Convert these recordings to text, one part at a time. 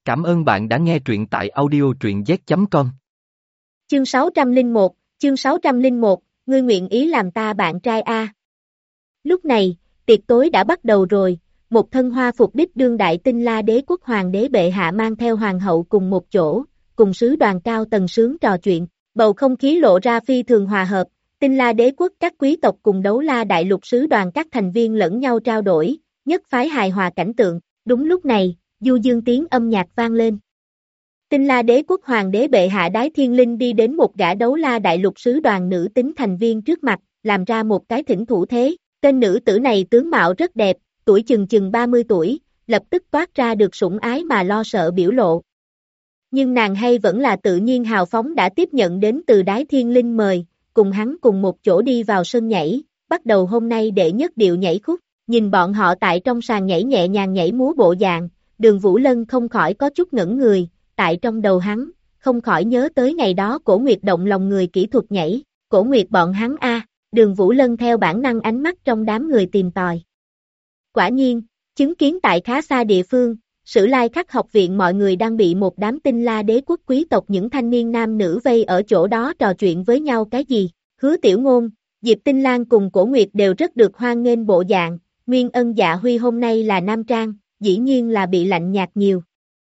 Cảm ơn bạn đã nghe truyện tại audio truyện z.com. Chương 601, ngươi nguyện ý làm ta bạn trai a. Lúc này, tiệc tối đã bắt đầu rồi, một thân hoa phục đích đương đại Tinh La Đế quốc hoàng đế bệ hạ mang theo hoàng hậu cùng một chỗ, cùng sứ đoàn cao tầng sướng trò chuyện, bầu không khí lộ ra phi thường hòa hợp, Tinh La Đế quốc các quý tộc cùng Đấu La đại lục sứ đoàn các thành viên lẫn nhau trao đổi, nhất phái hài hòa cảnh tượng, đúng lúc này, du dương tiếng âm nhạc vang lên. Tinh La Đế quốc hoàng đế bệ hạ Đái Thiên Linh đi đến một gã Đấu La đại lục sứ đoàn nữ tính thành viên trước mặt, làm ra một cái thỉnh thủ thế, tên nữ tử này tướng mạo rất đẹp, tuổi chừng 30 tuổi, lập tức toát ra được sủng ái mà lo sợ biểu lộ. Nhưng nàng hay vẫn là tự nhiên hào phóng đã tiếp nhận đến từ Đái Thiên Linh mời, cùng hắn cùng một chỗ đi vào sân nhảy, bắt đầu hôm nay đệ nhất điệu nhảy khúc, nhìn bọn họ tại trong sàn nhảy nhẹ nhàng nhảy múa bộ dạng, Đường Vũ Lân không khỏi có chút ngẩn người, tại trong đầu hắn, không khỏi nhớ tới ngày đó Cổ Nguyệt động lòng người kỹ thuật nhảy, Cổ Nguyệt bọn hắn a. Đường Vũ Lân theo bản năng ánh mắt trong đám người tìm tòi. Quả nhiên, chứng kiến tại khá xa địa phương, Sử Lai Khắc học viện mọi người đang bị một đám Tinh La Đế quốc quý tộc những thanh niên nam nữ vây ở chỗ đó trò chuyện với nhau cái gì, Hứa Tiểu Ngôn, Diệp Tinh Lan cùng Cổ Nguyệt đều rất được hoan nghênh bộ dạng, Nguyên Ân Dạ Huy hôm nay là nam trang, dĩ nhiên là bị lạnh nhạt nhiều.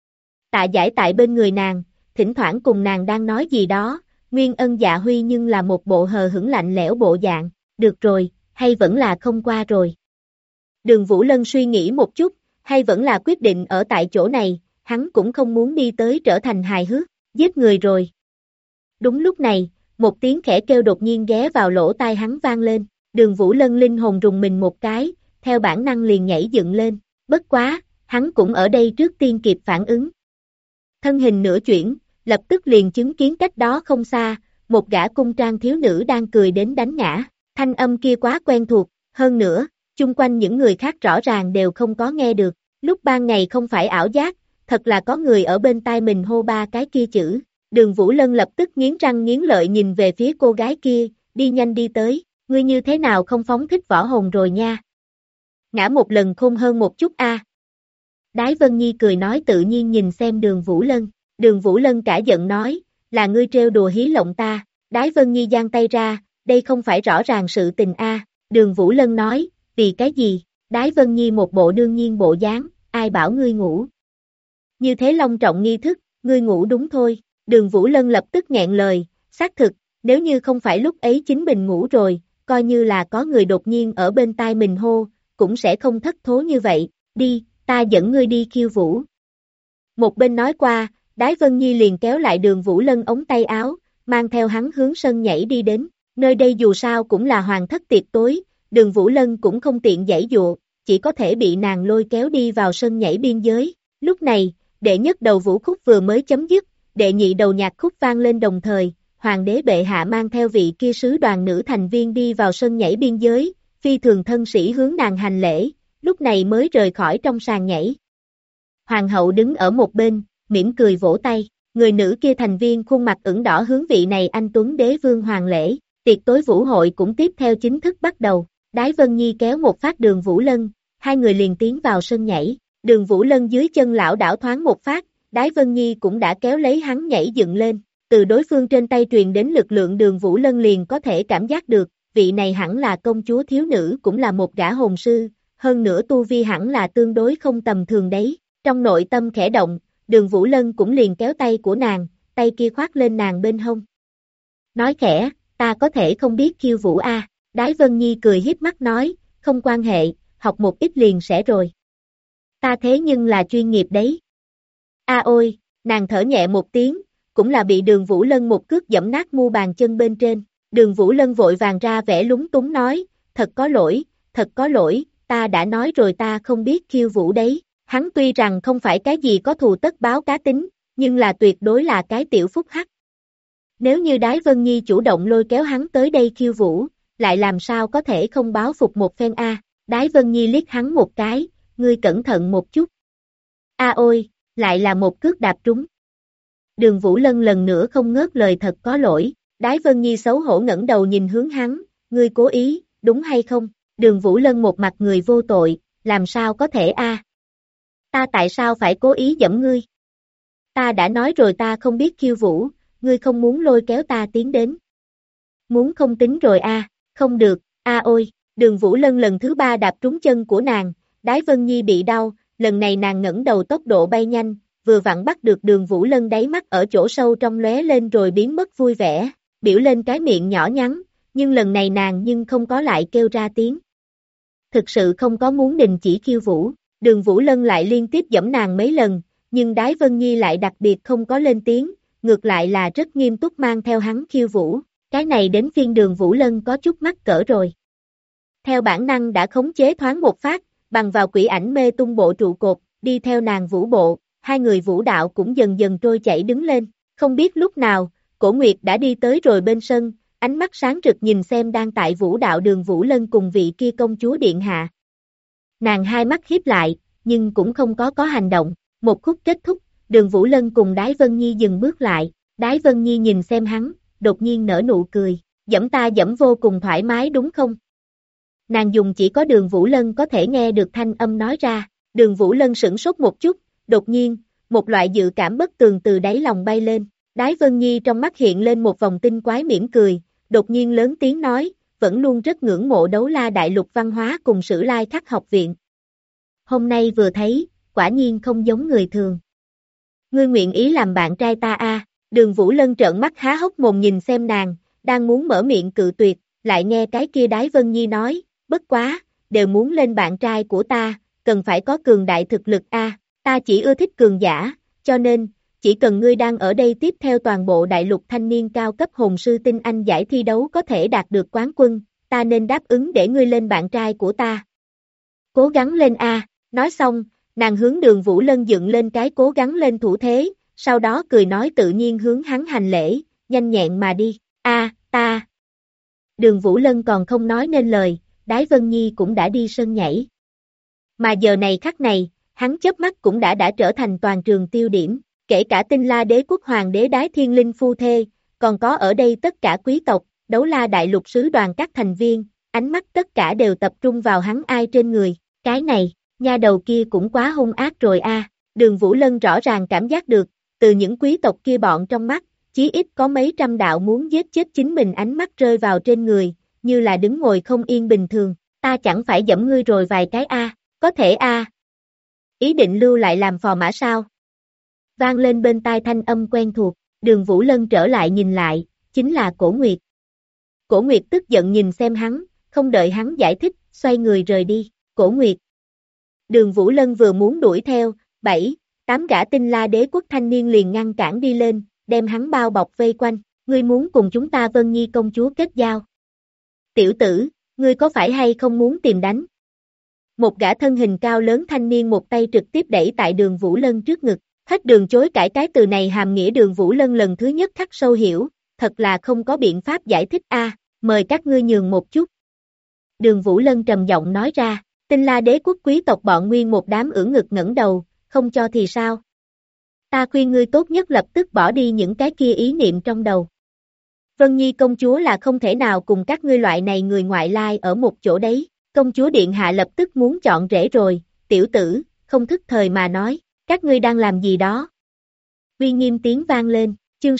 Tạ Giải tại bên người nàng, thỉnh thoảng cùng nàng đang nói gì đó, Nguyên Ân Dạ Huy nhưng là một bộ hờ hững lạnh lẽo bộ dạng, được rồi, hay vẫn là không qua rồi. Đường Vũ Lân suy nghĩ một chút, hay vẫn là quyết định ở tại chỗ này, hắn cũng không muốn đi tới trở thành hài hước, giết người rồi. Đúng lúc này, một tiếng khẽ kêu đột nhiên ghé vào lỗ tai hắn vang lên, Đường Vũ Lân linh hồn rùng mình một cái, theo bản năng liền nhảy dựng lên, bất quá, hắn cũng ở đây trước tiên kịp phản ứng. Thân hình nửa chuyển, lập tức liền chứng kiến cách đó không xa, một gã cung trang thiếu nữ đang cười đến đánh ngã, thanh âm kia quá quen thuộc, hơn nữa, chung quanh những người khác rõ ràng đều không có nghe được, lúc ban ngày không phải ảo giác, thật là có người ở bên tai mình hô ba cái kia chữ, Đường Vũ Lân lập tức nghiến răng nghiến lợi nhìn về phía cô gái kia, đi nhanh đi tới, ngươi như thế nào không phóng thích võ hồn rồi nha. Ngã một lần khôn hơn một chút a. Đái Vân Nhi cười nói tự nhiên nhìn xem Đường Vũ Lân cả giận nói, là ngươi trêu đùa hí lộng ta, Đái Vân Nhi giang tay ra, đây không phải rõ ràng sự tình a. Đường Vũ Lân nói, vì cái gì, Đái Vân Nhi một bộ đương nhiên bộ dáng, ai bảo ngươi ngủ. Như thế long trọng nghi thức, ngươi ngủ đúng thôi, Đường Vũ Lân lập tức nghẹn lời, xác thực, nếu như không phải lúc ấy chính mình ngủ rồi, coi như là có người đột nhiên ở bên tai mình hô, cũng sẽ không thất thố như vậy, đi, ta dẫn ngươi đi khiêu vũ. Một bên nói qua, Đái Vân Nhi liền kéo lại Đường Vũ Lân ống tay áo, mang theo hắn hướng sân nhảy đi đến, nơi đây dù sao cũng là hoàng thất tiệc tối, Đường Vũ Lân cũng không tiện giãy dụa, chỉ có thể bị nàng lôi kéo đi vào sân nhảy biên giới, lúc này, đệ nhất đầu vũ khúc vừa mới chấm dứt, đệ nhị đầu nhạc khúc vang lên đồng thời, hoàng đế bệ hạ mang theo vị kia sứ đoàn nữ thành viên đi vào sân nhảy biên giới, phi thường thân sĩ hướng nàng hành lễ, lúc này mới rời khỏi trong sàn nhảy. Hoàng hậu đứng ở một bên, mỉm cười vỗ tay, người nữ kia thành viên khuôn mặt ửng đỏ hướng vị này anh tuấn đế vương hoàng lễ, tiệc tối vũ hội cũng tiếp theo chính thức bắt đầu, Đái Vân Nhi kéo một phát Đường Vũ Lân, hai người liền tiến vào sân nhảy, Đường Vũ Lân dưới chân lão đảo thoáng một phát, Đái Vân Nhi cũng đã kéo lấy hắn nhảy dựng lên, từ đối phương trên tay truyền đến lực lượng Đường Vũ Lân liền có thể cảm giác được, vị này hẳn là công chúa thiếu nữ cũng là một gã hồn sư, hơn nữa tu vi hẳn là tương đối không tầm thường đấy, trong nội tâm khẽ động, Đường Vũ Lân cũng liền kéo tay của nàng, tay kia khoác lên nàng bên hông. Nói khẽ, ta có thể không biết khiêu vũ a. Đái Vân Nhi cười hiếp mắt nói, không quan hệ, học một ít liền sẽ rồi. Ta thế nhưng là chuyên nghiệp đấy. A ôi, nàng thở nhẹ một tiếng, cũng là bị Đường Vũ Lân một cước giẫm nát mu bàn chân bên trên. Đường Vũ Lân vội vàng ra vẻ lúng túng nói, thật có lỗi, ta đã nói rồi ta không biết khiêu vũ đấy. Hắn tuy rằng không phải cái gì có thù tất báo cá tính, nhưng là tuyệt đối là cái tiểu phúc hắc. Nếu như Đái Vân Nhi chủ động lôi kéo hắn tới đây khiêu vũ, lại làm sao có thể không báo phục một phen a? Đái Vân Nhi liếc hắn một cái, ngươi cẩn thận một chút. A ôi, lại là một cước đạp trúng. Đường Vũ Lân lần nữa không ngớt lời thật có lỗi, Đái Vân Nhi xấu hổ ngẩng đầu nhìn hướng hắn, ngươi cố ý, đúng hay không? Đường Vũ Lân một mặt người vô tội, làm sao có thể a? Ta tại sao phải cố ý giẫm ngươi? Ta đã nói rồi ta không biết khiêu vũ, ngươi không muốn lôi kéo ta tiến đến. Muốn không tính rồi a, không được, a ôi, Đường Vũ Lân lần thứ 3 đạp trúng chân của nàng, Đái Vân Nhi bị đau, lần này nàng ngẩng đầu tốc độ bay nhanh, vừa vặn bắt được Đường Vũ Lân đáy mắt ở chỗ sâu trong lóe lên rồi biến mất vui vẻ, biểu lên cái miệng nhỏ nhắn, nhưng lần này nàng nhưng không có lại kêu ra tiếng. Thực sự không có muốn đình chỉ khiêu vũ, Đường Vũ Lân lại liên tiếp giẫm nàng mấy lần, nhưng Đái Vân Nhi lại đặc biệt không có lên tiếng, ngược lại là rất nghiêm túc mang theo hắn khiêu vũ, cái này đến phiên Đường Vũ Lân có chút mắc cỡ rồi. Theo bản năng đã khống chế thoáng một phát, bằng vào quỷ ảnh mê tung bộ trụ cột, đi theo nàng vũ bộ, hai người vũ đạo cũng dần dần trôi chảy đứng lên, không biết lúc nào, Cổ Nguyệt đã đi tới rồi bên sân, ánh mắt sáng rực nhìn xem đang tại vũ đạo Đường Vũ Lân cùng vị kia công chúa điện hạ. Nàng hai mắt híp lại, nhưng cũng không có hành động, một khúc kết thúc, Đường Vũ Lân cùng Đái Vân Nhi dừng bước lại, Đái Vân Nhi nhìn xem hắn, đột nhiên nở nụ cười, giẫm ta giẫm vô cùng thoải mái đúng không? Nàng dùng chỉ có Đường Vũ Lân có thể nghe được thanh âm nói ra, Đường Vũ Lân sửng sốt một chút, đột nhiên, một loại dự cảm bất tường từ đáy lòng bay lên, Đái Vân Nhi trong mắt hiện lên một vòng tinh quái mỉm cười, đột nhiên lớn tiếng nói, vẫn luôn rất ngưỡng mộ Đấu La Đại Lục văn hóa cùng Sử Lai Khắc học viện. Hôm nay vừa thấy, quả nhiên không giống người thường. Ngươi nguyện ý làm bạn trai ta a? Đường Vũ Lân trợn mắt há hốc mồm nhìn xem nàng, đang muốn mở miệng cự tuyệt, lại nghe cái kia Đái Vân Nhi nói, bất quá, đều muốn lên bạn trai của ta, cần phải có cường đại thực lực a, ta chỉ ưa thích cường giả, cho nên, chỉ cần ngươi đang ở đây tiếp theo toàn bộ đại lục thanh niên cao cấp hồn sư tinh anh giải thi đấu có thể đạt được quán quân, ta nên đáp ứng để ngươi lên bạn trai của ta. Cố gắng lên a, nói xong, nàng hướng Đường Vũ Lân dựng lên cái cố gắng lên thủ thế, sau đó cười nói tự nhiên hướng hắn hành lễ, nhanh nhẹn mà đi, ta. Đường Vũ Lân còn không nói nên lời, Đái Vân Nhi cũng đã đi sân nhảy. Mà giờ này khắc này, hắn chớp mắt cũng đã trở thành toàn trường tiêu điểm, kể cả Tinh La Đế quốc hoàng đế Đái Thiên Linh phu thê, còn có ở đây tất cả quý tộc, Đấu La Đại Lục sứ đoàn các thành viên, ánh mắt tất cả đều tập trung vào hắn ai trên người, cái này, nha đầu kia cũng quá hung ác rồi a. Đường Vũ Lân rõ ràng cảm giác được, từ những quý tộc kia bọn trong mắt, chí ít có mấy trăm đạo muốn giết chết chính mình ánh mắt rơi vào trên người, như là đứng ngồi không yên bình thường, ta chẳng phải giẫm ngươi rồi vài cái a, có thể a. Ý định lưu lại làm phò mã sao? Vang lên bên tai thanh âm quen thuộc, Đường Vũ Lân trở lại nhìn lại, chính là Cổ Nguyệt. Cổ Nguyệt tức giận nhìn xem hắn, không đợi hắn giải thích, xoay người rời đi, Cổ Nguyệt. Đường Vũ Lân vừa muốn đuổi theo, 7-8 gã Tinh La Đế quốc thanh niên liền ngăn cản đi lên, đem hắn bao bọc vây quanh, ngươi muốn cùng chúng ta Vân Nhi công chúa kết giao. Tiểu tử, ngươi có phải hay không muốn tìm đánh? Một gã thân hình cao lớn thanh niên một tay trực tiếp đẩy tại Đường Vũ Lân trước ngực, hết đường chối cãi cái từ này hàm nghĩa Đường Vũ Lân lần thứ nhất khắc sâu hiểu, thật là không có biện pháp giải thích a, mời các ngươi nhường một chút. Đường Vũ Lân trầm giọng nói ra, Tinh La Đế quốc quý tộc bọn nguyên một đám ưỡn ngực ngẩng đầu, không cho thì sao? Ta khuyên ngươi tốt nhất lập tức bỏ đi những cái kia ý niệm trong đầu. Vân Nhi công chúa là không thể nào cùng các ngươi loại này người ngoại lai ở một chỗ đấy, công chúa điện hạ lập tức muốn chọn rể rồi, tiểu tử, không thức thời mà nói, các ngươi đang làm gì đó? Uy nghiêm tiếng vang lên, chương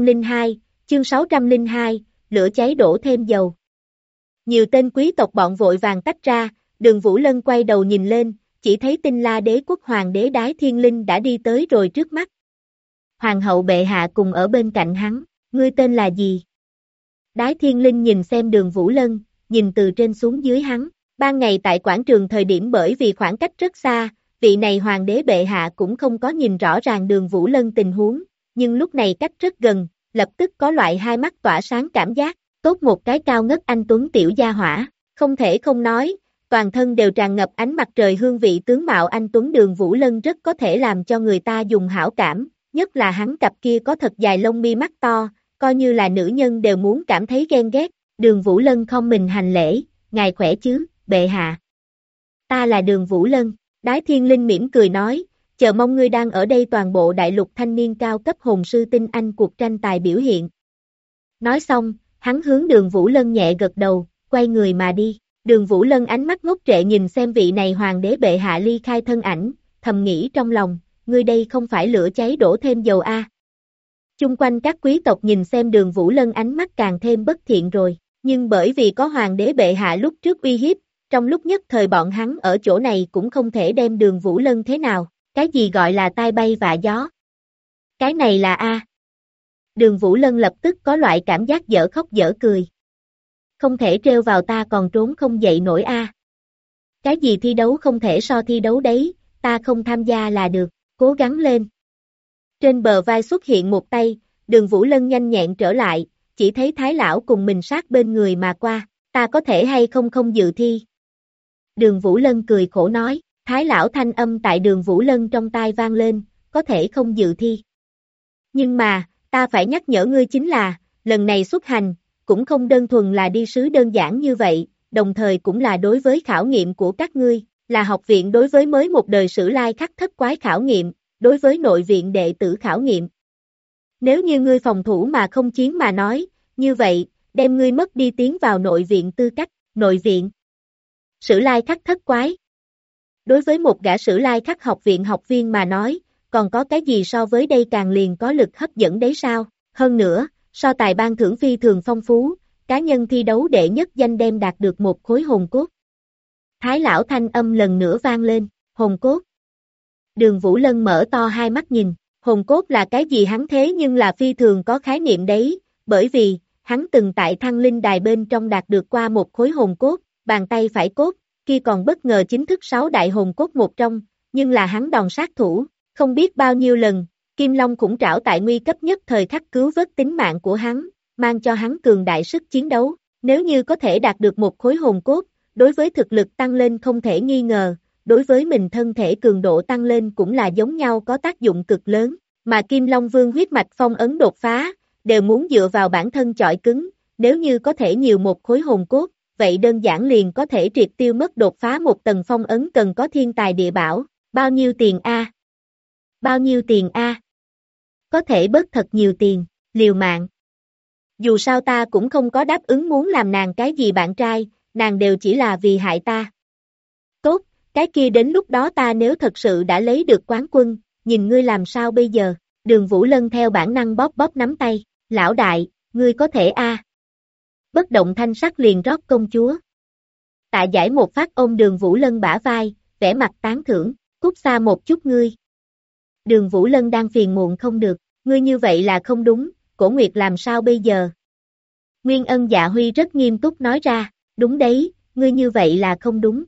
602, lửa cháy đổ thêm dầu. Nhiều tên quý tộc bọn vội vàng tách ra, Đường Vũ Lân quay đầu nhìn lên, chỉ thấy Tinh La Đế quốc hoàng đế Đái Thiên Linh đã đi tới rồi trước mắt. Hoàng hậu bệ hạ cùng ở bên cạnh hắn, ngươi tên là gì? Đái Thiên Linh nhìn xem Đường Vũ Lân, nhìn từ trên xuống dưới hắn, ban ngày tại quảng trường thời điểm bởi vì khoảng cách rất xa, vị này hoàng đế bệ hạ cũng không có nhìn rõ ràng Đường Vũ Lân tình huống, nhưng lúc này cách rất gần, lập tức có loại hai mắt tỏa sáng cảm giác, tốt một cái cao ngất anh tuấn tiểu gia hỏa, không thể không nói, toàn thân đều tràn ngập ánh mặt trời hương vị tướng mạo anh tuấn Đường Vũ Lân rất có thể làm cho người ta dùng hảo cảm, nhất là hắn cặp kia có thật dài lông mi mắt to, coi như là nữ nhân đều muốn cảm thấy ghen ghét, Đường Vũ Lân không mình hành lễ, ngài khỏe chứ, bệ hạ. Ta là Đường Vũ Lân, Đái Thiên Linh mỉm cười nói, chờ mong ngươi đang ở đây toàn bộ đại lục thanh niên cao cấp hồn sư tinh anh cuộc tranh tài biểu hiện. Nói xong, hắn hướng Đường Vũ Lân nhẹ gật đầu, quay người mà đi. Đường Vũ Lân ánh mắt ngốc trệ nhìn xem vị này hoàng đế bệ hạ ly khai thân ảnh, thầm nghĩ trong lòng, ngươi đây không phải lửa cháy đổ thêm dầu a. Chung quanh các quý tộc nhìn xem Đường Vũ Lân ánh mắt càng thêm bất thiện rồi, nhưng bởi vì có hoàng đế bệ hạ lúc trước uy hiếp, trong lúc nhất thời bọn hắn ở chỗ này cũng không thể đem Đường Vũ Lân thế nào, cái gì gọi là tai bay vạ gió. Cái này là a. Đường Vũ Lân lập tức có loại cảm giác dở khóc dở cười. Không thể trêu vào ta còn trốn không dậy nổi a. Cái gì thi đấu không thể so thi đấu đấy, ta không tham gia là được, cố gắng lên. Trên bờ vai xuất hiện một tay, Đường Vũ Lân nhanh nhẹn trở lại, chỉ thấy Thái lão cùng mình sát bên người mà qua, ta có thể hay không không dự thi. Đường Vũ Lân cười khổ nói, Thái lão thanh âm tại Đường Vũ Lân trong tai vang lên, có thể không dự thi. Nhưng mà, ta phải nhắc nhở ngươi chính là, lần này xuất hành, cũng không đơn thuần là đi sứ đơn giản như vậy, đồng thời cũng là đối với khảo nghiệm của các ngươi, là học viện đối với mới một đời Sử Lai Khắc Thất Quái khảo nghiệm, đối với nội viện đệ tử khảo nghiệm. Nếu như ngươi phòng thủ mà không chiến mà nói, như vậy, đem ngươi mất đi tiến vào nội viện tư cách, nội viện. Sử Lai Khắc Thất Quái. Đối với một gã Sử Lai Khắc học viện học viên mà nói, còn có cái gì so với đây càng liền có lực hấp dẫn đấy sao? Hơn nữa, so tài ban thưởng phi thường phong phú, cá nhân thi đấu đệ nhất danh đem đạt được một khối hồn cốt. Thái lão thanh âm lần nữa vang lên, hồn cốt. Đường Vũ Lân mở to hai mắt nhìn, hồn cốt là cái gì hắn thế nhưng là phi thường có khái niệm đấy, bởi vì, hắn từng tại Thăng Linh Đài bên trong đạt được qua một khối hồn cốt, bàn tay phải cốt, kia còn bất ngờ chính thức 6 đại hồn cốt một trong, nhưng là hắn đòn sát thủ, không biết bao nhiêu lần, Kim Long khủng trảo tại nguy cấp nhất thời khắc cứu vớt tính mạng của hắn, mang cho hắn cường đại sức chiến đấu, nếu như có thể đạt được một khối hồn cốt, đối với thực lực tăng lên không thể nghi ngờ, đối với mình thân thể cường độ tăng lên cũng là giống nhau có tác dụng cực lớn, mà Kim Long Vương huyết mạch phong ấn đột phá, đều muốn dựa vào bản thân chọi cứng, nếu như có thể nhiều một khối hồn cốt, vậy đơn giản liền có thể triệt tiêu mất đột phá một tầng phong ấn cần có thiên tài địa bảo, bao nhiêu tiền a? Bao nhiêu tiền a? Có thể bớt thật nhiều tiền, liều mạng. Dù sao ta cũng không có đáp ứng muốn làm nàng cái gì bạn trai, nàng đều chỉ là vì hại ta. Tốt, cái kia đến lúc đó ta nếu thật sự đã lấy được quán quân, nhìn ngươi làm sao bây giờ? Đường Vũ Lân theo bản năng bóp bóp nắm tay, lão đại, ngươi có thể a? Bất động thanh sắc liền rót công chúa. Tạ Giải một phát ôm Đường Vũ Lân bả vai, vẻ mặt tán thưởng, cút xa một chút ngươi. Đường Vũ Lân đang phiền muộn không được, ngươi như vậy là không đúng, Cổ Nguyệt làm sao bây giờ? Nguyên Ân Dạ Huy rất nghiêm túc nói ra, đúng đấy, ngươi như vậy là không đúng.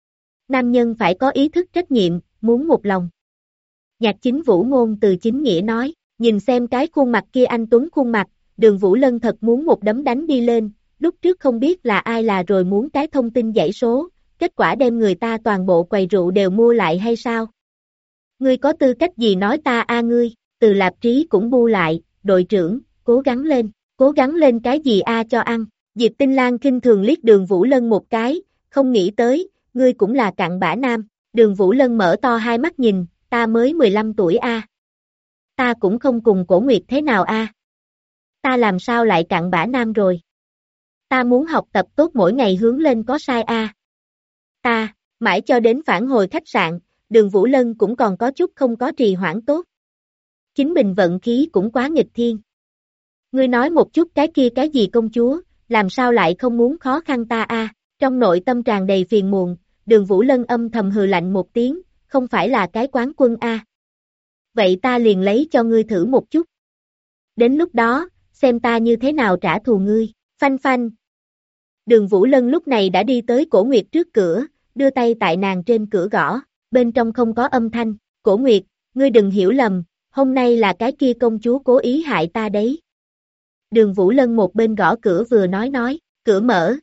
Nam nhân phải có ý thức trách nhiệm, muốn một lòng. Nhạc Chính Vũ ngôn từ chính nghĩa nói, nhìn xem cái khuôn mặt kia anh tuấn khuôn mặt, Đường Vũ Lân thật muốn một đấm đánh đi lên, lúc trước không biết là ai là rồi muốn cái thông tin dãy số, kết quả đem người ta toàn bộ quầy rượu đều mua lại hay sao? Ngươi có tư cách gì nói ta a ngươi, Từ Lạp Trí cũng bu lại, đội trưởng, cố gắng lên cái gì a cho ăn, Diệp Tinh Lan khinh thường liếc Đường Vũ Lân một cái, không nghĩ tới, ngươi cũng là cặn bã nam, Đường Vũ Lân mở to hai mắt nhìn, ta mới 15 tuổi a. Ta cũng không cùng Cổ Nguyệt thế nào a. Ta làm sao lại cặn bã nam rồi? Ta muốn học tập tốt mỗi ngày hướng lên có sai a. Ta, mãi cho đến phản hồi khách sạn, Đường Vũ Lân cũng còn có chút không có trì hoãn tốt. Chính mình vận khí cũng quá nghịch thiên. Ngươi nói một chút cái kia cái gì công chúa, làm sao lại không muốn khó khăn ta a? Trong nội tâm tràn đầy phiền muộn, Đường Vũ Lân âm thầm hừ lạnh một tiếng, không phải là cái quán quân a. Vậy ta liền lấy cho ngươi thử một chút. Đến lúc đó, xem ta như thế nào trả thù ngươi, phanh phanh. Đường Vũ Lân lúc này đã đi tới Cổ Nguyệt trước cửa, đưa tay tại nàng trên cửa gõ, bên trong không có âm thanh, Cổ Nguyệt, ngươi đừng hiểu lầm, hôm nay là cái kia công chúa cố ý hại ta đấy. Đường Vũ Lân một bên gõ cửa vừa nói, cửa mở.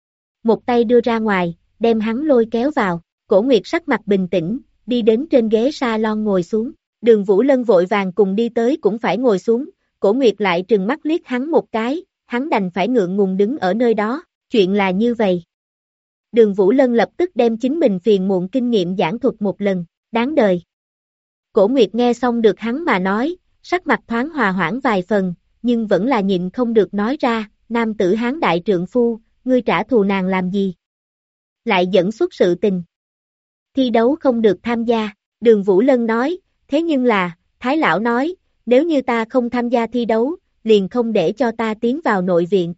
Một tay đưa ra ngoài, đem hắn lôi kéo vào, Cổ Nguyệt sắc mặt bình tĩnh, đi đến trên ghế salon ngồi xuống, Đường Vũ Lân vội vàng cùng đi tới cũng phải ngồi xuống, Cổ Nguyệt lại trừng mắt liếc hắn một cái, hắn đành phải ngượng ngùng đứng ở nơi đó, chuyện là như vậy. Đường Vũ Lân lập tức đem chính mình phiền muộn kinh nghiệm giảng thuật một lần, đáng đời. Cổ Nguyệt nghe xong được hắn mà nói, sắc mặt thoáng hòa hoãn vài phần, nhưng vẫn là nhịn không được nói ra, nam tử Hán đại trượng phu, ngươi trả thù nàng làm gì? Lại dẫn xuất sự tình. Thi đấu không được tham gia, Đường Vũ Lân nói, Thế nhưng là, Thái lão nói, nếu như ta không tham gia thi đấu, liền không để cho ta tiến vào nội viện.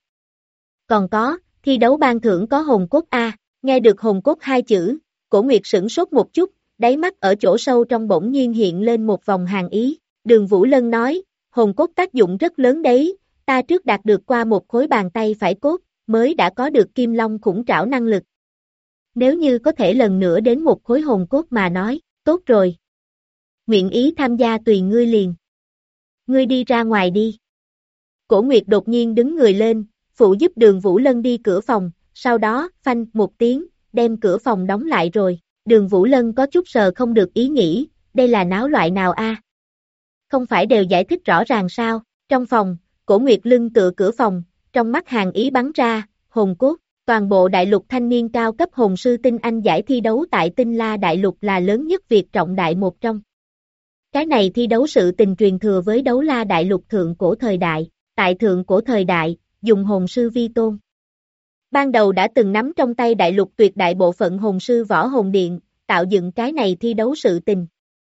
Còn có, thi đấu ban thưởng có hồn cốt A, nghe được hồn cốt hai chữ, Cổ Nguyệt sửng sốt một chút, đáy mắt ở chỗ sâu trong bỗng nhiên hiện lên một vòng hàn ý. Đường Vũ Lân nói, hồn cốt tác dụng rất lớn đấy, ta trước đạt được qua một khối bàn tay phải cốt, mới đã có được kim long khủng trảo năng lực. Nếu như có thể lần nữa đến một khối hồn cốt mà nói, tốt rồi. Nguyện ý tham gia tùy ngươi liền. Ngươi đi ra ngoài đi. Cổ Nguyệt đột nhiên đứng người lên, phụ giúp Đường Vũ Lân đi cửa phòng, sau đó, phanh một tiếng, đem cửa phòng đóng lại rồi. Đường Vũ Lân có chút sờ không được ý nghĩ, đây là náo loại nào a? Không phải đều giải thích rõ ràng sao? Trong phòng, Cổ Nguyệt lưng tựa cửa phòng, trong mắt hàn ý bắn ra, hồn cốt. Toàn bộ đại lục thanh niên cao cấp hồn sư tinh anh giải thi đấu tại Tinh La đại lục là lớn nhất việc trọng đại một trong. Cái này thi đấu sự tình truyền thừa với Đấu La đại lục thượng cổ thời đại, tại thượng cổ thời đại, dùng hồn sư vi tôn. Ban đầu đã từng nắm trong tay đại lục tuyệt đại bộ phận hồn sư võ hồn điện, tạo dựng cái này thi đấu sự tình.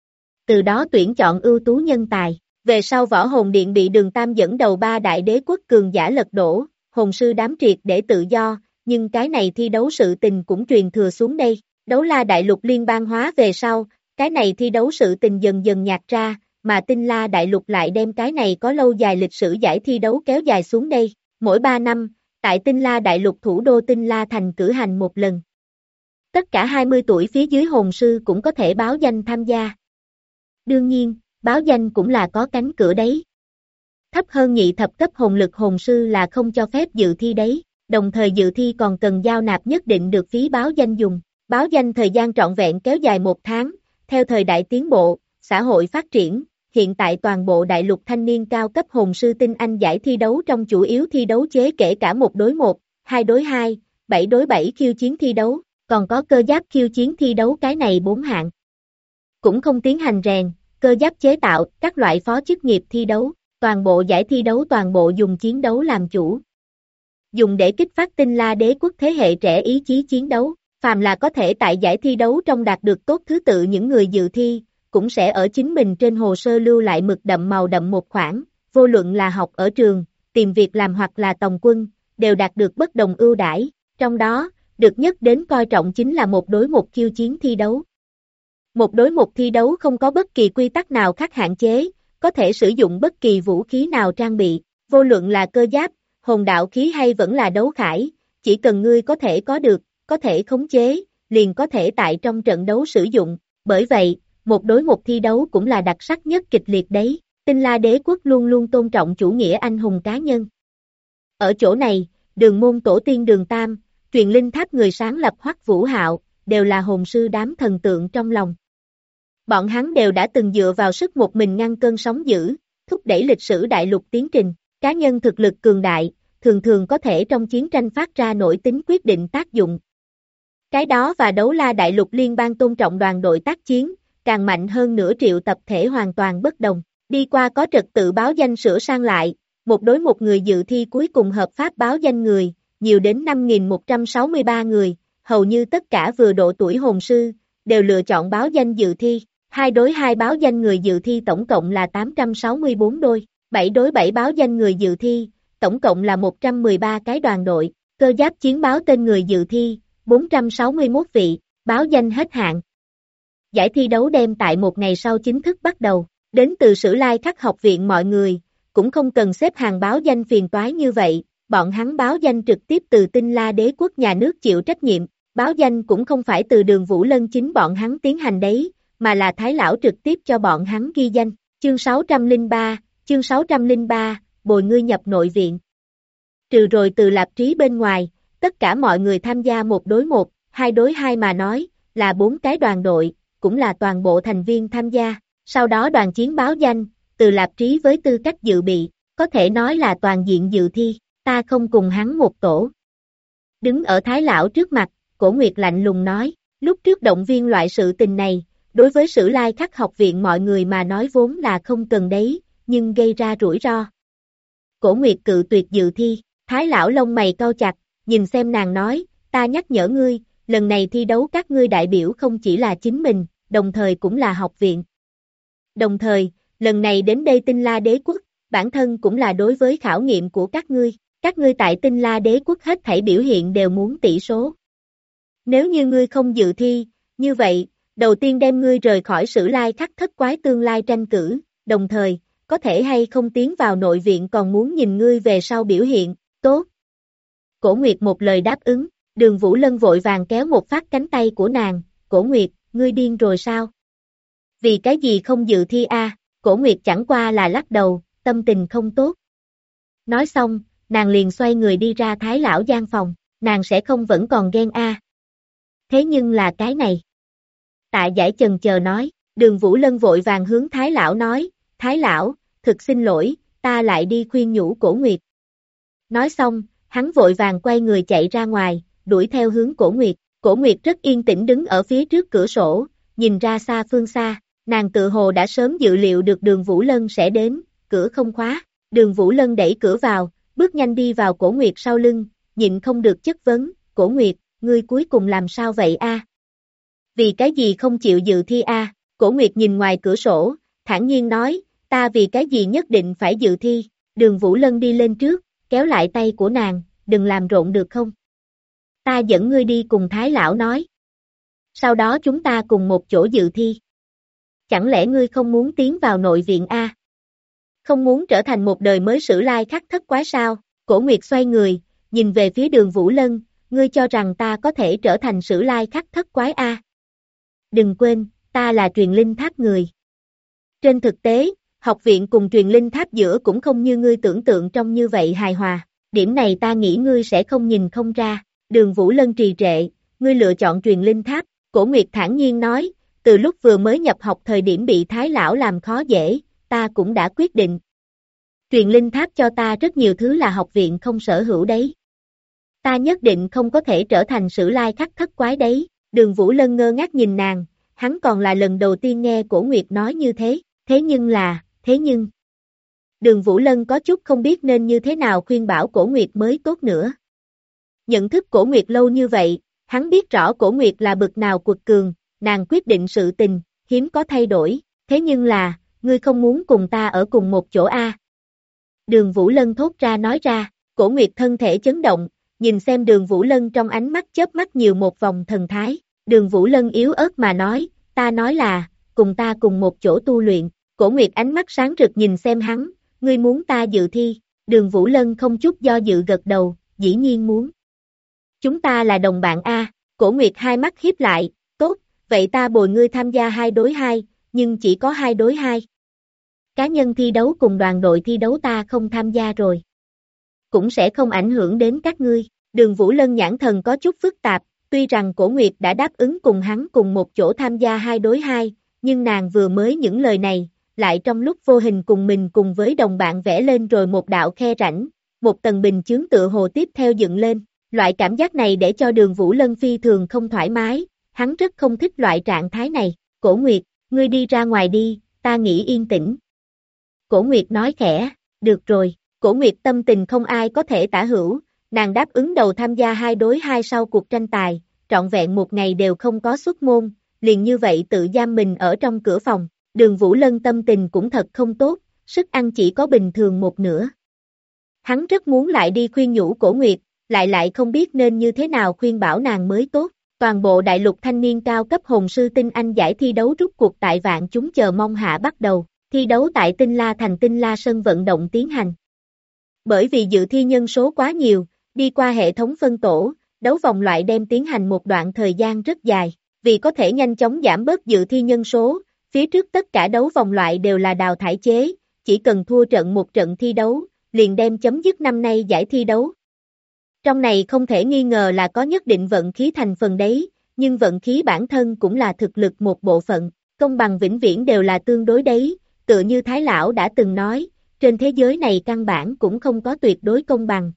Từ đó tuyển chọn ưu tú nhân tài, về sau võ hồn điện bị Đường Tam dẫn đầu ba đại đế quốc cường giả lật đổ, hồn sư đám triệt để tự do, nhưng cái này thi đấu sự tình cũng truyền thừa xuống đây. Đấu La đại lục liên bang hóa về sau, cái này thi đấu sự tình dần dần nhạt ra, mà Tinh La đại lục lại đem cái này có lâu dài lịch sử giải thi đấu kéo dài xuống đây. Mỗi 3 năm, tại Tinh La đại lục thủ đô Tinh La thành cử hành một lần. Tất cả 20 tuổi phía dưới hồn sư cũng có thể báo danh tham gia. Đương nhiên, báo danh cũng là có cánh cửa đấy. Thấp hơn nhị thập cấp hồn lực hồn sư là không cho phép dự thi đấy, đồng thời dự thi còn cần giao nạp nhất định được phí báo danh dùng. Báo danh thời gian trọn vẹn kéo dài 1 tháng, theo thời đại tiến bộ, xã hội phát triển, hiện tại toàn bộ đại lục thanh niên cao cấp hồn sư tinh anh giải thi đấu trong chủ yếu thi đấu chế kể cả 1 đối 1, 2 đối 2, 7 đối 7 khiêu chiến thi đấu, còn có cơ giáp khiêu chiến thi đấu cái này 4 hạng. Cũng không tiến hành rèn, cơ giáp chế tạo, các loại phó chức nghiệp thi đấu, toàn bộ giải thi đấu toàn bộ dùng chiến đấu làm chủ. Dùng để kích phát Tinh La đế quốc thế hệ trẻ ý chí chiến đấu, phàm là có thể tại giải thi đấu trong đạt được tốt thứ tự những người dự thi, cũng sẽ ở chính mình trên hồ sơ lưu lại mực đậm màu đậm một khoản, vô luận là học ở trường, tìm việc làm hoặc là tòng quân, đều đạt được bất đồng ưu đãi, trong đó, được nhất đến coi trọng chính là 1 đối 1 khiêu chiến thi đấu. 1 đối 1 thi đấu không có bất kỳ quy tắc nào khác hạn chế, có thể sử dụng bất kỳ vũ khí nào trang bị, vô luận là cơ giáp, hồn đạo khí hay vẫn là đấu khải, chỉ cần ngươi có thể có được, có thể khống chế, liền có thể tại trong trận đấu sử dụng, bởi vậy, 1 đối 1 thi đấu cũng là đặc sắc nhất kịch liệt đấy, Tinh La đế quốc luôn luôn tôn trọng chủ nghĩa anh hùng cá nhân. Ở chỗ này, Đường môn tổ tiên Đường Tam, truyền linh tháp người sáng lập Hoắc Vũ Hạo, đều là hồn sư đám thần tượng trong lòng. Bọn hắn đều đã từng dựa vào sức một mình ngăn cơn sóng dữ, thúc đẩy lịch sử đại lục tiến trình, cá nhân thực lực cường đại, thường thường có thể trong chiến tranh phát ra nổi tính quyết định tác dụng. Cái đó và Đấu La đại lục liên bang tôn trọng đoàn đội tác chiến, càng mạnh hơn nửa triệu tập thể hoàn toàn bất đồng. Đi qua có trật tự báo danh sửa sang lại, 1 đối 1 người dự thi cuối cùng hợp pháp báo danh người, nhiều đến 5.163 người, hầu như tất cả vừa độ tuổi hồn sư, đều lựa chọn báo danh dự thi. 2 đối 2 báo danh người dự thi tổng cộng là 864 đôi, 7 đối 7 báo danh người dự thi, tổng cộng là 113 cái đoàn đội, cơ giáp chiến báo tên người dự thi, 461 vị, báo danh hết hạn. Giải thi đấu đem tại 1 ngày sau chính thức bắt đầu, đến từ Sử Lai Khắc học viện mọi người, cũng không cần xếp hàng báo danh phiền toái như vậy, bọn hắn báo danh trực tiếp từ Tinh La đế quốc nhà nước chịu trách nhiệm, báo danh cũng không phải từ Đường Vũ Lân chính bọn hắn tiến hành đấy, mà là Thái lão trực tiếp cho bọn hắn ghi danh. Chương 603, bồi ngươi nhập nội viện. Trừ rồi Từ Lạp Trí bên ngoài, tất cả mọi người tham gia 1 đối 1, 2 đối 2 mà nói, là 4 cái đoàn đội, cũng là toàn bộ thành viên tham gia. Sau đó đoàn chiến báo danh, Từ Lạp Trí với tư cách dự bị, có thể nói là toàn diện dự thi, ta không cùng hắn một tổ. Đứng ở Thái lão trước mặt, Cổ Nguyệt lạnh lùng nói, lúc trước động viên loại sự tình này, đối với Sử Lai Khắc học viện mọi người mà nói vốn là không cần đấy, nhưng gây ra rủi ro. Cổ Nguyệt cự tuyệt dự thi, Thái lão lông mày cau chặt, nhìn xem nàng nói, ta nhắc nhở ngươi, lần này thi đấu các ngươi đại biểu không chỉ là chính mình, đồng thời cũng là học viện. Đồng thời, lần này đến đây Tinh La Đế Quốc, bản thân cũng là đối với khảo nghiệm của các ngươi tại Tinh La Đế Quốc hết thảy biểu hiện đều muốn tỷ số. Nếu như ngươi không dự thi, như vậy, đầu tiên đem ngươi rời khỏi Sử Lai Khắc Thất Quái tương lai tranh cử, đồng thời, có thể hay không tiến vào nội viện còn muốn nhìn ngươi về sau biểu hiện, tốt. Cổ Nguyệt một lời đáp ứng, Đường Vũ Lân vội vàng kéo một phát cánh tay của nàng, Cổ Nguyệt, ngươi điên rồi sao? Vì cái gì không dự thi a? Cổ Nguyệt chẳng qua là lắc đầu, tâm tình không tốt. Nói xong, nàng liền xoay người đi ra Thái lão gian phòng, nàng sẽ không vẫn còn ghen a. Thế nhưng là cái này. Tạ Giải chần chờ nói, Đường Vũ Lân vội vàng hướng Thái lão nói, Thái lão, thực xin lỗi, ta lại đi khuyên nhủ Cổ Nguyệt. Nói xong, hắn vội vàng quay người chạy ra ngoài, đuổi theo hướng Cổ Nguyệt. Cổ Nguyệt rất yên tĩnh đứng ở phía trước cửa sổ, nhìn ra xa phương xa, nàng tự hồ đã sớm dự liệu được Đường Vũ Lân sẽ đến, cửa không khóa. Đường Vũ Lân đẩy cửa vào, bước nhanh đi vào Cổ Nguyệt sau lưng, nhịn không được chất vấn, Cổ Nguyệt, ngươi cuối cùng làm sao vậy a? Vì cái gì không chịu dự thi a? Cổ Nguyệt nhìn ngoài cửa sổ, thản nhiên nói, ta vì cái gì nhất định phải dự thi. Đường Vũ Lân đi lên trước, kéo lại tay của nàng, đừng làm rộn được không? Ta dẫn ngươi đi cùng Thái lão nói. Sau đó chúng ta cùng một chỗ dự thi. Chẳng lẽ ngươi không muốn tiến vào nội viện a? Không muốn trở thành một đời mới Sử Lai Khắc Thất Quái sao? Cổ Nguyệt xoay người, nhìn về phía Đường Vũ Lân, ngươi cho rằng ta có thể trở thành Sử Lai Khắc Thất Quái a? Đừng quên, ta là truyền linh tháp người. Trên thực tế, học viện cùng truyền linh tháp giữa cũng không như ngươi tưởng tượng trong như vậy hài hòa, điểm này ta nghĩ ngươi sẽ không nhìn không ra. Đường Vũ Lân trì trệ, ngươi lựa chọn truyền linh tháp, Cổ Nguyệt thản nhiên nói, từ lúc vừa mới nhập học thời điểm bị Thái lão làm khó dễ, ta cũng đã quyết định. Truyền linh tháp cho ta rất nhiều thứ là học viện không sở hữu đấy. Ta nhất định không có thể trở thành Sử Lai Khắc Thất Quái đấy. Đường Vũ Lân ngơ ngác nhìn nàng, hắn còn là lần đầu tiên nghe Cổ Nguyệt nói như thế, thế nhưng. Đường Vũ Lân có chút không biết nên như thế nào khuyên bảo Cổ Nguyệt mới tốt nữa. Nhận thức Cổ Nguyệt lâu như vậy, hắn biết rõ Cổ Nguyệt là bực nào quật cường, nàng quyết định sự tình, hiếm có thay đổi, thế nhưng là, ngươi không muốn cùng ta ở cùng một chỗ a? Đường Vũ Lân thốt ra nói ra, Cổ Nguyệt thân thể chấn động, nhìn xem Đường Vũ Lân trong ánh mắt chớp mắt nhiều một vòng thần thái, Đường Vũ Lân yếu ớt mà nói, ta nói là, cùng ta cùng một chỗ tu luyện, Cổ Nguyệt ánh mắt sáng rực nhìn xem hắn, ngươi muốn ta dự thi, Đường Vũ Lân không chút do dự gật đầu, dĩ nhiên muốn. Chúng ta là đồng bạn a. Cổ Nguyệt hai mắt híp lại, tốt, vậy ta bồi ngươi tham gia 2 đối 2, nhưng chỉ có 2 đối 2. Cá nhân thi đấu cùng đoàn đội thi đấu ta không tham gia rồi. Cũng sẽ không ảnh hưởng đến các ngươi. Đường Vũ Lân nhãn thần có chút phức tạp, tuy rằng Cổ Nguyệt đã đáp ứng cùng hắn cùng một chỗ tham gia 2 đối 2, nhưng nàng vừa mới những lời này, lại trong lúc vô hình cùng mình cùng với đồng bạn vẽ lên rồi một đạo khe rãnh, một tầng bình chướng tựa hồ tiếp theo dựng lên. Loại cảm giác này để cho Đường Vũ Lân phi thường không thoải mái, hắn rất không thích loại trạng thái này. Cổ Nguyệt, ngươi đi ra ngoài đi, ta nghĩ yên tĩnh. Cổ Nguyệt nói khẽ, được rồi. Cổ Nguyệt tâm tình không ai có thể tả hữu, nàng đáp ứng đầu tham gia 2 đối 2 sau cuộc tranh tài, trọn vẹn một ngày đều không có xuất môn, liền như vậy tự giam mình ở trong cửa phòng. Đường Vũ Lân tâm tình cũng thật không tốt, sức ăn chỉ có bình thường một nửa. Hắn rất muốn lại đi khuyên nhủ Cổ Nguyệt, lại không biết nên như thế nào khuyên bảo nàng mới tốt. Toàn bộ đại lục thanh niên cao cấp hồn sư tinh anh giải thi đấu rút cuộc tại vạn chúng chờ mong hạ bắt đầu, thi đấu tại Tinh La thành Tinh La sân vận động tiến hành. Bởi vì dự thi nhân số quá nhiều, đi qua hệ thống phân tổ, đấu vòng loại đem tiến hành một đoạn thời gian rất dài, vì có thể nhanh chóng giảm bớt dự thi nhân số, phía trước tất cả đấu vòng loại đều là đào thải chế, chỉ cần thua trận một trận thi đấu, liền đem chấm dứt năm nay giải thi đấu. Trong này không thể nghi ngờ là có nhất định vận khí thành phần đấy, nhưng vận khí bản thân cũng là thực lực một bộ phận, công bằng vĩnh viễn đều là tương đối đấy, tựa như Thái Lão đã từng nói, trên thế giới này căn bản cũng không có tuyệt đối công bằng.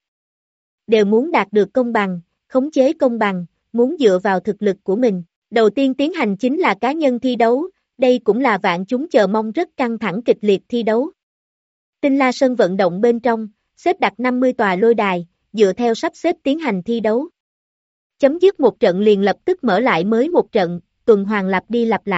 Đều muốn đạt được công bằng, khống chế công bằng, muốn dựa vào thực lực của mình. Đầu tiên tiến hành chính là cá nhân thi đấu, đây cũng là vạn chúng chờ mong rất căng thẳng kịch liệt thi đấu. Tinh La sân vận động bên trong, xếp đặt 50 tòa lôi đài, dựa theo sắp xếp tiến hành thi đấu. Chấm dứt một trận liền lập tức mở lại mới một trận, tuần hoàn lặp đi lặp lại,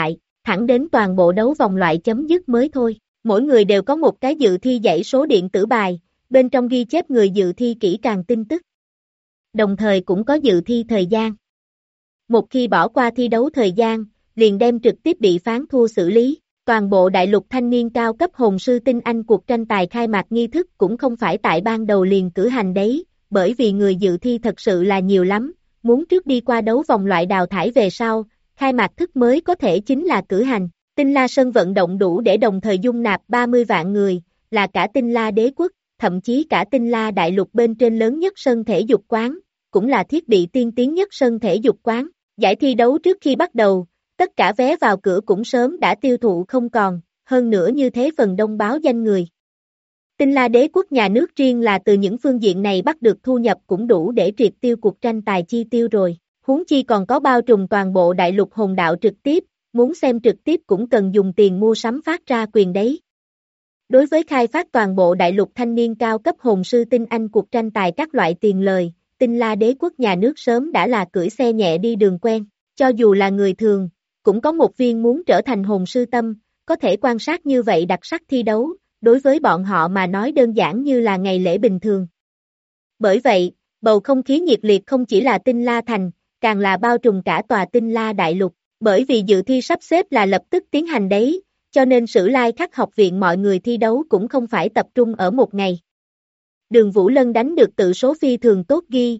thẳng đến toàn bộ đấu vòng loại chấm dứt mới thôi. Mỗi người đều có một cái dự thi dãy số điện tử bài, bên trong ghi chép người dự thi kỹ càng tin tức. Đồng thời cũng có dự thi thời gian. Một khi bỏ qua thi đấu thời gian, liền đem trực tiếp bị phán thua xử lý. Toàn bộ đại lục thanh niên cao cấp hồn sư tinh anh cuộc tranh tài khai mạc nghi thức cũng không phải tại ban đầu liền cử hành đấy, bởi vì người dự thi thật sự là nhiều lắm, muốn trước đi qua đấu vòng loại đào thải về sau, khai mạc thức mới có thể chính là cử hành. Tinh La sân vận động đủ để đồng thời dung nạp 30 vạn người, là cả Tinh La đế quốc, thậm chí cả Tinh La đại lục bên trên lớn nhất sân thể dục quán, cũng là thiết bị tiên tiến nhất sân thể dục quán. Giải thi đấu trước khi bắt đầu, tất cả vé vào cửa cũng sớm đã tiêu thụ không còn, hơn nữa như thế phần đông báo danh người. Tinh La đế quốc nhà nước riêng là từ những phương diện này bắt được thu nhập cũng đủ để triệt tiêu cuộc tranh tài chi tiêu rồi, huống chi còn có bao trùm toàn bộ đại lục hồn đạo trực tiếp, muốn xem trực tiếp cũng cần dùng tiền mua sắm phát ra quyền đấy. Đối với khai phát toàn bộ đại lục thanh niên cao cấp hồn sư tinh anh cuộc tranh tài các loại tiền lời, Tinh La đế quốc nhà nước sớm đã là cưỡi xe nhẹ đi đường quen, cho dù là người thường, cũng có một viên muốn trở thành hồn sư tâm, có thể quan sát như vậy đặc sắc thi đấu, đối với bọn họ mà nói đơn giản như là ngày lễ bình thường. Bởi vậy, bầu không khí nhiệt liệt không chỉ là Tinh La thành, càng là bao trùm cả tòa Tinh La đại lục, bởi vì dự thi sắp xếp là lập tức tiến hành đấy, cho nên Sử Lai Khắc học viện mọi người thi đấu cũng không phải tập trung ở một ngày. Đường Vũ Lân đánh được tự số phi thường tốt ghi,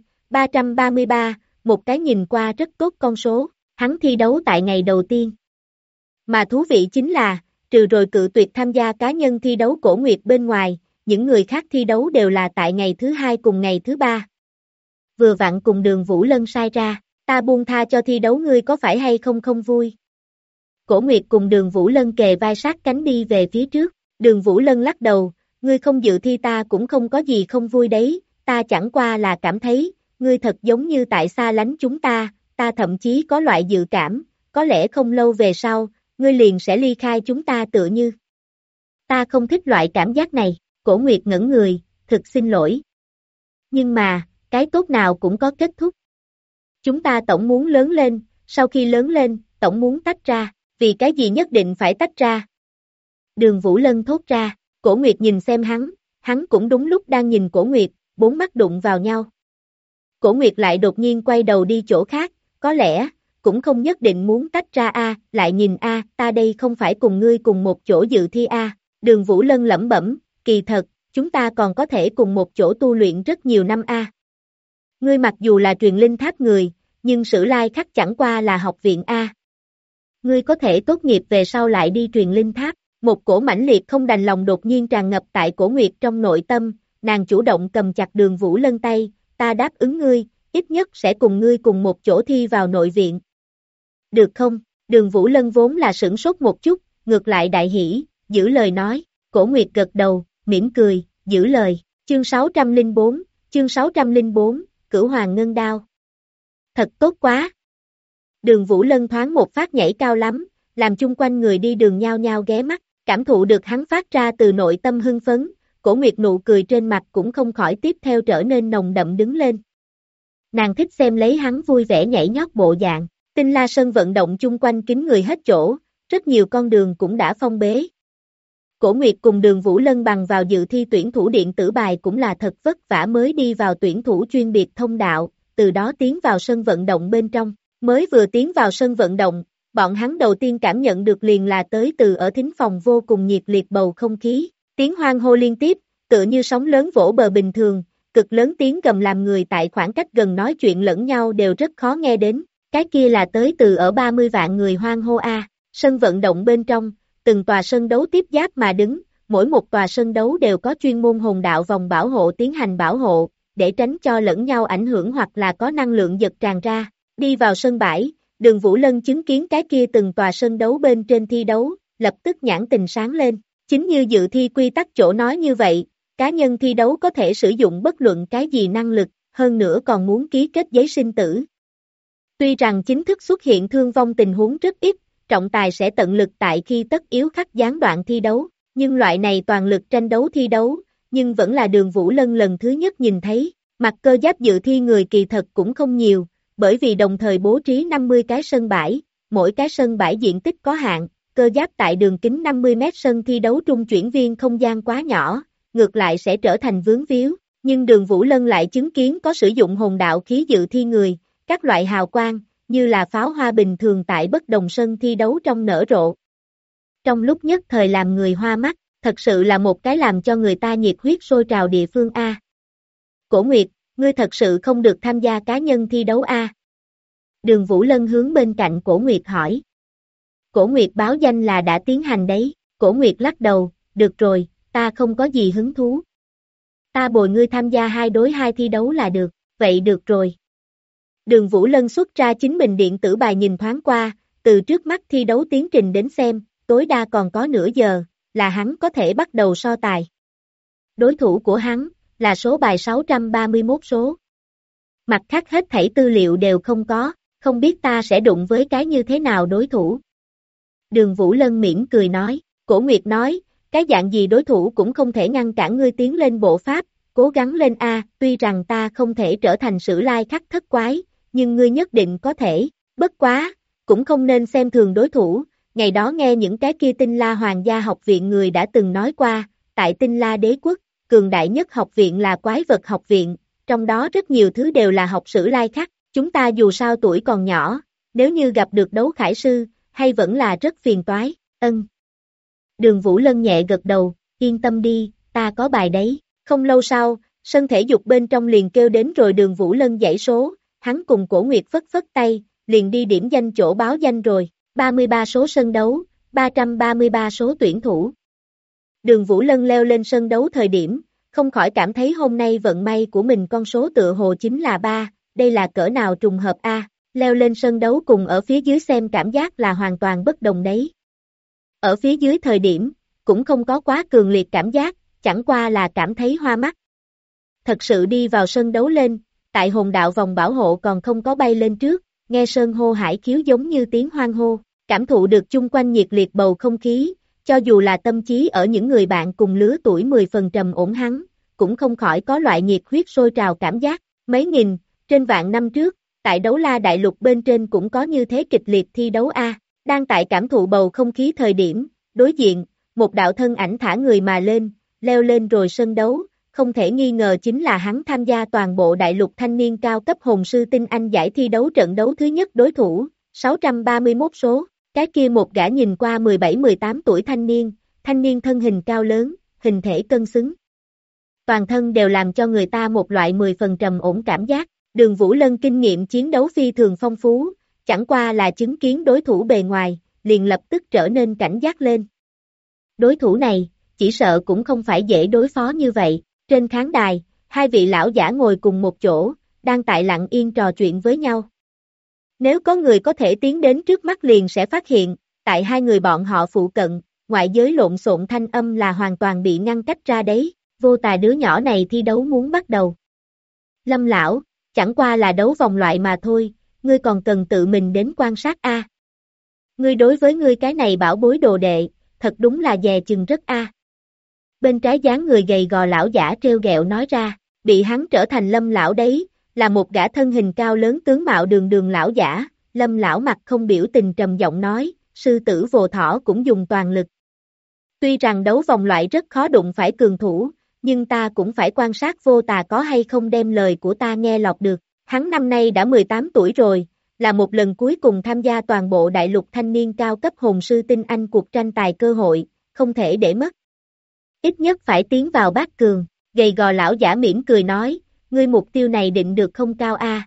333, một cái nhìn qua rất tốt con số, hắn thi đấu tại ngày đầu tiên. Mà thú vị chính là, trừ rồi cự tuyệt tham gia cá nhân thi đấu Cổ Nguyệt bên ngoài, những người khác thi đấu đều là tại ngày thứ hai cùng ngày thứ ba. Vừa vặn cùng Đường Vũ Lân sai ra, ta buông tha cho thi đấu ngươi có phải hay không không vui. Cổ Nguyệt cùng Đường Vũ Lân kề vai sát cánh đi về phía trước, Đường Vũ Lân lắc đầu, ngươi không dự thi ta cũng không có gì không vui đấy, ta chẳng qua là cảm thấy, ngươi thật giống như tại xa lánh chúng ta thậm chí có loại dự cảm, có lẽ không lâu về sau, ngươi liền sẽ ly khai chúng ta tựa như. Ta không thích loại cảm giác này, Cổ Nguyệt ngẩn người, thực xin lỗi. Nhưng mà, cái tốt nào cũng có kết thúc. Chúng ta tổng muốn lớn lên, sau khi lớn lên, tổng muốn tách ra, vì cái gì nhất định phải tách ra. Đường Vũ Lân thốt ra, Cổ Nguyệt nhìn xem hắn cũng đúng lúc đang nhìn Cổ Nguyệt, bốn mắt đụng vào nhau. Cổ Nguyệt lại đột nhiên quay đầu đi chỗ khác, có lẽ, cũng không nhất định muốn tách ra lại nhìn ta đây không phải cùng ngươi cùng một chỗ dự thi Đường Vũ Lân lẩm bẩm, kỳ thật, chúng ta còn có thể cùng một chỗ tu luyện rất nhiều năm Ngươi mặc dù là truyền linh tháp người, nhưng Sử Lai Khắc chẳng qua là học viện Ngươi có thể tốt nghiệp về sau lại đi truyền linh tháp, một cổ mãnh liệt không đành lòng đột nhiên tràn ngập tại Cổ Nguyệt trong nội tâm, nàng chủ động cầm chặt Đường Vũ Lân tay, ta đáp ứng ngươi, ít nhất sẽ cùng ngươi cùng một chỗ thi vào nội viện. Được không? Đường Vũ Lân vốn là sửng sốt một chút, ngược lại đại hỉ, giữ lời nói, Cổ Nguyệt gật đầu, mỉm cười, giữ lời, chương 604, Cửu Hoàng Ngân Đao. Thật tốt quá! Đường Vũ Lân thoáng một phát nhảy cao lắm, làm chung quanh người đi đường nhao nhao ghé mắt, cảm thụ được hắn phát ra từ nội tâm hưng phấn, Cổ Nguyệt nụ cười trên mặt cũng không khỏi tiếp theo trở nên nồng đậm đứng lên. Nàng thích xem lấy hắn vui vẻ nhảy nhót bộ dạng, Tinh La sân vận động chung quanh kín người hết chỗ, rất nhiều con đường cũng đã phong bế. Cổ Nguyệt cùng Đường Vũ Lân bằng vào dự thi tuyển thủ điện tử bài cũng là thật vất vả mới đi vào tuyển thủ chuyên biệt thông đạo, từ đó tiến vào sân vận động bên trong. Mới vừa tiến vào sân vận động, bọn hắn đầu tiên cảm nhận được liền là tới từ ở thính phòng vô cùng nhiệt liệt bầu không khí, tiếng hoan hô liên tiếp, tựa như sóng lớn vỗ bờ bình thường, cực lớn tiếng gầm làm người tại khoảng cách gần nói chuyện lẫn nhau đều rất khó nghe đến, cái kia là tới từ ở 30 vạn người hoan hô sân vận động bên trong, từng tòa sân đấu tiếp giáp mà đứng, mỗi một tòa sân đấu đều có chuyên môn hồn đạo vòng bảo hộ tiến hành bảo hộ, để tránh cho lẫn nhau ảnh hưởng hoặc là có năng lượng giật tràn ra. Đi vào sân bãi, Đường Vũ Lân chứng kiến cái kia từng tòa sân đấu bên trên thi đấu, lập tức nhãn tình sáng lên. Chính như dự thi quy tắc chỗ nói như vậy, cá nhân thi đấu có thể sử dụng bất luận cái gì năng lực, hơn nữa còn muốn ký kết giấy sinh tử. Tuy rằng chính thức xuất hiện thương vong tình huống rất ít, trọng tài sẽ tận lực tại khi tất yếu khắc gián đoạn thi đấu, nhưng loại này toàn lực tranh đấu thi đấu, nhưng vẫn là Đường Vũ Lân lần thứ nhất nhìn thấy, mặc cơ giáp dự thi người kỳ thật cũng không nhiều, bởi vì đồng thời bố trí 50 cái sân bãi, mỗi cái sân bãi diện tích có hạn, cơ giáp tại đường kính 50m sân thi đấu trung chuyển viên không gian quá nhỏ, ngược lại sẽ trở thành vướng víu, nhưng Đường Vũ Lân lại chứng kiến có sử dụng hồn đạo khí dự thi người, các loại hào quang, như là pháo hoa bình thường tại bất đồng sân thi đấu trong nở rộ. Trong lúc nhất thời làm người hoa mắt, thật sự là một cái làm cho người ta nhiệt huyết sôi trào địa phương A. Cổ Nguyệt, ngươi thật sự không được tham gia cá nhân thi đấu A. Đường Vũ Lân hướng bên cạnh Cổ Nguyệt hỏi. Cổ Nguyệt báo danh là đã tiến hành đấy, Cổ Nguyệt lắc đầu, được rồi, ta không có gì hứng thú. Ta bồi ngươi tham gia 2 đối 2 thi đấu là được, vậy được rồi. Đường Vũ Lân xuất ra chính mình điện tử bài nhìn thoáng qua, từ trước mắt thi đấu tiến trình đến xem, tối đa còn có nửa giờ, là hắn có thể bắt đầu so tài. Đối thủ của hắn, là số bài 631 số. Mặt khác hết thảy tư liệu đều không có, không biết ta sẽ đụng với cái như thế nào đối thủ. Đường Vũ Lân mỉm cười nói, Cổ Nguyệt nói, cái dạng gì đối thủ cũng không thể ngăn cản ngươi tiến lên bộ pháp, cố gắng lên A, tuy rằng ta không thể trở thành Sử Lai Khắc thất quái, nhưng ngươi nhất định có thể, bất quá, cũng không nên xem thường đối thủ, ngày đó nghe những cái kia Tinh La Hoàng gia học viện người đã từng nói qua, tại Tinh La đế quốc, cường đại nhất học viện là quái vật học viện, trong đó rất nhiều thứ đều là học Sử Lai Khắc, chúng ta dù sao tuổi còn nhỏ, nếu như gặp được đấu khải sư, hay vẫn là rất phiền toái, Đường Vũ Lân nhẹ gật đầu, yên tâm đi, ta có bài đấy, không lâu sau, sân thể dục bên trong liền kêu đến rồi Đường Vũ Lân dãy số, hắn cùng Cổ Nguyệt phất phất tay, liền đi điểm danh chỗ báo danh rồi, 33 số sân đấu, 333 số tuyển thủ. Đường Vũ Lân leo lên sân đấu thời điểm, không khỏi cảm thấy hôm nay vận may của mình con số tựa hồ chính là 3, đây là cỡ nào trùng hợp A, leo lên sân đấu cùng ở phía dưới xem cảm giác là hoàn toàn bất đồng đấy. Ở phía dưới thời điểm, cũng không có quá cường liệt cảm giác, chẳng qua là cảm thấy hoa mắt. Thật sự đi vào sân đấu lên, tại hồn đạo vòng bảo hộ còn không có bay lên trước, nghe sơn hô hải khiếu giống như tiếng hoan hô, cảm thụ được chung quanh nhiệt liệt bầu không khí, cho dù là tâm trí ở những người bạn cùng lứa tuổi 10 phần trầm ổn hắn, cũng không khỏi có loại nhiệt huyết sôi trào cảm giác, mấy nghìn, trên vạn năm trước, tại đấu la đại lục bên trên cũng có như thế kịch liệt thi đấu A, đang tại cảm thụ bầu không khí thời điểm, đối diện, một đạo thân ảnh thả người mà lên, leo lên rồi sân đấu, không thể nghi ngờ chính là hắn tham gia toàn bộ đại lục thanh niên cao cấp hồn sư tinh anh giải thi đấu trận đấu thứ nhất đối thủ, 631 số, cái kia một gã nhìn qua 17-18 tuổi thanh niên thân hình cao lớn, hình thể cân xứng. Toàn thân đều làm cho người ta một loại 10 phần trầm ổn cảm giác, Đường Vũ Lân kinh nghiệm chiến đấu phi thường phong phú, chẳng qua là chứng kiến đối thủ bề ngoài, liền lập tức trở nên cảnh giác lên. Đối thủ này, chỉ sợ cũng không phải dễ đối phó như vậy, trên khán đài, hai vị lão giả ngồi cùng một chỗ, đang tại lặng yên trò chuyện với nhau. Nếu có người có thể tiến đến trước mắt liền sẽ phát hiện, tại hai người bọn họ phụ cận, ngoại giới lộn xộn thanh âm là hoàn toàn bị ngăn cách ra đấy, Vô Tà đứa nhỏ này thi đấu muốn bắt đầu. Lâm lão, chẳng qua là đấu vòng loại mà thôi, ngươi còn cần tự mình đến quan sát a. Ngươi đối với ngươi cái này bảo bối đồ đệ, thật đúng là dè chừng rất a. Bên trái dáng người gầy gò lão giả trêu ghẹo nói ra, bị hắn trở thành Lâm lão đấy, là một gã thân hình cao lớn tướng mạo đường lão giả, Lâm lão mặt không biểu tình trầm giọng nói, sư tử Vô Thỏ cũng dùng toàn lực. Tuy rằng đấu vòng loại rất khó đụng phải cường thủ, nhưng ta cũng phải quan sát Vô Tà có hay không đem lời của ta nghe lọt được. Hắn năm nay đã 18 tuổi rồi, là một lần cuối cùng tham gia toàn bộ đại lục thanh niên cao cấp hồn sư tinh anh cuộc tranh tài cơ hội, không thể để mất. Ít nhất phải tiến vào bát cường, gầy gò lão giả mỉm cười nói, ngươi mục tiêu này định được không cao a?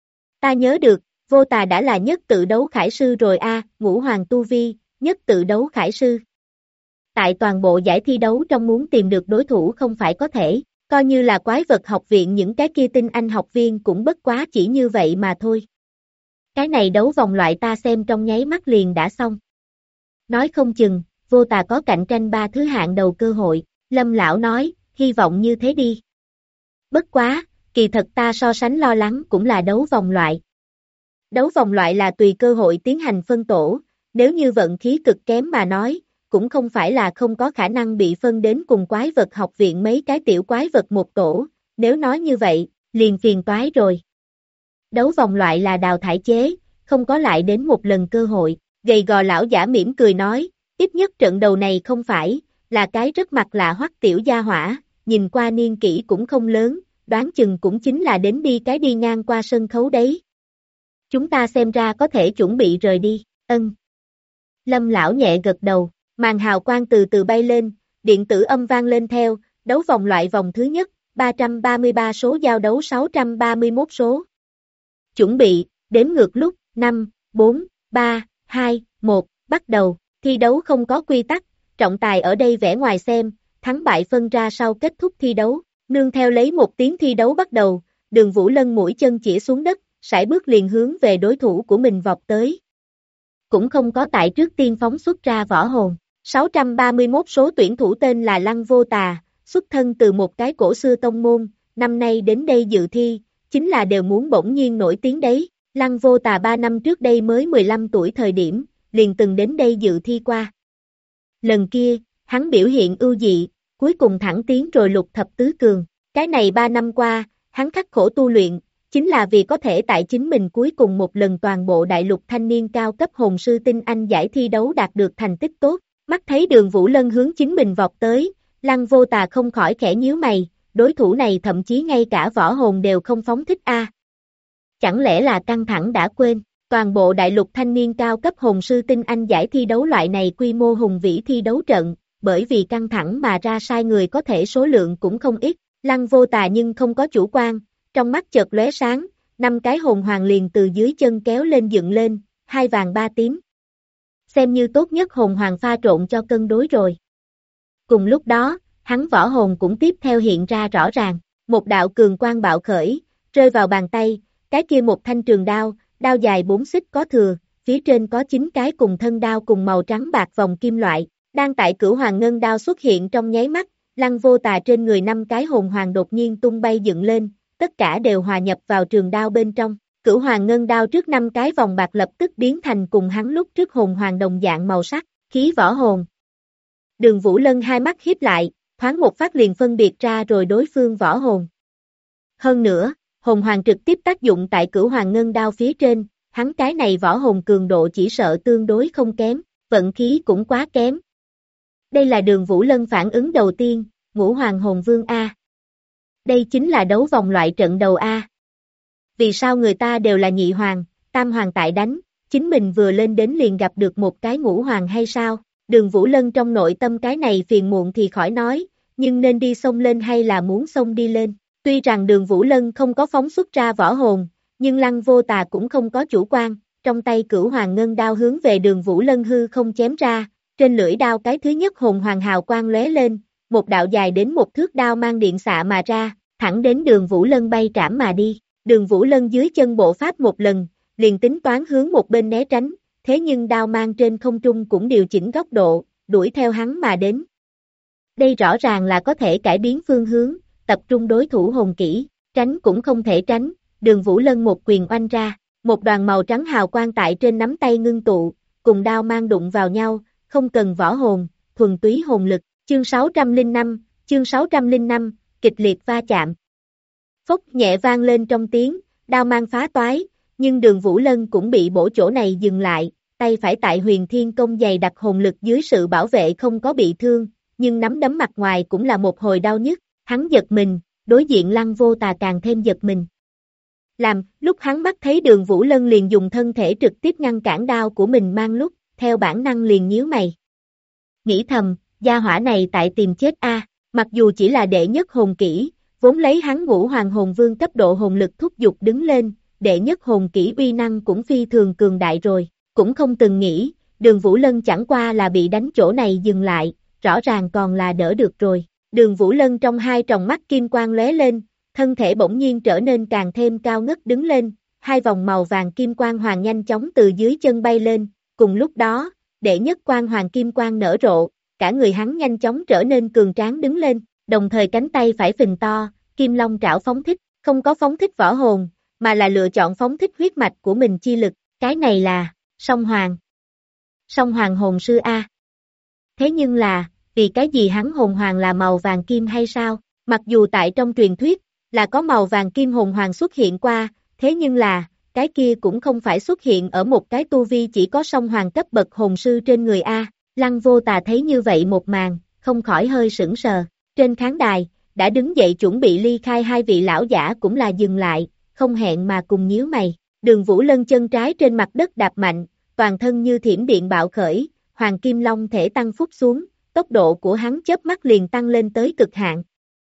Ta nhớ được, Vô Tà đã là nhất tự đấu khải sư rồi a, ngũ hoàng tu vi, nhất tự đấu khải sư. Tại toàn bộ giải thi đấu trong muốn tìm được đối thủ không phải có thể, coi như là quái vật học viện những cái kia tinh anh học viên cũng bất quá chỉ như vậy mà thôi. Cái này đấu vòng loại ta xem trong nháy mắt liền đã xong. Nói không chừng, Vô Tà có cạnh tranh 3 thứ hạng đầu cơ hội, Lâm lão nói, hy vọng như thế đi. Bất quá, kỳ thật ta so sánh lo lắng cũng là đấu vòng loại. Đấu vòng loại là tùy cơ hội tiến hành phân tổ, nếu như vận khí cực kém mà nói, cũng không phải là không có khả năng bị phân đến cùng quái vật học viện mấy cái tiểu quái vật một tổ, nếu nói như vậy, liền phiền toái rồi. Đấu vòng loại là đào thải chế, không có lại đến một lần cơ hội. Gầy gò lão giả mỉm cười nói, ít nhất trận đầu này không phải, là cái rất mặt lạ Hoắc tiểu gia hỏa, nhìn qua niên kỷ cũng không lớn, đoán chừng cũng chính là đến đi ngang qua sân khấu đấy. Chúng ta xem ra có thể chuẩn bị rời đi, ân. Lâm lão nhẹ gật đầu, màn hào quang từ từ bay lên, điện tử âm vang lên theo, đấu vòng loại vòng thứ nhất, 333 số giao đấu 631 số. Chuẩn bị, đếm ngược lúc, 5, 4, 3, 2, 1, bắt đầu, thi đấu không có quy tắc, trọng tài ở đây vẽ ngoài xem, thắng bại phân ra sau kết thúc thi đấu, nương theo lấy một tiếng thi đấu bắt đầu, Đường Vũ Lân mũi chân chỉ xuống đất, sải bước liền hướng về đối thủ của mình vọt tới. Cũng không có tại trước tiên phóng xuất ra võ hồn, 631 số tuyển thủ tên là Lăng Vô Tà, xuất thân từ một cái cổ xưa tông môn, năm nay đến đây dự thi, chính là đều muốn bỗng nhiên nổi tiếng đấy. Lăng Vô Tà 3 năm trước đây mới 15 tuổi thời điểm, liền từng đến đây dự thi qua. Lần kia, hắn biểu hiện ưu dị, cuối cùng thẳng tiến rồi lục thập tứ cường. Cái này 3 năm qua, hắn khắc khổ tu luyện, chính là vì có thể tại chính mình cuối cùng một lần toàn bộ đại lục thanh niên cao cấp hồn sư tinh anh giải thi đấu đạt được thành tích tốt. Mắt thấy Đường Vũ Lân hướng chính mình vọt tới, Lăng Vô Tà không khỏi khẽ nhíu mày, đối thủ này thậm chí ngay cả võ hồn đều không phóng thích a. Chẳng lẽ là căng thẳng đã quên, toàn bộ đại lục thanh niên cao cấp hồn sư tinh anh giải thi đấu loại này quy mô hùng vĩ thi đấu trận, bởi vì căng thẳng mà ra sai người có thể số lượng cũng không ít, Lăng Vô Tà nhưng không có chủ quan, trong mắt chợt lóe sáng, 5 cái hồn hoàng liền từ dưới chân kéo lên dựng lên, 2 vàng 3 tím. Xem như tốt nhất hồn hoàng pha trộn cho cân đối rồi. Cùng lúc đó, hắn võ hồn cũng tiếp theo hiện ra rõ ràng, một đạo cường quang bạo khởi, rơi vào bàn tay, cái kia một thanh trường đao, đao dài 4 xích có thừa, phía trên có 9 cái cùng thân đao cùng màu trắng bạc vòng kim loại, đang tại Cửu Hoàng Ngân đao xuất hiện trong nháy mắt, Lăng Vô Tà trên người 5 cái hồn hoàng đột nhiên tung bay dựng lên, tất cả đều hòa nhập vào trường đao bên trong. Cửu Hoàng Ngân đao trước 5 cái vòng bạc lập tức biến thành cùng hắn lúc trước hồn hoàng đồng dạng màu sắc, khí võ hồn. Đường Vũ Lân hai mắt híp lại, thoáng một phát liền phân biệt ra rồi đối phương võ hồn. Hơn nữa, hồn hoàng trực tiếp tác dụng tại Cửu Hoàng Ngân đao phía trên, hắn cái này võ hồn cường độ chỉ sợ tương đối không kém, vận khí cũng quá kém. Đây là Đường Vũ Lân phản ứng đầu tiên, Ngũ Hoàng Hồn Vương A. Đây chính là đấu vòng loại trận đầu A. Vì sao người ta đều là nhị hoàng, tam hoàng tại đánh, chính mình vừa lên đến liền gặp được một cái ngũ hoàng hay sao? Đường Vũ Lân trong nội tâm cái này phiền muộn thì khỏi nói, nhưng nên đi xông lên hay là muốn xông đi lên. Tuy rằng Đường Vũ Lân không có phóng xuất ra võ hồn, nhưng Lăng Vô Tà cũng không có chủ quan, trong tay Cửu Hoàng Ngân đao hướng về Đường Vũ Lân hư không chém ra, trên lưỡi đao cái thứ nhất hồn hoàng hào quang lóe lên, một đạo dài đến 1 thước đao mang điện xạ mà ra, thẳng đến Đường Vũ Lân bay trảm mà đi. Đường Vũ Lân dưới chân bộ pháp một lần, liền tính toán hướng một bên né tránh, thế nhưng đao mang trên không trung cũng điều chỉnh góc độ, đuổi theo hắn mà đến. Đây rõ ràng là có thể cải biến phương hướng, tập trung đối thủ hồn kỹ, tránh cũng không thể tránh, Đường Vũ Lân một quyền oanh ra, một đoàn màu trắng hào quang tại trên nắm tay ngưng tụ, cùng đao mang đụng vào nhau, không cần võ hồn, thuần túy hồn lực, chương 605, kịch liệt va chạm. Phốc nhẹ vang lên trong tiếng, đao mang phá toái, nhưng Đường Vũ Lân cũng bị bổ chỗ này dừng lại, tay phải tại Huyền Thiên Công dày đặc hồn lực dưới sự bảo vệ không có bị thương, nhưng nắm đấm mặt ngoài cũng là một hồi đau nhức, hắn giật mình, đối diện Lăng Vô Tà càng thêm giật mình. Lúc hắn bắt thấy Đường Vũ Lân liền dùng thân thể trực tiếp ngăn cản đao của mình mang lúc, theo bản năng liền nhíu mày. Nghĩ thầm, gia hỏa này tại tìm chết a, mặc dù chỉ là đệ nhất hồn kỹ, vốn lấy hắn Ngũ Hoàng Hồn Vương cấp độ hồn lực thúc giục đứng lên, đệ nhất hồn kỹ uy năng cũng phi thường cường đại rồi, cũng không từng nghĩ, Đường Vũ Lân chẳng qua là bị đánh chỗ này dừng lại, rõ ràng còn là đỡ được rồi. Đường Vũ Lân trong hai tròng mắt kim quang lóe lên, thân thể bỗng nhiên trở nên càng thêm cao ngất đứng lên, hai vòng màu vàng kim quang hoàng nhanh chóng từ dưới chân bay lên, cùng lúc đó, đệ nhất quang hoàng kim quang nở rộ, cả người hắn nhanh chóng trở nên cường tráng đứng lên, đồng thời cánh tay phải phình to, kim long trảo phóng thích, không có phóng thích võ hồn, mà là lựa chọn phóng thích huyết mạch của mình chi lực, cái này là, song hoàng hồn sư A. Thế nhưng là, vì cái gì hắn hồn hoàng là màu vàng kim hay sao? Mặc dù tại trong truyền thuyết, là có màu vàng kim hồn hoàng xuất hiện qua, thế nhưng là, cái kia cũng không phải xuất hiện ở một cái tu vi chỉ có song hoàng cấp bậc hồn sư trên người A. Lăng Vô Tà thấy như vậy một màn, không khỏi hơi sững sờ. Trên khán đài, đã đứng dậy chuẩn bị ly khai hai vị lão giả cũng là dừng lại, không hẹn mà cùng nhíu mày. Đường Vũ Lân chân trái trên mặt đất đạp mạnh, toàn thân như thiểm điện bạo khởi, Hoàng Kim Long thể tăng phúc xuống, tốc độ của hắn chớp mắt liền tăng lên tới cực hạn.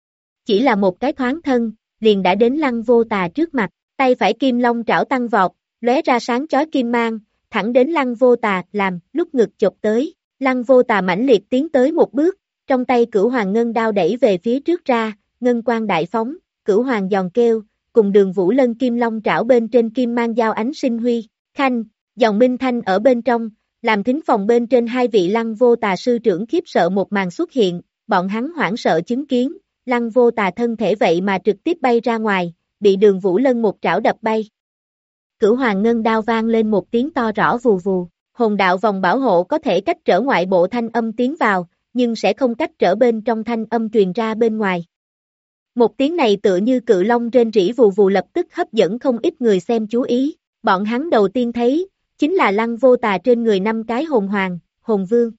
Chỉ là một cái thoáng thân, liền đã đến Lăng Vô Tà trước mặt, tay phải Kim Long trảo tăng vọt, lóe ra sáng chói kim mang, thẳng đến Lăng Vô Tà làm lúc ngực chộp tới. Lăng Vô Tà mãnh liệt tiến tới một bước, trong tay Cửu Hoàng Ngân đao đẩy về phía trước ra, ngân quang đại phóng, Cửu Hoàng giòn kêu, cùng Đường Vũ Lân Kim Long trảo bên trên kim mang giao ánh sinh huy, khanh, dòng minh thanh ở bên trong, làm thính phòng bên trên hai vị Lăng Vô Tà sư trưởng khiếp sợ một màn xuất hiện, bọn hắn hoảng sợ chứng kiến, Lăng Vô Tà thân thể vậy mà trực tiếp bay ra ngoài, bị Đường Vũ Lân một trảo đập bay. Cửu Hoàng Ngân đao vang lên một tiếng to rõ vù vù, hồn đạo vòng bảo hộ có thể cách trở ngoại bộ thanh âm tiến vào, nhưng sẽ không cách trở bên trong thanh âm truyền ra bên ngoài. Một tiếng này tựa như cự long rên rỉ vù vù lập tức hấp dẫn không ít người xem chú ý, bọn hắn đầu tiên thấy, chính là Lăng Vô Tà trên người 5 cái hồn hoàng, hồn vương.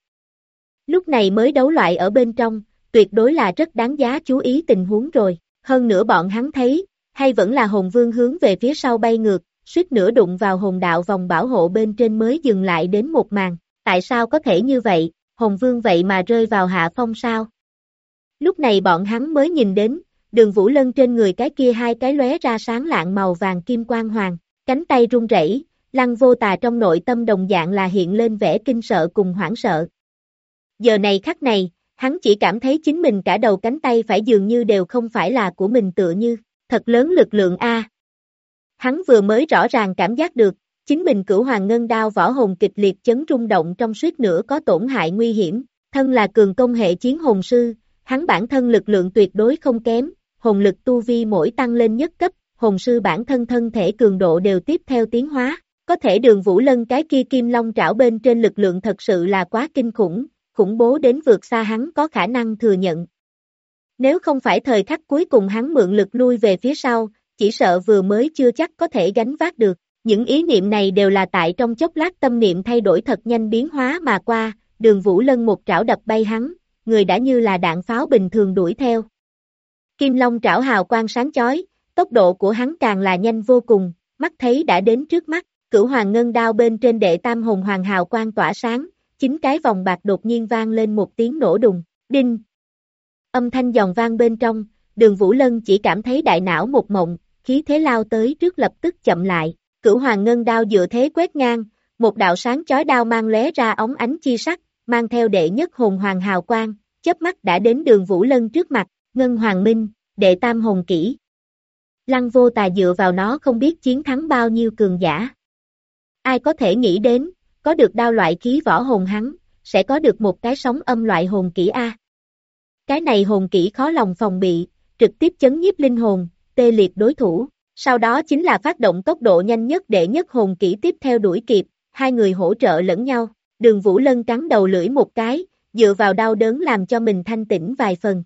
Lúc này mới đấu loại ở bên trong, tuyệt đối là rất đáng giá chú ý tình huống rồi, hơn nữa bọn hắn thấy, hay vẫn là hồn vương hướng về phía sau bay ngược, suýt nữa đụng vào hồn đạo vòng bảo hộ bên trên mới dừng lại đến một màn, tại sao có thể như vậy, hồn vương vậy mà rơi vào hạ phong sao? Lúc này bọn hắn mới nhìn đến, Đường Vũ Lân trên người cái kia hai cái lóe ra sáng lạng màu vàng kim quang hoàng, cánh tay run rẩy, Lăng Vô Tà trong nội tâm đồng dạng là hiện lên vẻ kinh sợ cùng hoảng sợ. Giờ này khắc này, hắn chỉ cảm thấy chính mình cả đầu cánh tay phải dường như đều không phải là của mình tựa như, thật lớn lực lượng A. Hắn vừa mới rõ ràng cảm giác được, chính mình Cửu Hoàng Ngân đao võ hồn kịch liệt chấn rung động trong suýt nữa có tổn hại nguy hiểm, thân là cường công hệ chiến hồn sư, hắn bản thân lực lượng tuyệt đối không kém, hồn lực tu vi mỗi tăng lên nhất cấp, hồn sư bản thân thân thể cường độ đều tiếp theo tiến hóa, có thể Đường Vũ Lân cái kia kim long trảo bên trên lực lượng thật sự là quá kinh khủng, khủng bố đến vượt xa hắn có khả năng thừa nhận. Nếu không phải thời khắc cuối cùng hắn mượn lực lui về phía sau, chỉ sợ vừa mới chưa chắc có thể gánh vác được. Những ý niệm này đều là tại trong chốc lát tâm niệm thay đổi thật nhanh biến hóa mà qua, Đường Vũ Lân một trảo đập bay hắn, người đã như là đạn pháo bình thường đuổi theo. Kim Long trảo hào quang sáng chói, tốc độ của hắn càng là nhanh vô cùng, mắt thấy đã đến trước mắt, Cửu Hoàng Ngân đao bên trên đệ tam hồn hoàng hào quang tỏa sáng, 9 cái vòng bạc đột nhiên vang lên một tiếng nổ đùng, đinh. Âm thanh giòn vang bên trong, Đường Vũ Lân chỉ cảm thấy đại não một mộng, khí thế lao tới trước lập tức chậm lại, Cửu Hoàng Ngân đao dựa thế quét ngang, một đạo sáng chói đao mang lóe ra óng ánh chi sắc, mang theo đệ nhất hồn hoàng hào quang, chớp mắt đã đến Đường Vũ Lân trước mặt, Ngân Hoàng Minh, đệ tam hồn kỹ. Lăng Vô Tà dựa vào nó không biết chiến thắng bao nhiêu cường giả. Ai có thể nghĩ đến, có được đao loại khí võ hồn hắn, sẽ có được một cái sóng âm loại hồn kỹ A. Cái này hồn kỹ khó lòng phòng bị, trực tiếp chấn nhiếp linh hồn, tê liệt đối thủ, sau đó chính là phát động tốc độ nhanh nhất đệ nhất hồn kỹ tiếp theo đuổi kịp, hai người hỗ trợ lẫn nhau, Đường Vũ Lân cắn đầu lưỡi một cái, dựa vào đau đớn làm cho mình thanh tĩnh vài phần.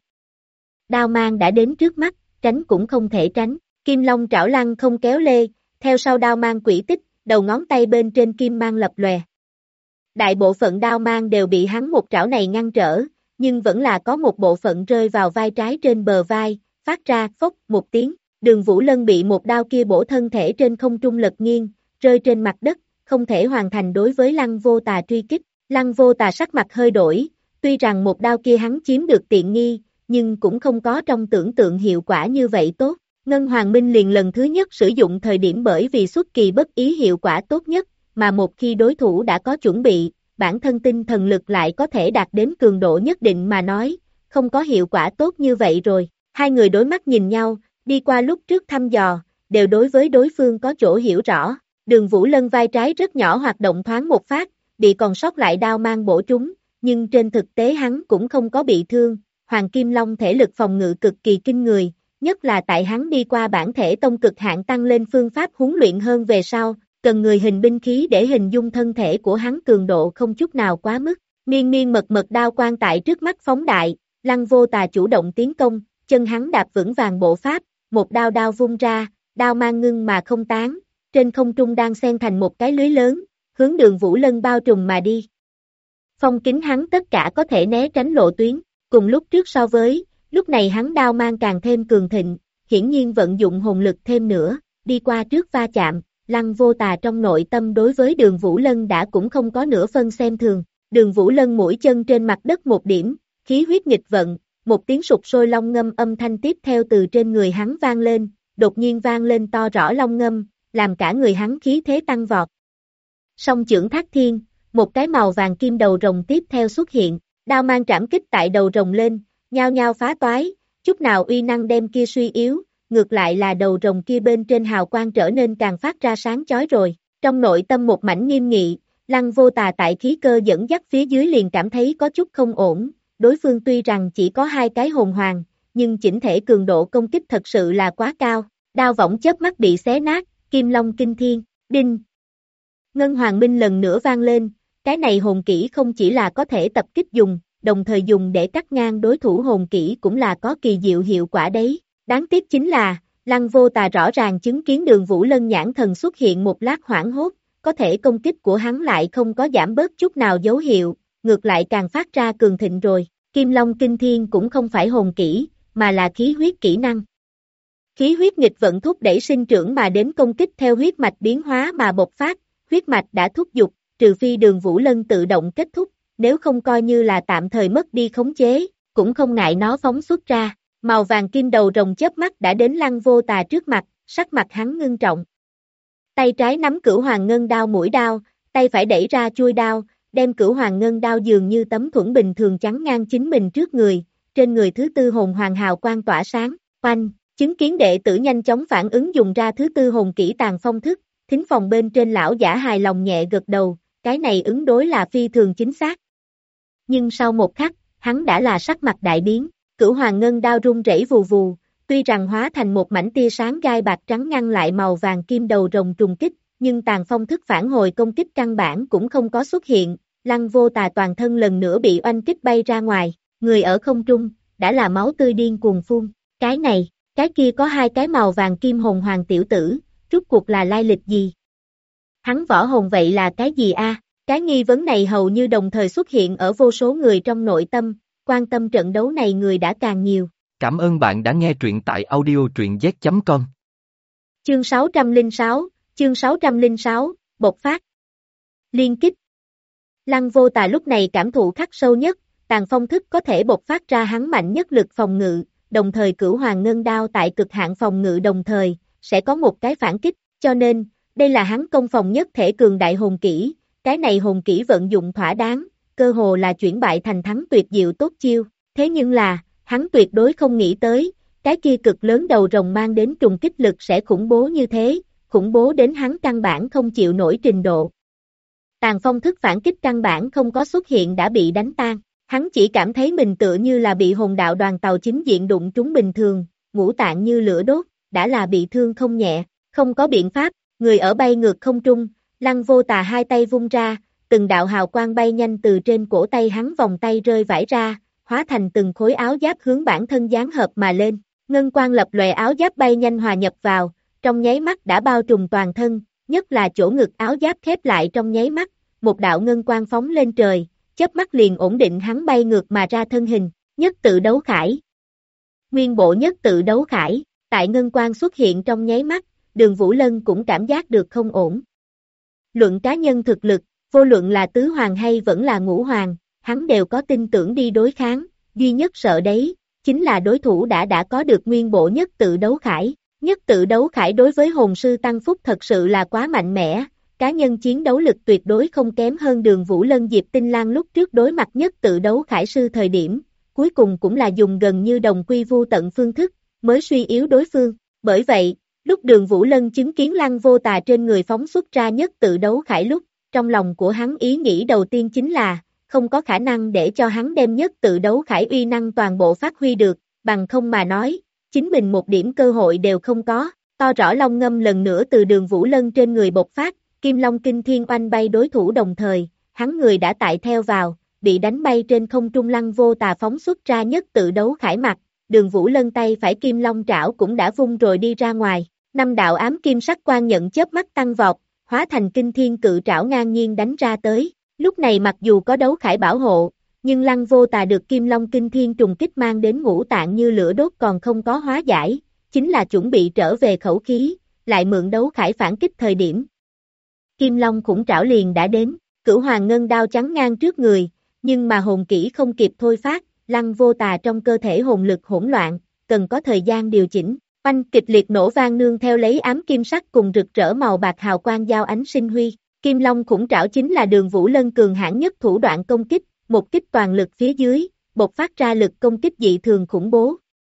Đao mang đã đến trước mắt, tránh cũng không thể tránh, Kim Long trảo lăng không kéo lê, theo sau đao mang quỷ tích, đầu ngón tay bên trên kim mang lập lòe. Đại bộ phận đao mang đều bị hắn một trảo này ngăn trở, nhưng vẫn là có một bộ phận rơi vào vai trái trên bờ vai, phát ra phốc một tiếng, Đường Vũ Lân bị một đao kia bổ thân thể trên không trung lật nghiêng, rơi trên mặt đất, không thể hoàn thành đối với Lăng Vô Tà truy kích. Lăng Vô Tà sắc mặt hơi đổi, tuy rằng một đao kia hắn chiếm được tiện nghi, nhưng cũng không có trong tưởng tượng hiệu quả như vậy tốt. Ngân Hoàng Minh liền lần thứ nhất sử dụng thời điểm bởi vì xuất kỳ bất ý hiệu quả tốt nhất, mà một khi đối thủ đã có chuẩn bị, bản thân tinh thần lực lại có thể đạt đến cường độ nhất định mà nói, không có hiệu quả tốt như vậy rồi. Hai người đối mắt nhìn nhau, đi qua lúc trước thăm dò, đều đối với đối phương có chỗ hiểu rõ. Đường Vũ Lân vai trái rất nhỏ hoạt động thoáng một phát, bị còn sót lại đao mang bổ trúng, nhưng trên thực tế hắn cũng không có bị thương. Hoàng Kim Long thể lực phòng ngự cực kỳ kinh người, nhất là tại hắn đi qua bản thể tông cực hạn tăng lên phương pháp huấn luyện hơn về sau, cần người hình binh khí để hình dung thân thể của hắn cường độ không chút nào quá mức. Miên miên mật mật đao quang tại trước mắt phóng đại, Lăng Vô Tà chủ động tiến công, chân hắn đạp vững vàng bộ pháp, một đao đao vung ra, đao mang ngưng mà không tán, trên không trung đang xen thành một cái lưới lớn, hướng Đường Vũ Lân bao trùm mà đi. Phong kính hắn tất cả có thể né tránh lộ tuyến, cùng lúc trước so với, lúc này hắn đao mang càng thêm cường thịnh, hiển nhiên vận dụng hồn lực thêm nữa, đi qua trước va chạm, Lăng Vô Tà trong nội tâm đối với Đường Vũ Lân đã cũng không có nửa phân xem thường. Đường Vũ Lân mũi chân trên mặt đất một điểm, khí huyết nghịch vận, một tiếng sụp sôi long ngâm âm thanh tiếp theo từ trên người hắn vang lên, đột nhiên vang lên to rõ long ngâm, làm cả người hắn khí thế tăng vọt. Song chưởng thác thiên, một cái màu vàng kim đầu rồng tiếp theo xuất hiện, đao mang trảm kích tại đầu rồng lên, nhao nhao phá toái, chút nào uy năng đem kia suy yếu, ngược lại là đầu rồng kia bên trên hào quang trở nên càng phát ra sáng chói rồi. Trong nội tâm một mảnh nghiêm nghị, Lăng Vô Tà tại khí cơ dẫn dắt phía dưới liền cảm thấy có chút không ổn, đối phương tuy rằng chỉ có 2 cái hồn hoàng, nhưng chỉnh thể cường độ công kích thật sự là quá cao, đao võng chớp mắt bị xé nát, Kim Long Kinh Thiên, đinh. Ngân Hoàng Minh lần nữa vang lên, cái này hồn kỹ không chỉ là có thể tập kích dùng, đồng thời dùng để cắt ngang đối thủ hồn kỹ cũng là có kỳ diệu hiệu quả đấy. Đáng tiếc chính là, Lăng Vô Tà rõ ràng chứng kiến Đường Vũ Lân nhãn thần xuất hiện một lát hoảng hốt, có thể công kích của hắn lại không có giảm bớt chút nào dấu hiệu, ngược lại càng phát ra cường thịnh rồi. Kim Long Kinh Thiên cũng không phải hồn kỹ, mà là khí huyết kỹ năng. Khí huyết nghịch vận thúc đẩy sinh trưởng mà đến công kích theo huyết mạch biến hóa mà bộc phát, huyết mạch đã thúc giục, trừ phi Đường Vũ Lân tự động kết thúc, nếu không coi như là tạm thời mất đi khống chế, cũng không ngại nó phóng xuất ra. Màu vàng kim đầu rồng chớp mắt đã đến Lăng Vô Tà trước mặt, sắc mặt hắn ngưng trọng. Tay trái nắm Cửu Hoàng Ngân đao mũi đao, tay phải đẩy ra chuôi đao, đem Cửu Hoàng Ngân đao dường như tấm thuẫn bình thường chắn ngang chính mình trước người, trên người thứ tư hồn hoàng hào quang tỏa sáng, oanh, chứng kiến đệ tử nhanh chóng phản ứng dùng ra thứ tư hồn kỹ Tàn Phong thức, thính phòng bên trên lão giả hài lòng nhẹ gật đầu, cái này ứng đối là phi thường chính xác. Nhưng sau một khắc, hắn đã là sắc mặt đại biến. Cửu Hoàng Ngân đao rung rẩy vù vù, tuy rằng hóa thành một mảnh tia sáng gai bạc trắng ngăn lại màu vàng kim đầu rồng trùng kích, nhưng Tàn Phong thức phản hồi công kích căn bản cũng không có xuất hiện, Lăng Vô Tà toàn thân lần nữa bị oanh kích bay ra ngoài, người ở không trung, đã là máu tươi điên cuồng phun, cái này, cái kia có 2 cái màu vàng kim hồn hoàng tiểu tử, rốt cuộc là lai lịch gì? Hắn võ hồn vậy là cái gì a? Cái nghi vấn này hầu như đồng thời xuất hiện ở vô số người trong nội tâm. Quan tâm trận đấu này người đã càng nhiều. Cảm ơn bạn đã nghe truyện tại audio truyện z.com. Chương 606, bộc phát. Liên kích. Lăng Vô Tà lúc này cảm thụ khắc sâu nhất, Tàn Phong thức có thể bộc phát ra hắn mạnh nhất lực phòng ngự, đồng thời Cửu Hoàng Ngân đao tại cực hạn phòng ngự đồng thời, sẽ có một cái phản kích, cho nên, đây là hắn công phòng nhất thể cường đại hồn kỹ, cái này hồn kỹ vận dụng thỏa đáng. Cơ hồ là chuyển bại thành thắng tuyệt diệu tốt chiêu, thế nhưng là, hắn tuyệt đối không nghĩ tới, cái kia cực lớn đầu rồng mang đến trùng kích lực sẽ khủng bố như thế, khủng bố đến hắn căn bản không chịu nổi trình độ. Tàn Phong thức phản kích căn bản không có xuất hiện đã bị đánh tan, hắn chỉ cảm thấy mình tựa như là bị hồn đạo đoàn tàu chính diện đụng trúng bình thường, ngũ tạng như lửa đốt, đã là bị thương không nhẹ, không có biện pháp, người ở bay ngược không trung, Lăng Vô Tà 2 tay vung ra, từng đạo hào quang bay nhanh từ trên cổ tay hắn vòng tay rơi vãi ra, hóa thành từng khối áo giáp hướng bản thân dán hợp mà lên, ngân quang lập lòe áo giáp bay nhanh hòa nhập vào, trong nháy mắt đã bao trùm toàn thân, nhất là chỗ ngực áo giáp khép lại trong nháy mắt, một đạo ngân quang phóng lên trời, chớp mắt liền ổn định hắn bay ngược mà ra thân hình, nhất tự đấu khải. Nguyên bộ nhất tự đấu khải, tại ngân quang xuất hiện trong nháy mắt, Đường Vũ Lân cũng cảm giác được không ổn. Luận cá nhân thực lực, vô luận là tứ hoàng hay vẫn là ngũ hoàng, hắn đều có tin tưởng đi đối kháng, duy nhất sợ đấy, chính là đối thủ đã có được nguyên bộ nhất tự đấu khải. Nhất tự đấu khải đối với hồn sư tăng phúc thật sự là quá mạnh mẽ, cá nhân chiến đấu lực tuyệt đối không kém hơn Đường Vũ Lân Diệp Tinh Lan lúc trước đối mặt nhất tự đấu khải sư thời điểm, cuối cùng cũng là dùng gần như đồng quy vu tận phương thức, mới suy yếu đối phương. Bởi vậy, lúc Đường Vũ Lân chứng kiến Lăng Vô Tà trên người phóng xuất ra nhất tự đấu khải lúc, trong lòng của hắn ý nghĩ đầu tiên chính là, không có khả năng để cho hắn đem nhất tự đấu khải uy năng toàn bộ phát huy được, bằng không mà nói, chính mình một điểm cơ hội đều không có. To rõ long ngâm lần nữa từ Đường Vũ Lân trên người bộc phát, Kim Long Kinh Thiên oanh bay đối thủ đồng thời, hắn người đã tại theo vào, bị đánh bay trên không trung. Lăng Vô Tà phóng xuất ra nhất tự đấu khải mặt, Đường Vũ Lân tay phải Kim Long trảo cũng đã vung rồi đi ra ngoài, Năm đạo ám kim sắc quang nhận chớp mắt tăng vọt, hóa thành kinh thiên cự trảo ngang nhiên đánh ra tới. Lúc này mặc dù có đấu khải bảo hộ, nhưng Lăng Vô Tà được Kim Long kinh thiên trùng kích mang đến ngũ tạng như lửa đốt còn không có hóa giải, chính là chuẩn bị trở về khẩu khí, lại mượn đấu khải phản kích thời điểm. Kim Long khủng trảo liền đã đến, Cửu Hoàng ngân đao chắn ngang trước người, nhưng mà hồn kỹ không kịp thôi phát, Lăng Vô Tà trong cơ thể hồn lực hỗn loạn, cần có thời gian điều chỉnh. Oanh kịch liệt nổ vang nương theo lấy ám kim sắc cùng rực rỡ màu bạc hào quang giao ánh sinh huy. Kim Long khủng trảo chính là Đường Vũ Lân cường hãn nhất thủ đoạn công kích, một kích toàn lực phía dưới, bộc phát ra lực công kích dị thường khủng bố.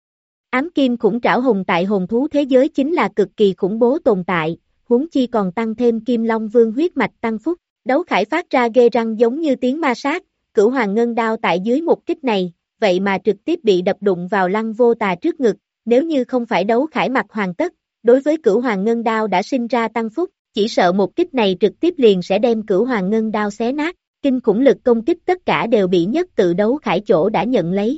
Ám kim khủng trảo hùng tại hồn thú thế giới chính là cực kỳ khủng bố tồn tại, huống chi còn tăng thêm Kim Long Vương huyết mạch tăng phúc. Đấu khải phát ra ghê răng giống như tiếng ma sát, Cửu Hoàng ngân đao tại dưới một kích này, vậy mà trực tiếp bị đập đụng vào Lăng Vô Tà trước ngực. Nếu như không phải đấu khải mặc hoàn tất, đối với Cửu Hoàng ngân đao đã sinh ra tăng phúc, chỉ sợ một kích này trực tiếp liền sẽ đem Cửu Hoàng ngân đao xé nát, kinh khủng lực công kích tất cả đều bị nhất tự đấu khải chỗ đã nhận lấy.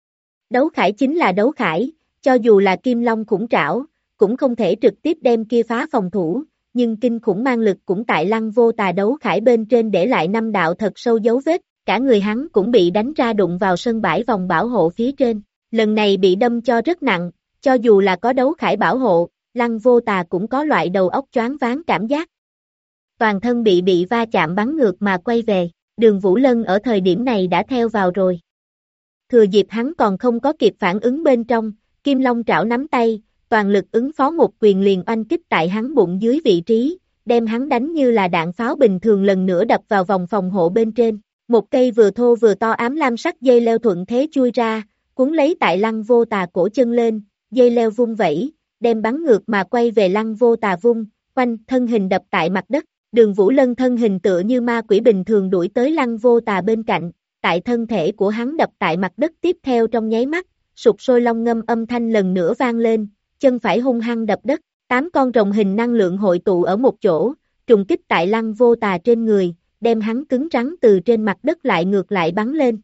Đấu khải chính là đấu khải, cho dù là Kim Long khủng trảo, cũng không thể trực tiếp đem kia phá phòng thủ, nhưng kinh khủng mang lực cũng tại Lăng Vô Tà đấu khải bên trên để lại 5 đạo thật sâu dấu vết, cả người hắn cũng bị đánh ra đụng vào sân bãi vòng bảo hộ phía trên. Lần này bị đâm cho rất nặng, cho dù là có đấu khải bảo hộ, Lăng Vô Tà cũng có loại đầu óc choáng váng cảm giác. Toàn thân bị va chạm bắn ngược mà quay về, Đường Vũ Lân ở thời điểm này đã theo vào rồi. Thừa dịp hắn còn không có kịp phản ứng bên trong, Kim Long trảo nắm tay, toàn lực ứng phó một quyền liền oanh kích tại hắn bụng dưới vị trí, đem hắn đánh như là đạn pháo bình thường lần nữa đập vào vòng phòng hộ bên trên. Một cây vừa thô vừa to ám lam sắc dây leo thuận thế chui ra, cuốn lấy tại Lăng Vô Tà cổ chân lên, dây leo vung vẩy, đem bắn ngược mà quay về Lăng Vô Tà vung, quanh thân hình đập tại mặt đất. Đường Vũ Lân thân hình tựa như ma quỷ bình thường đuổi tới Lăng Vô Tà bên cạnh, tại thân thể của hắn đập tại mặt đất tiếp theo trong nháy mắt, sụp sôi long ngâm âm thanh lần nữa vang lên, chân phải hung hăng đập đất, 8 con rồng hình năng lượng hội tụ ở một chỗ, trùng kích tại Lăng Vô Tà trên người, đem hắn cứng rắn từ trên mặt đất lại ngược lại bắn lên.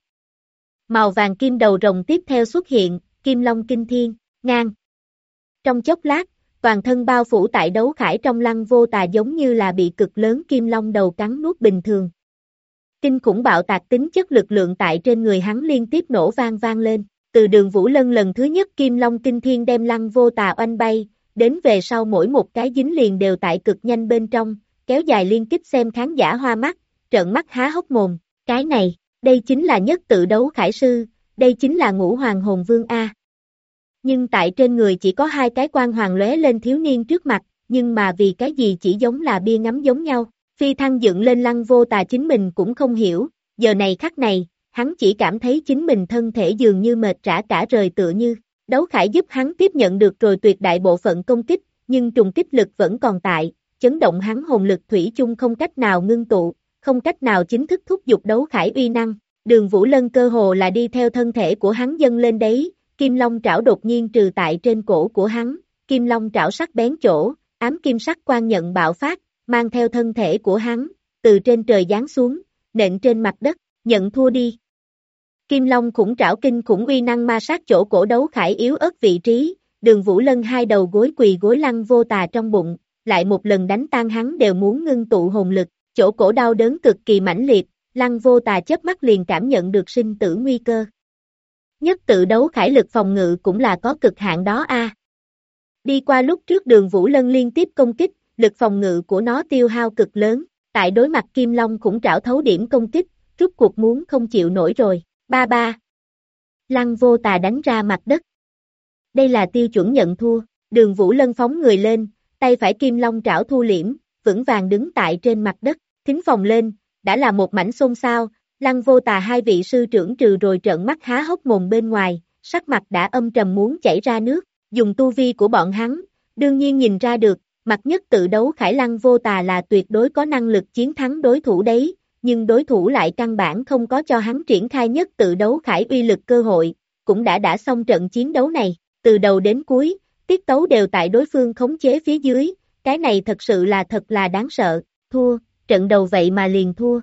Màu vàng kim đầu rồng tiếp theo xuất hiện, Kim Long kinh thiên, ngang. Trong chốc lát, toàn thân bao phủ tại đấu khải trong Lăng Vô Tà giống như là bị cực lớn kim long đầu cắn nuốt bình thường. Kinh khủng bạo tạc tính chất lực lượng tại trên người hắn liên tiếp nổ vang lên, từ Đường Vũ Lân lần thứ nhất Kim Long kinh thiên đem Lăng Vô Tà oanh bay, đến về sau mỗi một cái dính liền đều tại cực nhanh bên trong, kéo dài liên kích xem khán giả hoa mắt, trợn mắt há hốc mồm, cái này, đây chính là nhất tự đấu khải sư, đây chính là Ngũ Hoàng Hồn Vương A. Nhưng tại trên người chỉ có 2 cái quang hoàng lóe lên thiếu niên trước mặt, nhưng mà vì cái gì chỉ giống là bia ngắm giống nhau, phi thăng dựng lên Lăng Vô Tà chính mình cũng không hiểu, giờ này khắc này, hắn chỉ cảm thấy chính mình thân thể dường như mệt rã cả rời tựa như, đấu khải giúp hắn tiếp nhận được rồi tuyệt đại bộ phận công kích, nhưng trùng kích lực vẫn còn tại, chấn động hắn hồn lực thủy chung không cách nào ngưng tụ, không cách nào chính thức thúc giục đấu khải uy năng, Đường Vũ Lân cơ hồ là đi theo thân thể của hắn dâng lên đấy, Kim Long trảo đột nhiên trừ tại trên cổ của hắn, Kim Long trảo sắc bén chỗ, ám kim sắc quang nhận bạo phát, mang theo thân thể của hắn, từ trên trời giáng xuống, nện trên mặt đất, nhận thua đi. Kim Long khủng trảo kinh khủng uy năng ma sát chỗ cổ đấu khải yếu ớt vị trí, Đường Vũ Lân 2 đầu gối quỳ gối Lăng Vô Tà trong bụng, lại một lần đánh tan hắn đều muốn ngưng tụ hồn lực, chỗ cổ đau đớn cực kỳ mãnh liệt, Lăng Vô Tà chớp mắt liền cảm nhận được sinh tử nguy cơ. Nhất tự đấu khải lực phòng ngự cũng là có cực hạn đó a. Đi qua lúc trước Đường Vũ Lân liên tiếp công kích, lực phòng ngự của nó tiêu hao cực lớn, tại đối mặt Kim Long khủng trảo thấu điểm công kích, rút cuộc muốn không chịu nổi rồi, ba. Lăng Vô Tà đánh ra mặt đất. Đây là tiêu chuẩn nhận thua, Đường Vũ Lân phóng người lên, tay phải Kim Long trảo thu liễm, vững vàng đứng tại trên mặt đất, thính phòng lên, đã là một mảnh xôn xao, Lăng Vô Tà 2 vị sư trưởng trừ rồi trợn mắt há hốc mồm bên ngoài, sắc mặt đã âm trầm muốn chảy ra nước, dùng tu vi của bọn hắn, đương nhiên nhìn ra được, mặt nhất tự đấu khải Lăng Vô Tà là tuyệt đối có năng lực chiến thắng đối thủ đấy, nhưng đối thủ lại căn bản không có cho hắn triển khai nhất tự đấu khải uy lực cơ hội, cũng đã xong trận chiến đấu này, từ đầu đến cuối, tiết tấu đều tại đối phương khống chế phía dưới, cái này thật là đáng sợ, thua, trận đầu vậy mà liền thua.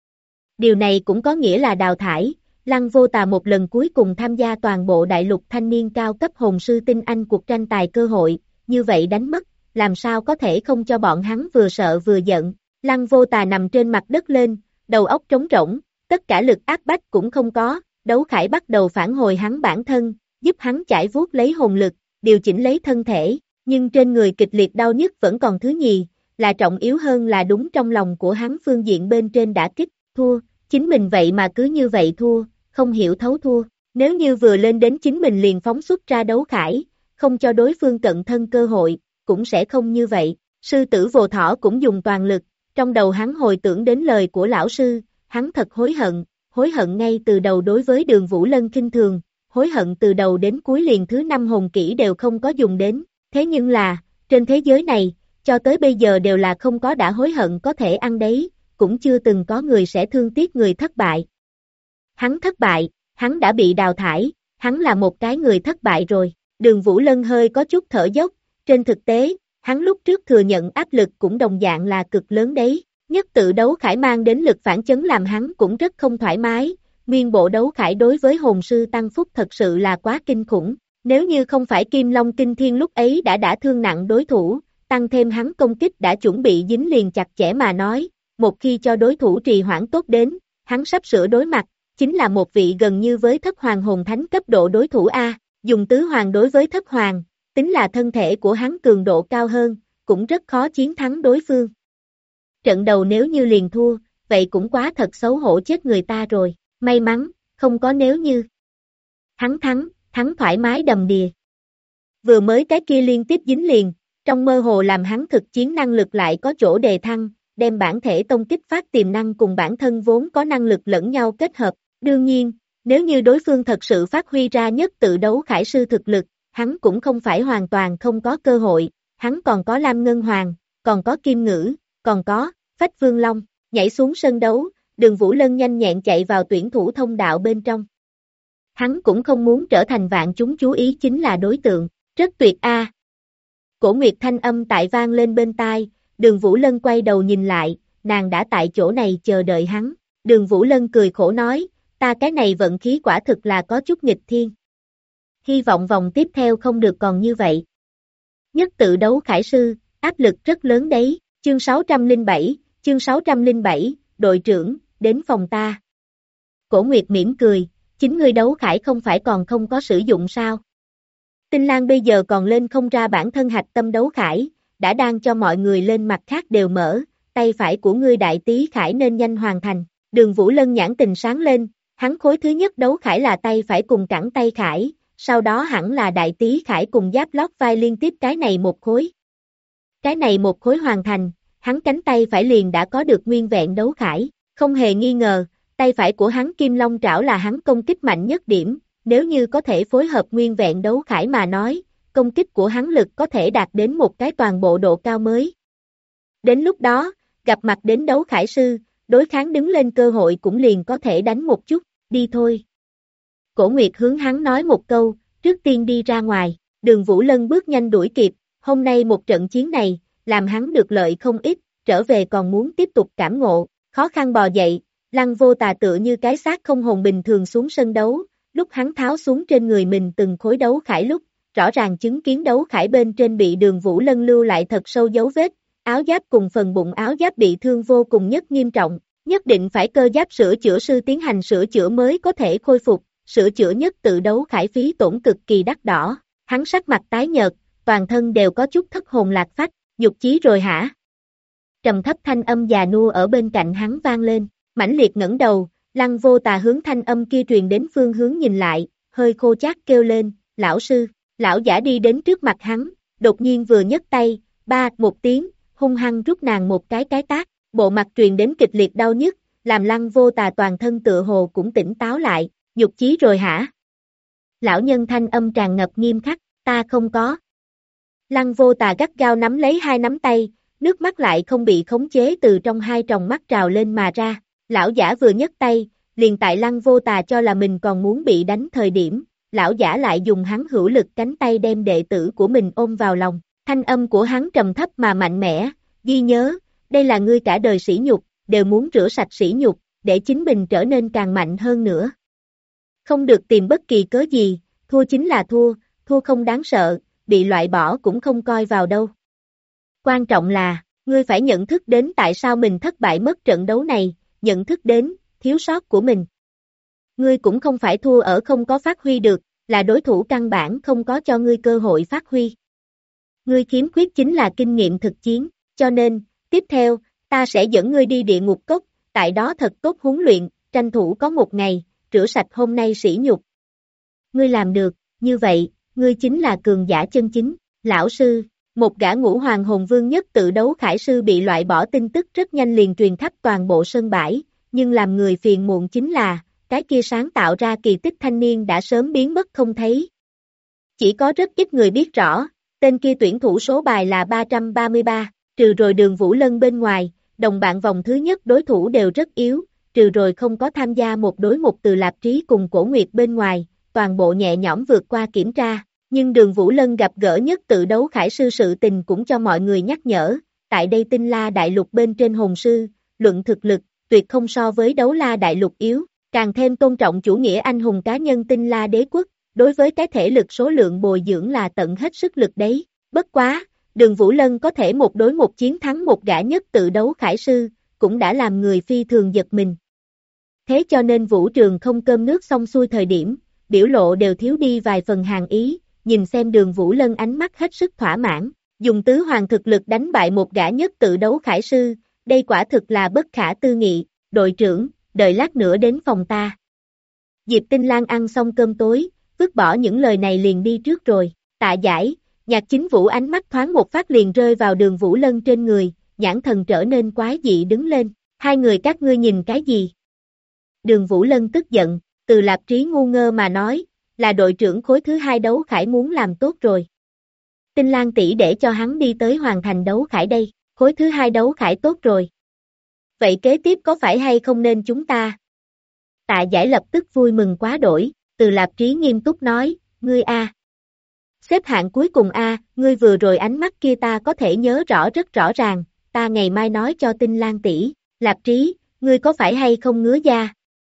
Điều này cũng có nghĩa là đào thải, Lăng Vô Tà một lần cuối cùng tham gia toàn bộ đại lục thanh niên cao cấp hồn sư tinh anh cuộc tranh tài cơ hội, như vậy đánh mất, làm sao có thể không cho bọn hắn vừa sợ vừa giận. Lăng Vô Tà nằm trên mặt đất lên, đầu óc trống rỗng, tất cả lực áp bách cũng không có, đấu khải bắt đầu phản hồi hắn bản thân, giúp hắn chải vuốt lấy hồn lực, điều chỉnh lấy thân thể, nhưng trên người kịch liệt đau nhức vẫn còn thứ nhì, là trọng yếu hơn là đúng trong lòng của hắn phương diện bên trên đã kích, thua, chính mình vậy mà cứ như vậy thua, không hiểu thấu thua, nếu như vừa lên đến chính mình liền phóng xuất ra đấu khải, không cho đối phương cận thân cơ hội, cũng sẽ không như vậy, sư tử Vô Thỏ cũng dùng toàn lực, trong đầu hắn hồi tưởng đến lời của lão sư, hắn thật hối hận ngay từ đầu đối với Đường Vũ Lân khinh thường, hối hận từ đầu đến cuối liền thứ 5 hồn kỹ đều không có dùng đến, thế nhưng là, trên thế giới này, cho tới bây giờ đều là không có đã hối hận có thể ăn đấy, cũng chưa từng có người sẽ thương tiếc người thất bại. Hắn thất bại, hắn đã bị đào thải, hắn là một cái người thất bại rồi, Đường Vũ Lân hơi có chút thở dốc, trên thực tế, hắn lúc trước thừa nhận áp lực cũng đồng dạng là cực lớn đấy, nhất tự đấu khải mang đến lực phản chấn làm hắn cũng rất không thoải mái, nguyên bộ đấu khải đối với hồn sư tăng phúc thật sự là quá kinh khủng, nếu như không phải Kim Long Kinh Thiên lúc ấy đã thương nặng đối thủ, tăng thêm hắn công kích đã chuẩn bị dính liền chặt chẽ mà nói, một khi cho đối thủ trì hoãn tốt đến, hắn sắp sửa đối mặt, chính là một vị gần như với thất hoàng hồn thánh cấp độ đối thủ A, dùng tứ hoàng đối với thất hoàng, tính là thân thể của hắn cường độ cao hơn, cũng rất khó chiến thắng đối phương. Trận đầu nếu như liền thua, vậy cũng quá thật xấu hổ chết người ta rồi, may mắn, không có nếu như. Hắn thắng thoải mái đầm đìa. Vừa mới cái kia liên tiếp dính liền, trong mơ hồ làm hắn thực chiến năng lực lại có chỗ đề thăng, đem bản thể tông kích phát tiềm năng cùng bản thân vốn có năng lực lẫn nhau kết hợp. Đương nhiên, nếu như đối phương thật sự phát huy ra nhất tự đấu khải sư thực lực, hắn cũng không phải hoàn toàn không có cơ hội, hắn còn có Lam Ngân Hoàng, còn có Kim Ngữ, còn có Phách Vương Long, nhảy xuống sân đấu, Đường Vũ Lân nhanh nhẹn chạy vào tuyển thủ thông đạo bên trong. Hắn cũng không muốn trở thành vạn chúng chú ý chính là đối tượng, rất tuyệt a. Cổ Nguyệt thanh âm tại vang lên bên tai, Đường Vũ Lân quay đầu nhìn lại, nàng đã tại chỗ này chờ đợi hắn. Đường Vũ Lân cười khổ nói, ta cái này vận khí quả thực là có chút nghịch thiên. Hy vọng vòng tiếp theo không được còn như vậy. Nhất tự đấu khải sư, áp lực rất lớn đấy, chương 607, đội trưởng, đến phòng ta. Cổ Nguyệt mỉm cười, chính ngươi đấu khải không phải còn không có sử dụng sao? Tinh Lang bây giờ còn lên không ra bản thân hạch tâm đấu khải, đã đang cho mọi người lên mặt khác đều mở, tay phải của ngươi đại tí khải nên nhanh hoàn thành. Đường Vũ Lân nhãn tình sáng lên, hắn khối thứ nhất đấu khải là tay phải cùng cẳng tay khải, sau đó hẳn là đại tí khải cùng giáp lót vai liên tiếp cái này một khối. Cái này một khối hoàn thành, hắn cánh tay phải liền đã có được nguyên vẹn đấu khải, không hề nghi ngờ, tay phải của hắn Kim Long Trảo là hắn công kích mạnh nhất điểm, nếu như có thể phối hợp nguyên vẹn đấu khải mà nói, công kích của hắn lực có thể đạt đến một cái toàn bộ độ cao mới. Đến lúc đó, gặp mặt đến đấu khải sư, đối kháng đứng lên cơ hội cũng liền có thể đánh một chút, đi thôi. Cổ Nguyệt hướng hắn nói một câu, trước tiên đi ra ngoài, Đường Vũ Lân bước nhanh đuổi kịp, hôm nay một trận chiến này, làm hắn được lợi không ít, trở về còn muốn tiếp tục cảm ngộ, khó khăn bò dậy, Lăng Vô Tà tựa như cái xác không hồn bình thường xuống sân đấu, lúc hắn tháo xuống trên người mình từng khối đấu khải lúc, rõ ràng chứng kiến đấu khải bên trên bị Đường Vũ Lân lưu lại thật sâu dấu vết, áo giáp cùng phần bụng áo giáp bị thương vô cùng nhất nghiêm trọng, nhất định phải cơ giáp sửa chữa sư tiến hành sửa chữa mới có thể khôi phục, sửa chữa nhất tự đấu khải phí tổn cực kỳ đắt đỏ, hắn sắc mặt tái nhợt, toàn thân đều có chút thất hồn lạc phách, nhục chí rồi hả? Trầm thấp thanh âm già nua ở bên cạnh hắn vang lên, mãnh liệt ngẩng đầu, Lăng Vô Tà hướng thanh âm kia truyền đến phương hướng nhìn lại, hơi khô chát kêu lên, lão sư, lão giả đi đến trước mặt hắn, đột nhiên vừa nhấc tay, một tiếng, hung hăng rút nàng một cái tát, bộ mặt truyền đến kịch liệt đau nhức, làm Lăng Vô Tà toàn thân tựa hồ cũng tỉnh táo lại, nhục chí rồi hả? Lão nhân thanh âm tràn ngập nghiêm khắc, ta không có. Lăng Vô Tà gắt gao nắm lấy hai nắm tay, nước mắt lại không bị khống chế từ trong hai tròng mắt trào lên mà ra. Lão giả vừa nhấc tay, liền tại Lăng Vô Tà cho là mình còn muốn bị đánh thời điểm, lão giả lại dùng hắn hữu lực cánh tay đem đệ tử của mình ôm vào lòng. Thanh âm của hắn trầm thấp mà mạnh mẽ, ghi nhớ, đây là ngươi cả đời sỉ nhục, đều muốn rửa sạch sỉ nhục, để chính mình trở nên càng mạnh hơn nữa. Không được tìm bất kỳ cớ gì, thua chính là thua, thua không đáng sợ, bị loại bỏ cũng không coi vào đâu. Quan trọng là, ngươi phải nhận thức đến tại sao mình thất bại mất trận đấu này, nhận thức đến, thiếu sót của mình. Ngươi cũng không phải thua ở không có phát huy được, là đối thủ căn bản không có cho ngươi cơ hội phát huy. Ngươi khiếm khuyết chính là kinh nghiệm thực chiến, cho nên, tiếp theo, ta sẽ dẫn ngươi đi địa ngục cốc, tại đó thật tốt huấn luyện, tranh thủ có một ngày, rửa sạch hôm nay sỉ nhục. Ngươi làm được, như vậy, ngươi chính là cường giả chân chính, lão sư. Một gã ngũ hoàng hồn vương nhất tự đấu khải sư bị loại bỏ tin tức rất nhanh liền truyền khắp toàn bộ sân bãi, nhưng làm người phiền muộn chính là, cái kia sáng tạo ra kỳ tích thanh niên đã sớm biến mất không thấy. Chỉ có rất ít người biết rõ, tên kia tuyển thủ số bài là 333, trừ rồi Đường Vũ Lân bên ngoài, đồng bạn vòng thứ nhất đối thủ đều rất yếu, trừ rồi không có tham gia một đối một Từ Lạp Trí cùng Cổ Nguyệt bên ngoài, toàn bộ nhẹ nhõm vượt qua kiểm tra. Nhưng Đường Vũ Lân gặp gỡ nhất tự đấu khải sư sự tình cũng cho mọi người nhắc nhở, tại đây Tinh La Đại Lục bên trên hồn sư, luận thực lực, tuyệt không so với Đấu La Đại Lục yếu, càng thêm tôn trọng chủ nghĩa anh hùng cá nhân Tinh La Đế Quốc, đối với cái thể lực số lượng bồi dưỡng là tận hết sức lực đấy, bất quá, Đường Vũ Lân có thể một đối một chiến thắng một gã nhất tự đấu khải sư, cũng đã làm người phi thường giật mình. Thế cho nên Vũ Trường không cơm nước xong xuôi thời điểm, biểu lộ đều thiếu đi vài phần hàn ý. Nhìn xem Đường Vũ Lân ánh mắt hết sức thỏa mãn, dùng tứ hoàng thực lực đánh bại một gã nhất tự đấu khải sư, đây quả thực là bất khả tư nghị, đội trưởng, đợi lát nữa đến phòng ta. Diệp Tinh Lan ăn xong cơm tối, vứt bỏ những lời này liền đi trước rồi, Tạ Giải, Nhạc Chính Vũ ánh mắt thoáng một phát liền rơi vào Đường Vũ Lân trên người, nhãn thần trở nên quái dị đứng lên, hai người các ngươi nhìn cái gì? Đường Vũ Lân tức giận, Từ Lạp Trí ngu ngơ mà nói, là đội trưởng khối thứ hai đấu khải muốn làm tốt rồi. Tinh Lan tỷ để cho hắn đi tới hoàn thành đấu khải đây, khối thứ hai đấu khải tốt rồi. Vậy kế tiếp có phải hay không nên chúng ta? Tạ Giải lập tức vui mừng quá đổi, Từ Lạp Trí nghiêm túc nói, ngươi A. Xếp hạng cuối cùng A, ngươi vừa rồi ánh mắt kia ta có thể nhớ rõ rất rõ ràng, ta ngày mai nói cho Tinh Lan tỷ, Lạp Trí, ngươi có phải hay không ngứa da?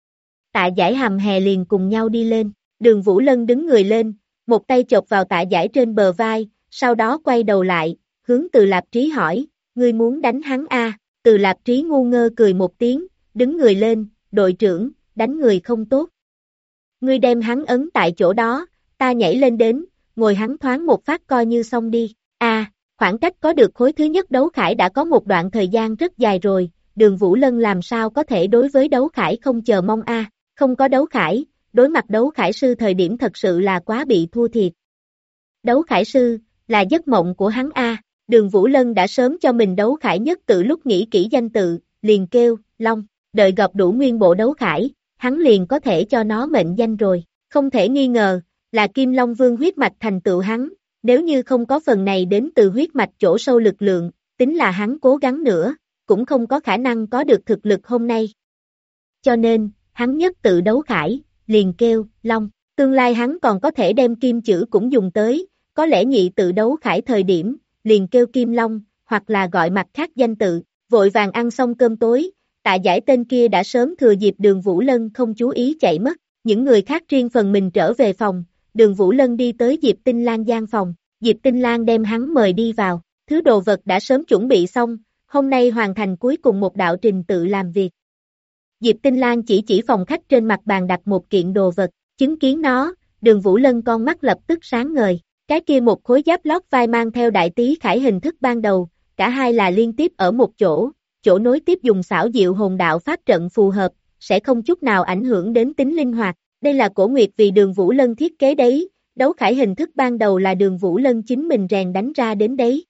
Tạ Giải hầm hè liền cùng nhau đi lên. Đường Vũ Lân đứng người lên, một tay chộp vào Tạ Giải trên bờ vai, sau đó quay đầu lại, hướng Từ Lạp Trí hỏi, ngươi muốn đánh hắn a? Từ Lạp Trí ngu ngơ cười một tiếng, đứng người lên, đội trưởng, đánh người không tốt. Ngươi đem hắn ấn tại chỗ đó, ta nhảy lên đến, ngồi hắn thoáng một phát coi như xong đi. Khoảng cách có được khối thứ nhất đấu khải đã có một đoạn thời gian rất dài rồi, Đường Vũ Lân làm sao có thể đối với đấu khải không chờ mong không có đấu khải. Đối mặt đấu khải sư thời điểm thật sự là quá bị thua thiệt. Đấu khải sư, là giấc mộng của hắn Đường Vũ Lân đã sớm cho mình đấu khải nhất tự lúc nghĩ kỹ danh tự, liền kêu, Long, đợi gặp đủ nguyên bộ đấu khải, hắn liền có thể cho nó mệnh danh rồi, không thể nghi ngờ, là Kim Long Vương huyết mạch thành tựu hắn, nếu như không có phần này đến từ huyết mạch chỗ sâu lực lượng, tính là hắn cố gắng nữa, cũng không có khả năng có được thực lực hôm nay. Cho nên, hắn nhất tự đấu khải, liền kêu, Long, tương lai hắn còn có thể đem kim chữ cũng dùng tới, có lẽ nhị tự đấu khải thời điểm, liền kêu Kim Long, hoặc là gọi mặt khác danh tự, vội vàng ăn xong cơm tối, Tạ Giải tên kia đã sớm thừa dịp Đường Vũ Lân không chú ý chạy mất, những người khác riêng phần mình trở về phòng, Đường Vũ Lân đi tới Diệp Tinh Lan gian phòng, Diệp Tinh Lan đem hắn mời đi vào, thứ đồ vật đã sớm chuẩn bị xong, hôm nay hoàn thành cuối cùng một đạo trình tự làm việc. Diệp Tinh Lan chỉ phòng khách trên mặt bàn đặt một kiện đồ vật, chứng kiến nó, Đường Vũ Lân con mắt lập tức sáng ngời, cái kia một khối giáp lót vai mang theo đại tý khải hình thức ban đầu, cả hai là liên tiếp ở một chỗ nối tiếp dùng xảo diệu hồn đạo pháp trận phù hợp, sẽ không chút nào ảnh hưởng đến tính linh hoạt, đây là Cổ Nguyệt vì Đường Vũ Lân thiết kế đấy, đấu khải hình thức ban đầu là Đường Vũ Lân chính mình rèn đánh ra đến đấy.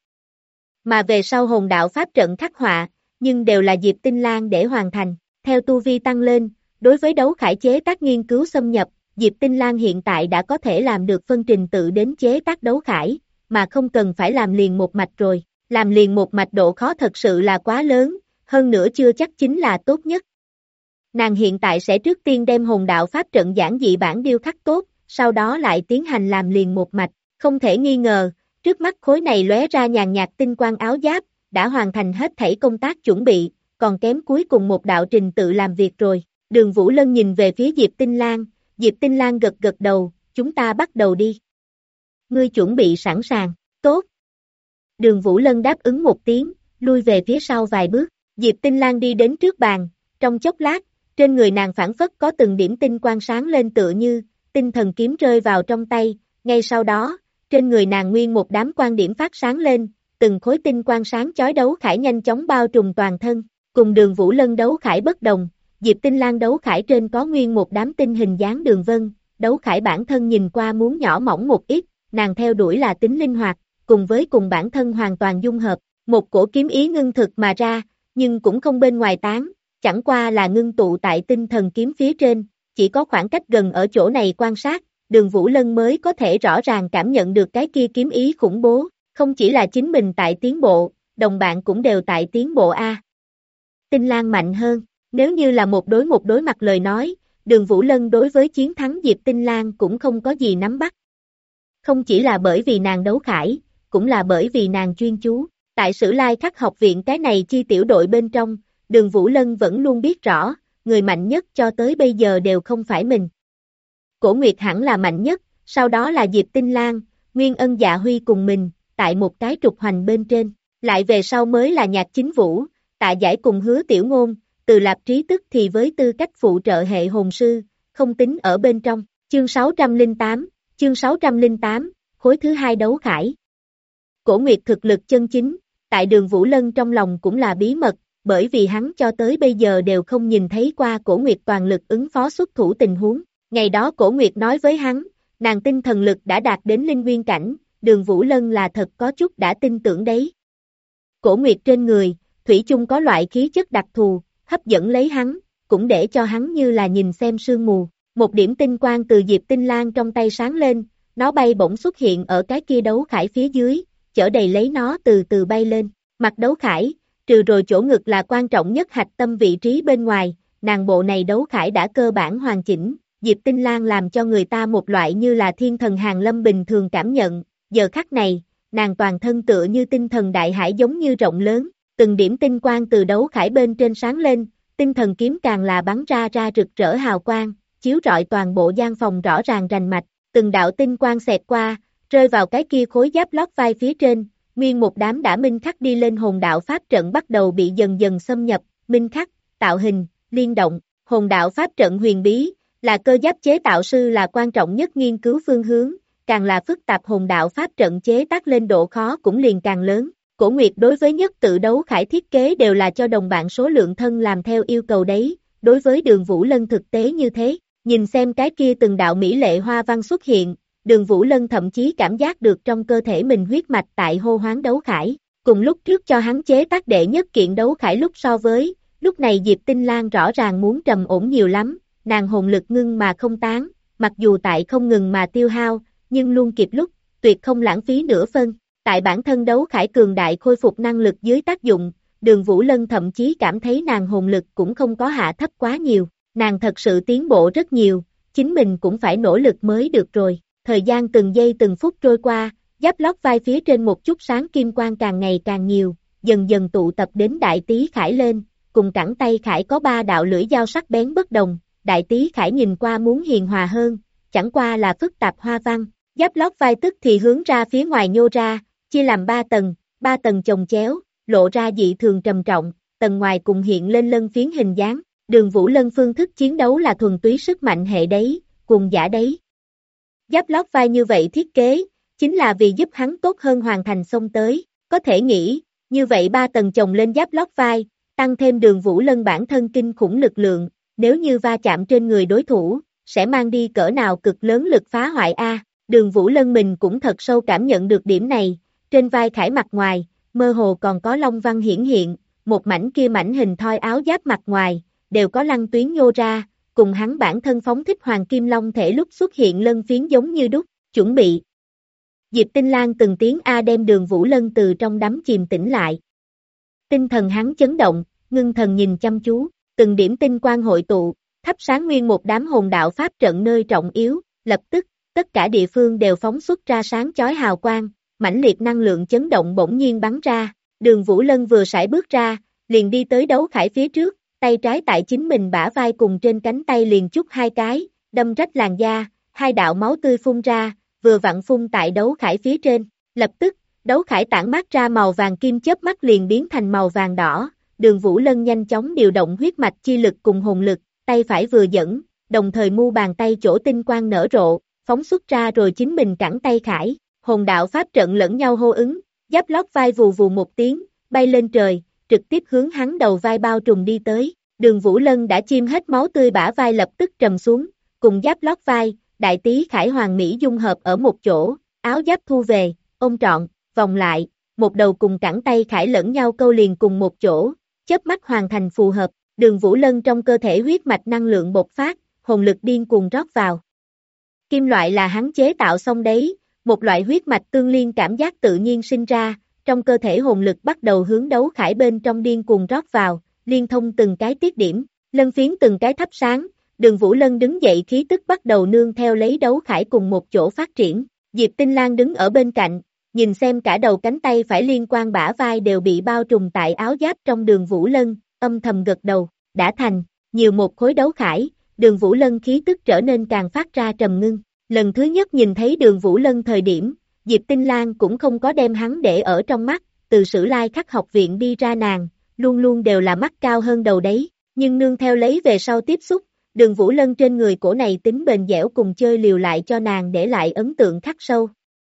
Mà về sau hồn đạo pháp trận khắc họa, nhưng đều là Diệp Tinh Lan để hoàn thành. Theo tu vi tăng lên, đối với đấu khải chế tác nghiên cứu xâm nhập, Diệp Tinh Lan hiện tại đã có thể làm được phân trình tự đến chế tác đấu khải, mà không cần phải làm liền một mạch rồi. Làm liền một mạch độ khó thật sự là quá lớn, hơn nữa chưa chắc chính là tốt nhất. Nàng hiện tại sẽ trước tiên đem hồn đạo pháp trận giản dị bản điêu khắc tốt, sau đó lại tiến hành làm liền một mạch, không thể nghi ngờ, trước mắt khối này lóe ra nhàn nhạt tinh quang áo giáp, đã hoàn thành hết thảy công tác chuẩn bị, còn kém cuối cùng một đạo trình tự làm việc rồi. Đường Vũ Lân nhìn về phía Diệp Tinh Lan gật gật đầu, chúng ta bắt đầu đi. Ngươi chuẩn bị sẵn sàng, tốt. Đường Vũ Lân đáp ứng một tiếng, lui về phía sau vài bước. Diệp Tinh Lan đi đến trước bàn, trong chốc lát, trên người nàng phảng phất có từng điểm tinh quang sáng lên tựa như tinh thần kiếm rơi vào trong tay, ngay sau đó, trên người nàng nguyên một đám quang điểm phát sáng lên, từng khối tinh quang sáng chói đấu khải nhanh chóng bao trùm toàn thân, cùng Đường Vũ Lân đấu khải bất đồng, Diệp Tinh Lan đấu khải trên có nguyên một đám tinh hình dáng đường vân, đấu khải bản thân nhìn qua muốn nhỏ mỏng một ít, nàng theo đuổi là tính linh hoạt, cùng bản thân hoàn toàn dung hợp, một cổ kiếm ý ngưng thực mà ra, nhưng cũng không bên ngoài tán, chẳng qua là ngưng tụ tại tinh thần kiếm phía trên, chỉ có khoảng cách gần ở chỗ này quan sát, Đường Vũ Lân mới có thể rõ ràng cảm nhận được cái kia kiếm ý khủng bố, không chỉ là chính mình tại tiến bộ, đồng bạn cũng đều tại tiến bộ a. Tinh Lan mạnh hơn, nếu như là một đối mặt lời nói, Đường Vũ Lân đối với chiến thắng Diệp Tinh Lan cũng không có gì nắm bắt. Không chỉ là bởi vì nàng đấu khải, cũng là bởi vì nàng chuyên chú, tại Sử Lai Khắc học viện cái này chi tiểu đội bên trong, Đường Vũ Lân vẫn luôn biết rõ, người mạnh nhất cho tới bây giờ đều không phải mình. Cổ Nguyệt hẳn là mạnh nhất, sau đó là Diệp Tinh Lan, Nguyên Ân Dạ Huy cùng mình, tại một cái trục hoành bên trên, lại về sau mới là Nhạc Chính Vũ, Tạ Giải cùng Hứa Tiểu Ngôn, Từ Lạp Trí tức thì với tư cách phụ trợ hệ hồn sư, không tính ở bên trong, chương 608, khối thứ hai đấu khải. Cổ Nguyệt thực lực chân chính, tại Đường Vũ Lân trong lòng cũng là bí mật, bởi vì hắn cho tới bây giờ đều không nhìn thấy qua Cổ Nguyệt toàn lực ứng phó xuất thủ tình huống. Ngày đó Cổ Nguyệt nói với hắn, nàng tinh thần lực đã đạt đến linh nguyên cảnh, Đường Vũ Lân là thật có chút đã tin tưởng đấy. Cổ Nguyệt trên người, thủy chung có loại khí chất đặc thù, hấp dẫn lấy hắn, cũng để cho hắn như là nhìn xem sương mù. Một điểm tinh quang từ Diệp Tinh Lan trong tay sáng lên, nó bay bổng xuất hiện ở cái kia đấu khải phía dưới, chở đầy lấy nó từ từ bay lên. Mặt đấu khải, trừ rồi chỗ ngực là quan trọng nhất hạch tâm vị trí bên ngoài, nàng bộ này đấu khải đã cơ bản hoàn chỉnh, Diệp Tinh Lan làm cho người ta một loại như là thiên thần hàng lâm bình thường cảm nhận, giờ khắc này, nàng toàn thân tựa như tinh thần đại hải giống như rộng lớn, từng điểm tinh quang từ đấu khải bên trên sáng lên, tinh thần kiếm càng là bắn ra rực rỡ hào quang, chiếu rọi toàn bộ gian phòng rõ ràng rành mạch, từng đạo tinh quang xẹt qua, rơi vào cái kia khối giáp lót vai phía trên, nguyên một đám đã minh khắc đi lên hồn đạo pháp trận bắt đầu bị dần dần xâm nhập, minh khắc, tạo hình, liên động, hồn đạo pháp trận huyền bí, là cơ giáp chế tạo sư là quan trọng nhất nghiên cứu phương hướng, càng là phức tạp hồn đạo pháp trận chế tác lên độ khó cũng liền càng lớn. Cổ Nguyệt đối với nhất tự đấu khải thiết kế đều là cho đồng bạn số lượng thân làm theo yêu cầu đấy, đối với Đường Vũ Lân thực tế như thế, nhìn xem cái kia từng đạo mỹ lệ hoa văn xuất hiện, Đường Vũ Lân thậm chí cảm giác được trong cơ thể mình huyết mạch tại hô hoán đấu khải, cùng lúc trước cho hắn chế tác đệ nhất kiện đấu khải lúc so với, lúc này Diệp Tinh Lan rõ ràng muốn trầm ổn nhiều lắm, nàng hồn lực ngưng mà không tán, mặc dù tại không ngừng mà tiêu hao, nhưng luôn kịp lúc, tuyệt không lãng phí nửa phân. Tại bản thân đấu khải cường đại khôi phục năng lực dưới tác dụng, Đường Vũ Lân thậm chí cảm thấy nàng hồn lực cũng không có hạ thấp quá nhiều, nàng thật sự tiến bộ rất nhiều, chính mình cũng phải nỗ lực mới được rồi. Thời gian từng giây từng phút trôi qua, giáp lót vai phía trên một chút sáng kim quang càng ngày càng nhiều, dần dần tụ tập đến đại tý khải lên, cùng cẳng tay khải có 3 đạo lưỡi dao sắc bén bất đồng, đại tý khải nhìn qua muốn hiền hòa hơn, chẳng qua là phức tạp hoa văn, giáp lót vai tức thì hướng ra phía ngoài nhô ra, chia làm 3 tầng chồng chéo, lộ ra dị thường trầm trọng, tầng ngoài cùng hiện lên lân phiến hình dáng, Đường Vũ Lân phương thức chiến đấu là thuần túy sức mạnh hệ đấy, cuồng giả đấy. Giáp lót vai như vậy thiết kế, chính là vì giúp hắn tốt hơn hoàn thành xông tới, có thể nghĩ, như vậy 3 tầng chồng lên giáp lót vai, tăng thêm Đường Vũ Lân bản thân kinh khủng lực lượng, nếu như va chạm trên người đối thủ, sẽ mang đi cỡ nào cực lớn lực phá hoại a. Đường Vũ Lân mình cũng thật sâu cảm nhận được điểm này, trên vai khải mặt ngoài, mơ hồ còn có long văn hiển hiện, một mảnh kia mảnh hình thoi áo giáp mặt ngoài, đều có lăng tuyến nhô ra, cùng hắn bản thân phóng thích hoàng kim long thể lúc xuất hiện lân phiến giống như đúc, chuẩn bị. Diệp Tinh Lan từng tiếng A đem Đường Vũ Lân từ trong đắm chìm tỉnh lại. Tinh thần hắn chấn động, ngưng thần nhìn chăm chú, từng điểm tinh quang hội tụ, thắp sáng nguyên một đám hồn đạo pháp trận nơi trọng yếu, lập tức, tất cả địa phương đều phóng xuất ra sáng chói hào quang, mãnh liệt năng lượng chấn động bỗng nhiên bắn ra, Đường Vũ Lân vừa sải bước ra, liền đi tới đấu khải phía trước, tay trái tại chính mình bả vai cùng trên cánh tay liền chúc 2 cái, đâm rách làn da, 2 đạo máu tươi phun ra, vừa vặn phun tại đấu khải phía trên, lập tức, đấu khải tản mát ra màu vàng kim chớp mắt liền biến thành màu vàng đỏ, Đường Vũ Lân nhanh chóng điều động huyết mạch chi lực cùng hồn lực, tay phải vừa dẫn, đồng thời mu bàn tay chỗ tinh quang nở rộ, phóng xuất ra rồi chính mình cẳng tay khải, hồn đạo pháp trận lẫn nhau hô ứng, giáp lót vai vù vù một tiếng, bay lên trời, trực tiếp hướng hắn đầu vai bao trùm đi tới. Đường Vũ Lân đã chiêm hết máu tươi bả vai lập tức trầm xuống, cùng giáp lót vai, đại tý khải hoàng mỹ dung hợp ở một chỗ, áo giáp thu về, ôm trọn, vòng lại, một đầu cùng cẳng tay khải lẫn nhau câu liền cùng một chỗ, chớp mắt hoàn thành phù hợp. Đường Vũ Lân trong cơ thể huyết mạch năng lượng bộc phát, hồn lực điên cuồng rót vào. Kim loại là hắn chế tạo xong đấy, một loại huyết mạch tương liên cảm giác tự nhiên sinh ra, trong cơ thể hồn lực bắt đầu hướng đấu khải bên trong điên cuồng rót vào, liên thông từng cái tiết điểm, lân phiến từng cái thắp sáng, Đường Vũ Lân đứng dậy khí tức bắt đầu nương theo lấy đấu khải cùng một chỗ phát triển. Diệp Tinh Lang đứng ở bên cạnh, nhìn xem cả đầu cánh tay phải liên quan bả vai đều bị bao trùm tại áo giáp trong Đường Vũ Lân, âm thầm gật đầu, đã thành, nhiều một khối đấu khải, Đường Vũ Lân khí tức trở nên càng phát ra trầm ngưng. Lần thứ nhất nhìn thấy Đường Vũ Lân thời điểm, Diệp Tinh Lang cũng không có đem hắn để ở trong mắt, từ Sử Lai Khắc học viện đi ra nàng, luôn luôn đều là mắt cao hơn đầu đấy, nhưng nương theo lấy về sau tiếp xúc, Đường Vũ Lân trên người cổ này tính bền dẻo cùng chơi liều lại cho nàng để lại ấn tượng khắc sâu.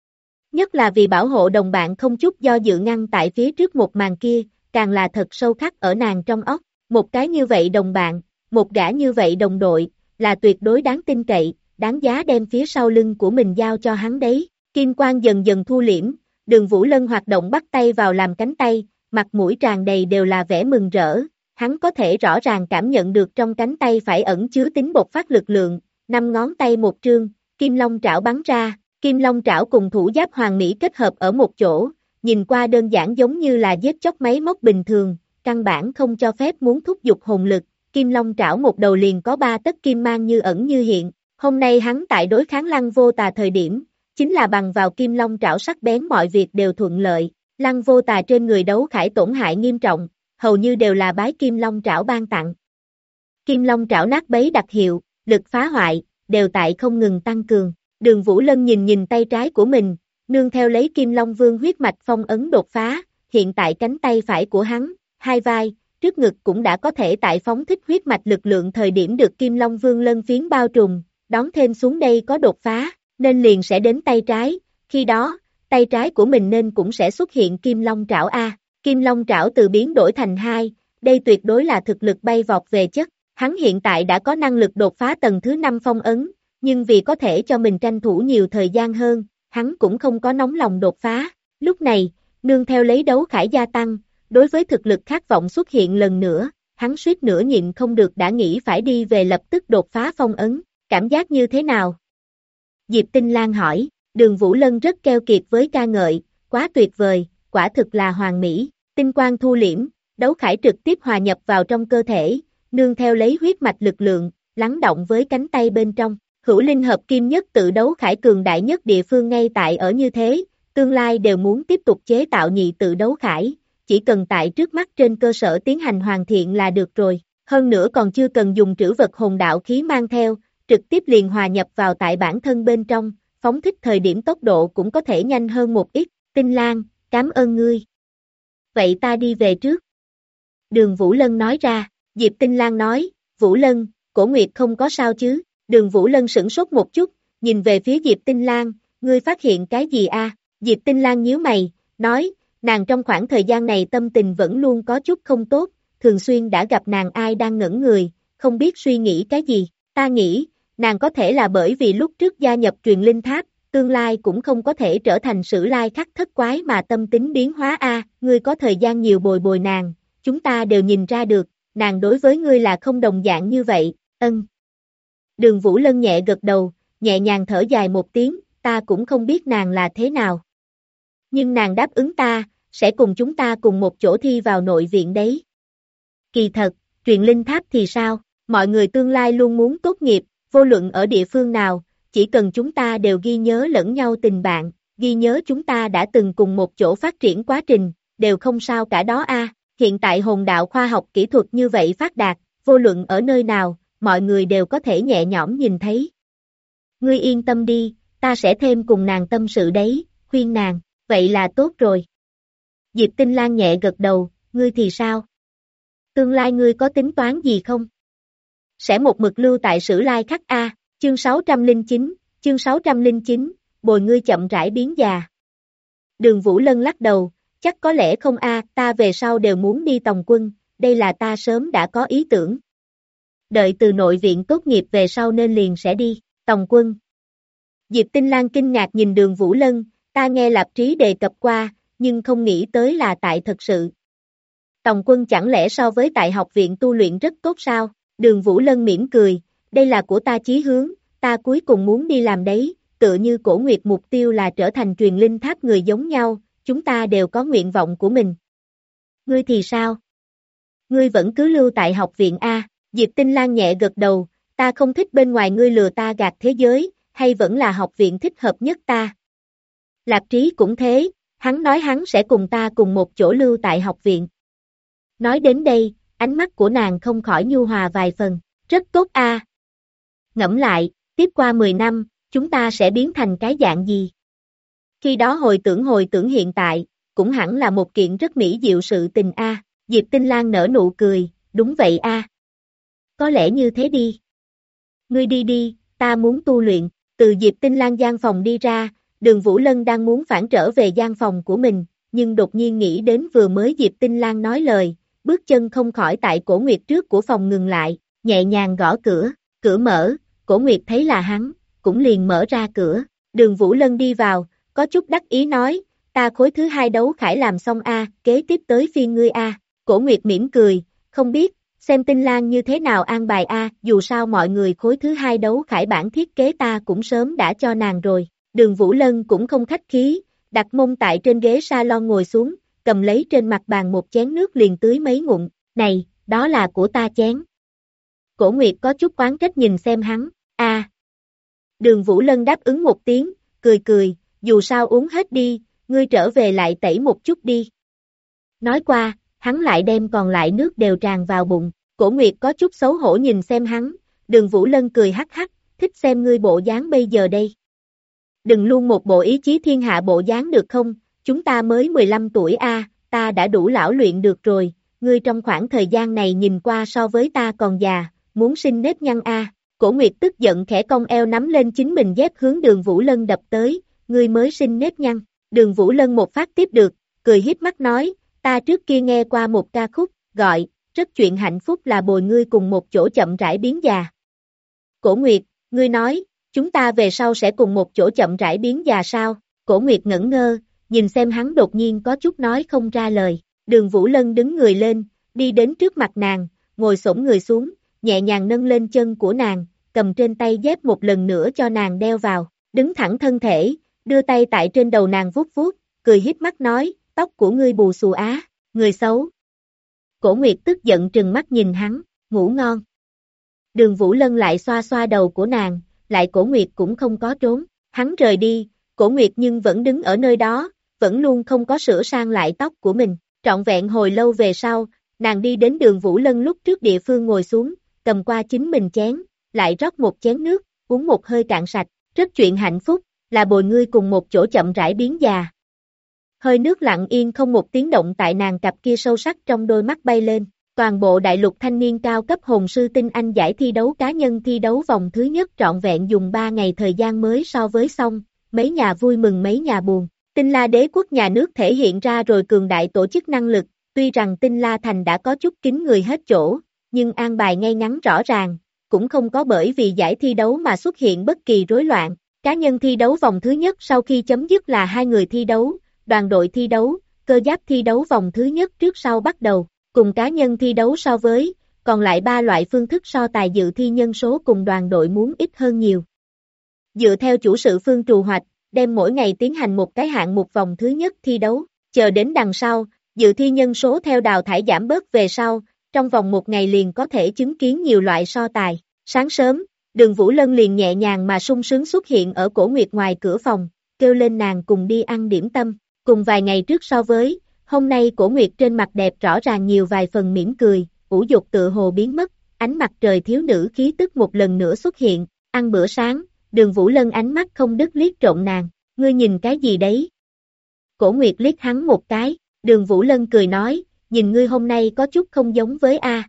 Nhất là vì bảo hộ đồng bạn không chút do dự ngăn tại phía trước một màn kia, càng là thật sâu khắc ở nàng trong óc, một cái như vậy đồng bạn, một gã như vậy đồng đội, là tuyệt đối đáng tin cậy, đáng giá đem phía sau lưng của mình giao cho hắn đấy. Kim quang dần dần thu liễm, Đường Vũ Lân hoạt động bắt tay vào làm cánh tay, mặt mũi tràn đầy đều là vẻ mừng rỡ, hắn có thể rõ ràng cảm nhận được trong cánh tay phải ẩn chứa tính bộc phát lực lượng, 5 ngón tay một trương, kim long trảo bắn ra, kim long trảo cùng thủ giáp hoàng mỹ kết hợp ở một chỗ, nhìn qua đơn giản giống như là giết chóc máy móc bình thường, căn bản không cho phép muốn thúc giục hồn lực, kim long trảo một đầu liền có 3 tấc kim mang như ẩn như hiện, hôm nay hắn tại đối kháng Lăng Vô Tà thời điểm, chính là bằng vào kim long trảo sắc bén mọi việc đều thuận lợi, Lăng Vô Tà trên người đấu khải tổn hại nghiêm trọng, hầu như đều là bái kim long trảo ban tặng. Kim long trảo nát bấy đặc hiệu, lực phá hoại, đều tại không ngừng tăng cường, Đường Vũ Lân nhìn tay trái của mình, nương theo lấy kim long vương huyết mạch phong ấn đột phá, hiện tại cánh tay phải của hắn, hai vai, trước ngực cũng đã có thể tại phóng thích huyết mạch lực lượng thời điểm được kim long vương lân phiến bao trùm, đón thêm xuống đây có đột phá, nên liền sẽ đến tay trái, khi đó, tay trái của mình nên cũng sẽ xuất hiện kim long trảo A. Kim long trảo từ biến đổi thành 2, đây tuyệt đối là thực lực bay vọt về chất, hắn hiện tại đã có năng lực đột phá tầng thứ 5 phong ấn, nhưng vì có thể cho mình tranh thủ nhiều thời gian hơn, hắn cũng không có nóng lòng đột phá, lúc này, nương theo lấy đấu khải gia tăng, đối với thực lực khát vọng xuất hiện lần nữa, hắn suýt nữa nhịn không được đã nghĩ phải đi về lập tức đột phá phong ấn, cảm giác như thế nào? Diệp Tinh Lang hỏi, Đường Vũ Lân rất keo kiệt với ca ngợi, quá tuyệt vời, quả thực là hoàn mỹ, tinh quang thu liễm, đấu khải trực tiếp hòa nhập vào trong cơ thể, nương theo lấy huyết mạch lực lượng, lắng động với cánh tay bên trong, hữu linh hợp kim nhất tự đấu khải cường đại nhất địa phương ngay tại ở như thế, tương lai đều muốn tiếp tục chế tạo nhị tự đấu khải, chỉ cần tại trước mắt trên cơ sở tiến hành hoàn thiện là được rồi, hơn nữa còn chưa cần dùng trữ vật hồn đạo khí mang theo, trực tiếp liền hòa nhập vào tại bản thân bên trong, phóng thích thời điểm tốc độ cũng có thể nhanh hơn một ít, Tinh Lang, cảm ơn ngươi. Vậy ta đi về trước. Đường Vũ Lân nói ra, Diệp Tinh Lang nói, Vũ Lân, Cổ Nguyệt không có sao chứ, Đường Vũ Lân sửng sốt một chút, nhìn về phía Diệp Tinh Lang, ngươi phát hiện cái gì a? Diệp Tinh Lang nhíu mày, nói, nàng trong khoảng thời gian này tâm tình vẫn luôn có chút không tốt, thường xuyên đã gặp nàng ai đang ngẩn người, không biết suy nghĩ cái gì, ta nghĩ, nàng có thể là bởi vì lúc trước gia nhập truyền linh tháp, tương lai cũng không có thể trở thành Sử Lai Khắc thất quái mà tâm tính biến hóa a, ngươi có thời gian nhiều bồi bồi nàng, chúng ta đều nhìn ra được, nàng đối với ngươi là không đồng dạng như vậy, ân. Đường Vũ Lân nhẹ gật đầu, nhẹ nhàng thở dài một tiếng, ta cũng không biết nàng là thế nào. Nhưng nàng đáp ứng ta, sẽ cùng chúng ta cùng một chỗ thi vào nội viện đấy. Kỳ thật, truyền linh tháp thì sao, mọi người tương lai luôn muốn tốt nghiệp, vô luận ở địa phương nào, chỉ cần chúng ta đều ghi nhớ lẫn nhau tình bạn, ghi nhớ chúng ta đã từng cùng một chỗ phát triển quá trình, đều không sao cả đó a. Hiện tại hồn đạo khoa học kỹ thuật như vậy phát đạt, vô luận ở nơi nào, mọi người đều có thể nhẹ nhõm nhìn thấy. Ngươi yên tâm đi, ta sẽ thêm cùng nàng tâm sự đấy, khuyên nàng, vậy là tốt rồi. Diệp Tinh Lan nhẹ gật đầu, ngươi thì sao? Tương lai ngươi có tính toán gì không? Sẽ một mực lưu tại Sử Lai Khắc A, chương 609, bồi ngươi chậm rãi biến già. Đường Vũ Lân lắc đầu, chắc có lẽ không a, ta về sau đều muốn đi tòng quân, đây là ta sớm đã có ý tưởng. Đợi từ nội viện tốt nghiệp về sau nên liền sẽ đi, tòng quân. Diệp Tinh Lan kinh ngạc nhìn Đường Vũ Lân, ta nghe Lạp Trí đề cập qua, nhưng không nghĩ tới là tại thật sự. Tòng quân chẳng lẽ so với tại học viện tu luyện rất tốt sao? Đường Vũ Lân mỉm cười, đây là của ta chí hướng, ta cuối cùng muốn đi làm đấy, tựa như Cổ Nguyệt mục tiêu là trở thành truyền linh tháp người giống nhau, chúng ta đều có nguyện vọng của mình. Ngươi thì sao? Ngươi vẫn cứ lưu tại học viện A, Diệp Tinh Lan nhẹ gật đầu, ta không thích bên ngoài ngươi lừa ta gạt thế giới, hay vẫn là học viện thích hợp nhất ta. Lạp Trí cũng thế, hắn nói hắn sẽ cùng ta cùng một chỗ lưu tại học viện. Nói đến đây, ánh mắt của nàng không khỏi nhu hòa vài phần, rất tốt a. Ngẫm lại, tiếp qua 10 năm, chúng ta sẽ biến thành cái dạng gì? Khi đó hồi tưởng hiện tại, cũng hẳn là một kiện rất mỹ diệu sự tình a. Diệp Tinh Lan nở nụ cười, đúng vậy a. Có lẽ như thế đi. Ngươi đi đi, ta muốn tu luyện, từ Diệp Tinh Lan gian phòng đi ra, Đường Vũ Lân đang muốn phản trở về gian phòng của mình, nhưng đột nhiên nghĩ đến vừa mới Diệp Tinh Lan nói lời, bước chân không khỏi tại Cổ Nguyệt trước của phòng ngừng lại, nhẹ nhàng gõ cửa, cửa mở, Cổ Nguyệt thấy là hắn, cũng liền mở ra cửa, Đường Vũ Lân đi vào, có chút đắc ý nói, ta khối thứ 2 đấu khải làm xong a, kế tiếp tới phiên ngươi a. Cổ Nguyệt mỉm cười, không biết, xem Tinh Lan như thế nào an bài a, dù sao mọi người khối thứ 2 đấu khải bản thiết kế ta cũng sớm đã cho nàng rồi. Đường Vũ Lân cũng không khách khí, đặt mông tại trên ghế salon ngồi xuống, cầm lấy trên mặt bàn một chén nước liền tưới mấy ngụm, này, đó là của ta chén. Cổ Nguyệt có chút oán trách nhìn xem hắn, a. Đường Vũ Lân đáp ứng một tiếng, cười, dù sao uống hết đi, ngươi trở về lại tẩy một chút đi. Nói qua, hắn lại đem còn lại nước đều tràn vào bụng, Cổ Nguyệt có chút xấu hổ nhìn xem hắn, Đường Vũ Lân cười hắc hắc, thích xem ngươi bộ dáng bây giờ đây. Đừng luôn một bộ ý chí thiên hạ bộ dáng được không, chúng ta mới 15 tuổi a, ta đã đủ lão luyện được rồi, ngươi trong khoảng thời gian này nhìn qua so với ta còn già, muốn sinh nếp nhăn a. Cổ Nguyệt tức giận khẽ cong eo nắm lên chính mình dép hướng Đường Vũ Lân đập tới, ngươi mới sinh nếp nhăn. Đường Vũ Lân một phát tiếp được, cười híp mắt nói, ta trước kia nghe qua một ca khúc, gọi, rất chuyện hạnh phúc là bồi ngươi cùng một chỗ chậm rãi biến già. Cổ Nguyệt, ngươi nói, chúng ta về sau sẽ cùng một chỗ chậm rãi biến già sao? Cổ Nguyệt ngẩn ngơ, nhìn xem hắn đột nhiên có chút nói không ra lời. Đường Vũ Lân đứng người lên, đi đến trước mặt nàng, ngồi xổm người xuống, nhẹ nhàng nâng lên chân của nàng, cầm trên tay dép một lần nữa cho nàng đeo vào, đứng thẳng thân thể, đưa tay tại trên đầu nàng vuốt vuốt, cười híp mắt nói, tóc của ngươi bù xù á, người xấu. Cổ Nguyệt tức giận trừng mắt nhìn hắn, ngủ ngon. Đường Vũ Lân lại xoa xoa đầu của nàng, lại Cổ Nguyệt cũng không có trốn, hắn rời đi, Cổ Nguyệt nhưng vẫn đứng ở nơi đó, vẫn luôn không có sửa sang lại tóc của mình, trọn vẹn hồi lâu về sau, nàng đi đến Đường Vũ Lân lúc trước địa phương ngồi xuống, cầm qua chính mình chén, lại rót một chén nước, uống một hơi cạn sạch, rất chuyện hạnh phúc, là bồi ngươi cùng một chỗ chậm rãi biến già. Hơi nước lặng yên không một tiếng động tại nàng cặp kia sâu sắc trong đôi mắt bay lên. Toàn bộ đại lục thanh niên cao cấp hồn sư tinh anh giải thi đấu cá nhân thi đấu vòng thứ nhất trọn vẹn dùng 3 ngày thời gian mới so với xong, mấy nhà vui mừng mấy nhà buồn. Tinh La đế quốc nhà nước thể hiện ra rồi cường đại tổ chức năng lực, tuy rằng Tinh La thành đã có chút kín người hết chỗ, nhưng an bài ngay ngắn rõ ràng, cũng không có bởi vì giải thi đấu mà xuất hiện bất kỳ rối loạn. Cá nhân thi đấu vòng thứ nhất sau khi chấm dứt là 2 người thi đấu, đoàn đội thi đấu, cơ giáp thi đấu vòng thứ nhất trước sau bắt đầu. Cùng cá nhân thi đấu so với, còn lại 3 loại phương thức so tài dự thi nhân số cùng đoàn đội muốn ít hơn nhiều. Dựa theo chủ sự phương trù hoạch, đem mỗi ngày tiến hành một cái hạng mục vòng thứ nhất thi đấu, chờ đến đằng sau, dự thi nhân số theo đào thải giảm bớt về sau, trong vòng 1 ngày liền có thể chứng kiến nhiều loại so tài. Sáng sớm, Đường Vũ Lân liền nhẹ nhàng mà sung sướng xuất hiện ở Cổ Nguyệt ngoài cửa phòng, kêu lên nàng cùng đi ăn điểm tâm, cùng vài ngày trước so với, hôm nay Cổ Nguyệt trên mặt đẹp rõ ràng nhiều vài phần mỉm cười, ủ dục tựa hồ biến mất, ánh mặt trời thiếu nữ khí tức một lần nữa xuất hiện, ăn bữa sáng, Đường Vũ Lân ánh mắt không đứt liếc trộn nàng, ngươi nhìn cái gì đấy? Cổ Nguyệt liếc hắn một cái, Đường Vũ Lân cười nói, nhìn ngươi hôm nay có chút không giống với A.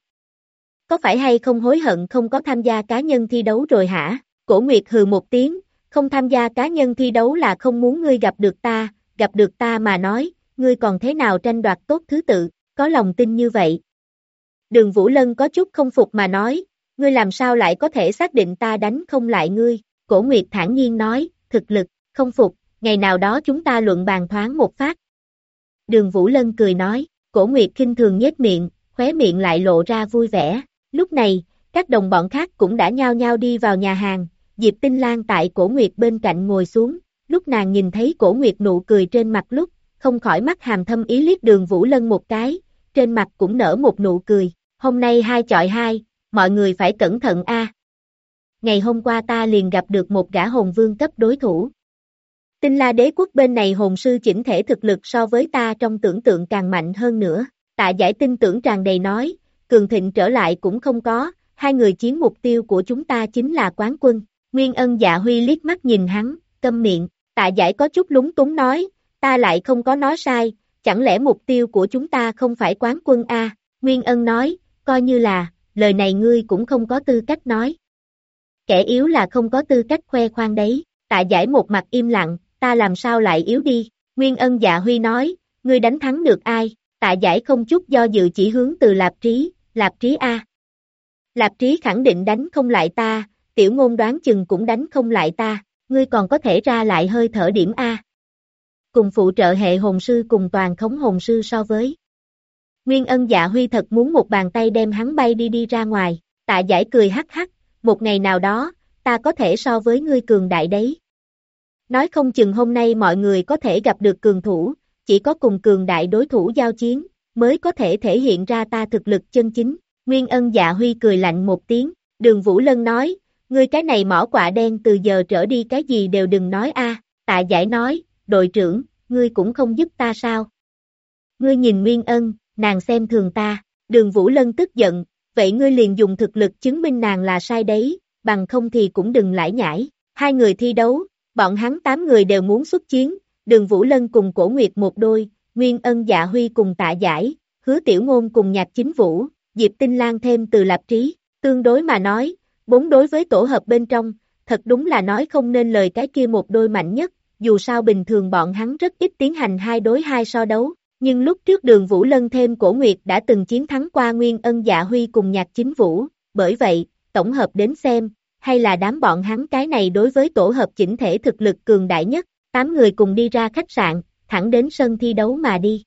Có phải hay không hối hận không có tham gia cá nhân thi đấu rồi hả? Cổ Nguyệt hừ một tiếng, không tham gia cá nhân thi đấu là không muốn ngươi gặp được ta mà nói, ngươi còn thế nào tranh đoạt tốt thứ tự, có lòng tin như vậy. Đường Vũ Lân có chút không phục mà nói, ngươi làm sao lại có thể xác định ta đánh không lại ngươi? Cổ Nguyệt thản nhiên nói, thực lực, không phục, ngày nào đó chúng ta luận bàn thoáng một phát. Đường Vũ Lân cười nói, Cổ Nguyệt khinh thường nhếch miệng, khóe miệng lại lộ ra vui vẻ. Lúc này, các đồng bọn khác cũng đã nhao nhao đi vào nhà hàng, Diệp Tinh Lan tại Cổ Nguyệt bên cạnh ngồi xuống, lúc nàng nhìn thấy Cổ Nguyệt nụ cười trên mặt lúc, không khỏi mắt hàm thâm ý liếc Đường Vũ Lân một cái, trên mặt cũng nở một nụ cười, hôm nay 2 chọi 2, mọi người phải cẩn thận a. Ngày hôm qua ta liền gặp được một gã hồn vương cấp đối thủ. Tinh La Đế quốc bên này hồn sư chỉnh thể thực lực so với ta trong tưởng tượng càng mạnh hơn nữa, Tạ Giải tin tưởng tràn đầy nói, cường thịnh trở lại cũng không có, hai người chiến mục tiêu của chúng ta chính là quán quân. Nguyên Ân Dạ Huy liếc mắt nhìn hắn, câm miệng, Tạ Giải có chút lúng túng nói, ta lại không có nói sai, chẳng lẽ mục tiêu của chúng ta không phải quán quân a? Nguyên Ân nói, coi như là, lời này ngươi cũng không có tư cách nói. Kẻ yếu là không có tư cách khoe khoang đấy, Tạ Giải một mặt im lặng, ta làm sao lại yếu đi? Nguyên Ân Dạ Huy nói, ngươi đánh thắng được ai? Tạ Giải không chút do dự chỉ hướng từ Lạp Trí a. Lạp Trí khẳng định đánh không lại ta, Tiểu Ngôn đoán chừng cũng đánh không lại ta, ngươi còn có thể ra lại hơi thở điểm a. Cùng phụ trợ hệ hồn sư cùng toàn khống hồn sư so với. Nguyên Ân Dạ Huy thật muốn một bàn tay đem hắn bay đi ra ngoài, Tạ Giải cười hắc hắc, một ngày nào đó, ta có thể so với ngươi cường đại đấy. Nói không chừng hôm nay mọi người có thể gặp được cường thủ, chỉ có cùng cường đại đối thủ giao chiến, mới có thể thể hiện ra ta thực lực chân chính. Nguyên Ân Dạ Huy cười lạnh một tiếng, Đường Vũ Lân nói, ngươi cái này mỏ quạ đen từ giờ trở đi cái gì đều đừng nói a. Tạ Giải nói, đội trưởng, ngươi cũng không giúp ta sao? Ngươi nhìn Nguyên Ân, nàng xem thường ta, Đường Vũ Lân tức giận, vậy ngươi liền dùng thực lực chứng minh nàng là sai đấy, bằng không thì cũng đừng lải nhải. Hai người thi đấu, bọn hắn 8 người đều muốn xuất chiến, Đường Vũ Lân cùng Cổ Nguyệt một đôi, Nguyên Ân Dạ Huy cùng Tạ Giải, Hứa Tiểu Ngôn cùng Nhạc Chính Vũ, Diệp Tinh Lan thêm từ Lạp Trí, tương đối mà nói, 4 đối với tổ hợp bên trong, thật đúng là nói không nên lời cái kia một đôi mạnh nhất, dù sao bình thường bọn hắn rất ít tiến hành 2 đối 2 so đấu, nhưng lúc trước Đường Vũ Lân thêm Cổ Nguyệt đã từng chiến thắng qua Nguyên Ân Dạ Huy cùng Nhạc Chính Vũ, bởi vậy, tổng hợp đến xem, hay là đám bọn hắn cái này đối với tổ hợp chỉnh thể thực lực cường đại nhất, 8 người cùng đi ra khách sạn, thẳng đến sân thi đấu mà đi.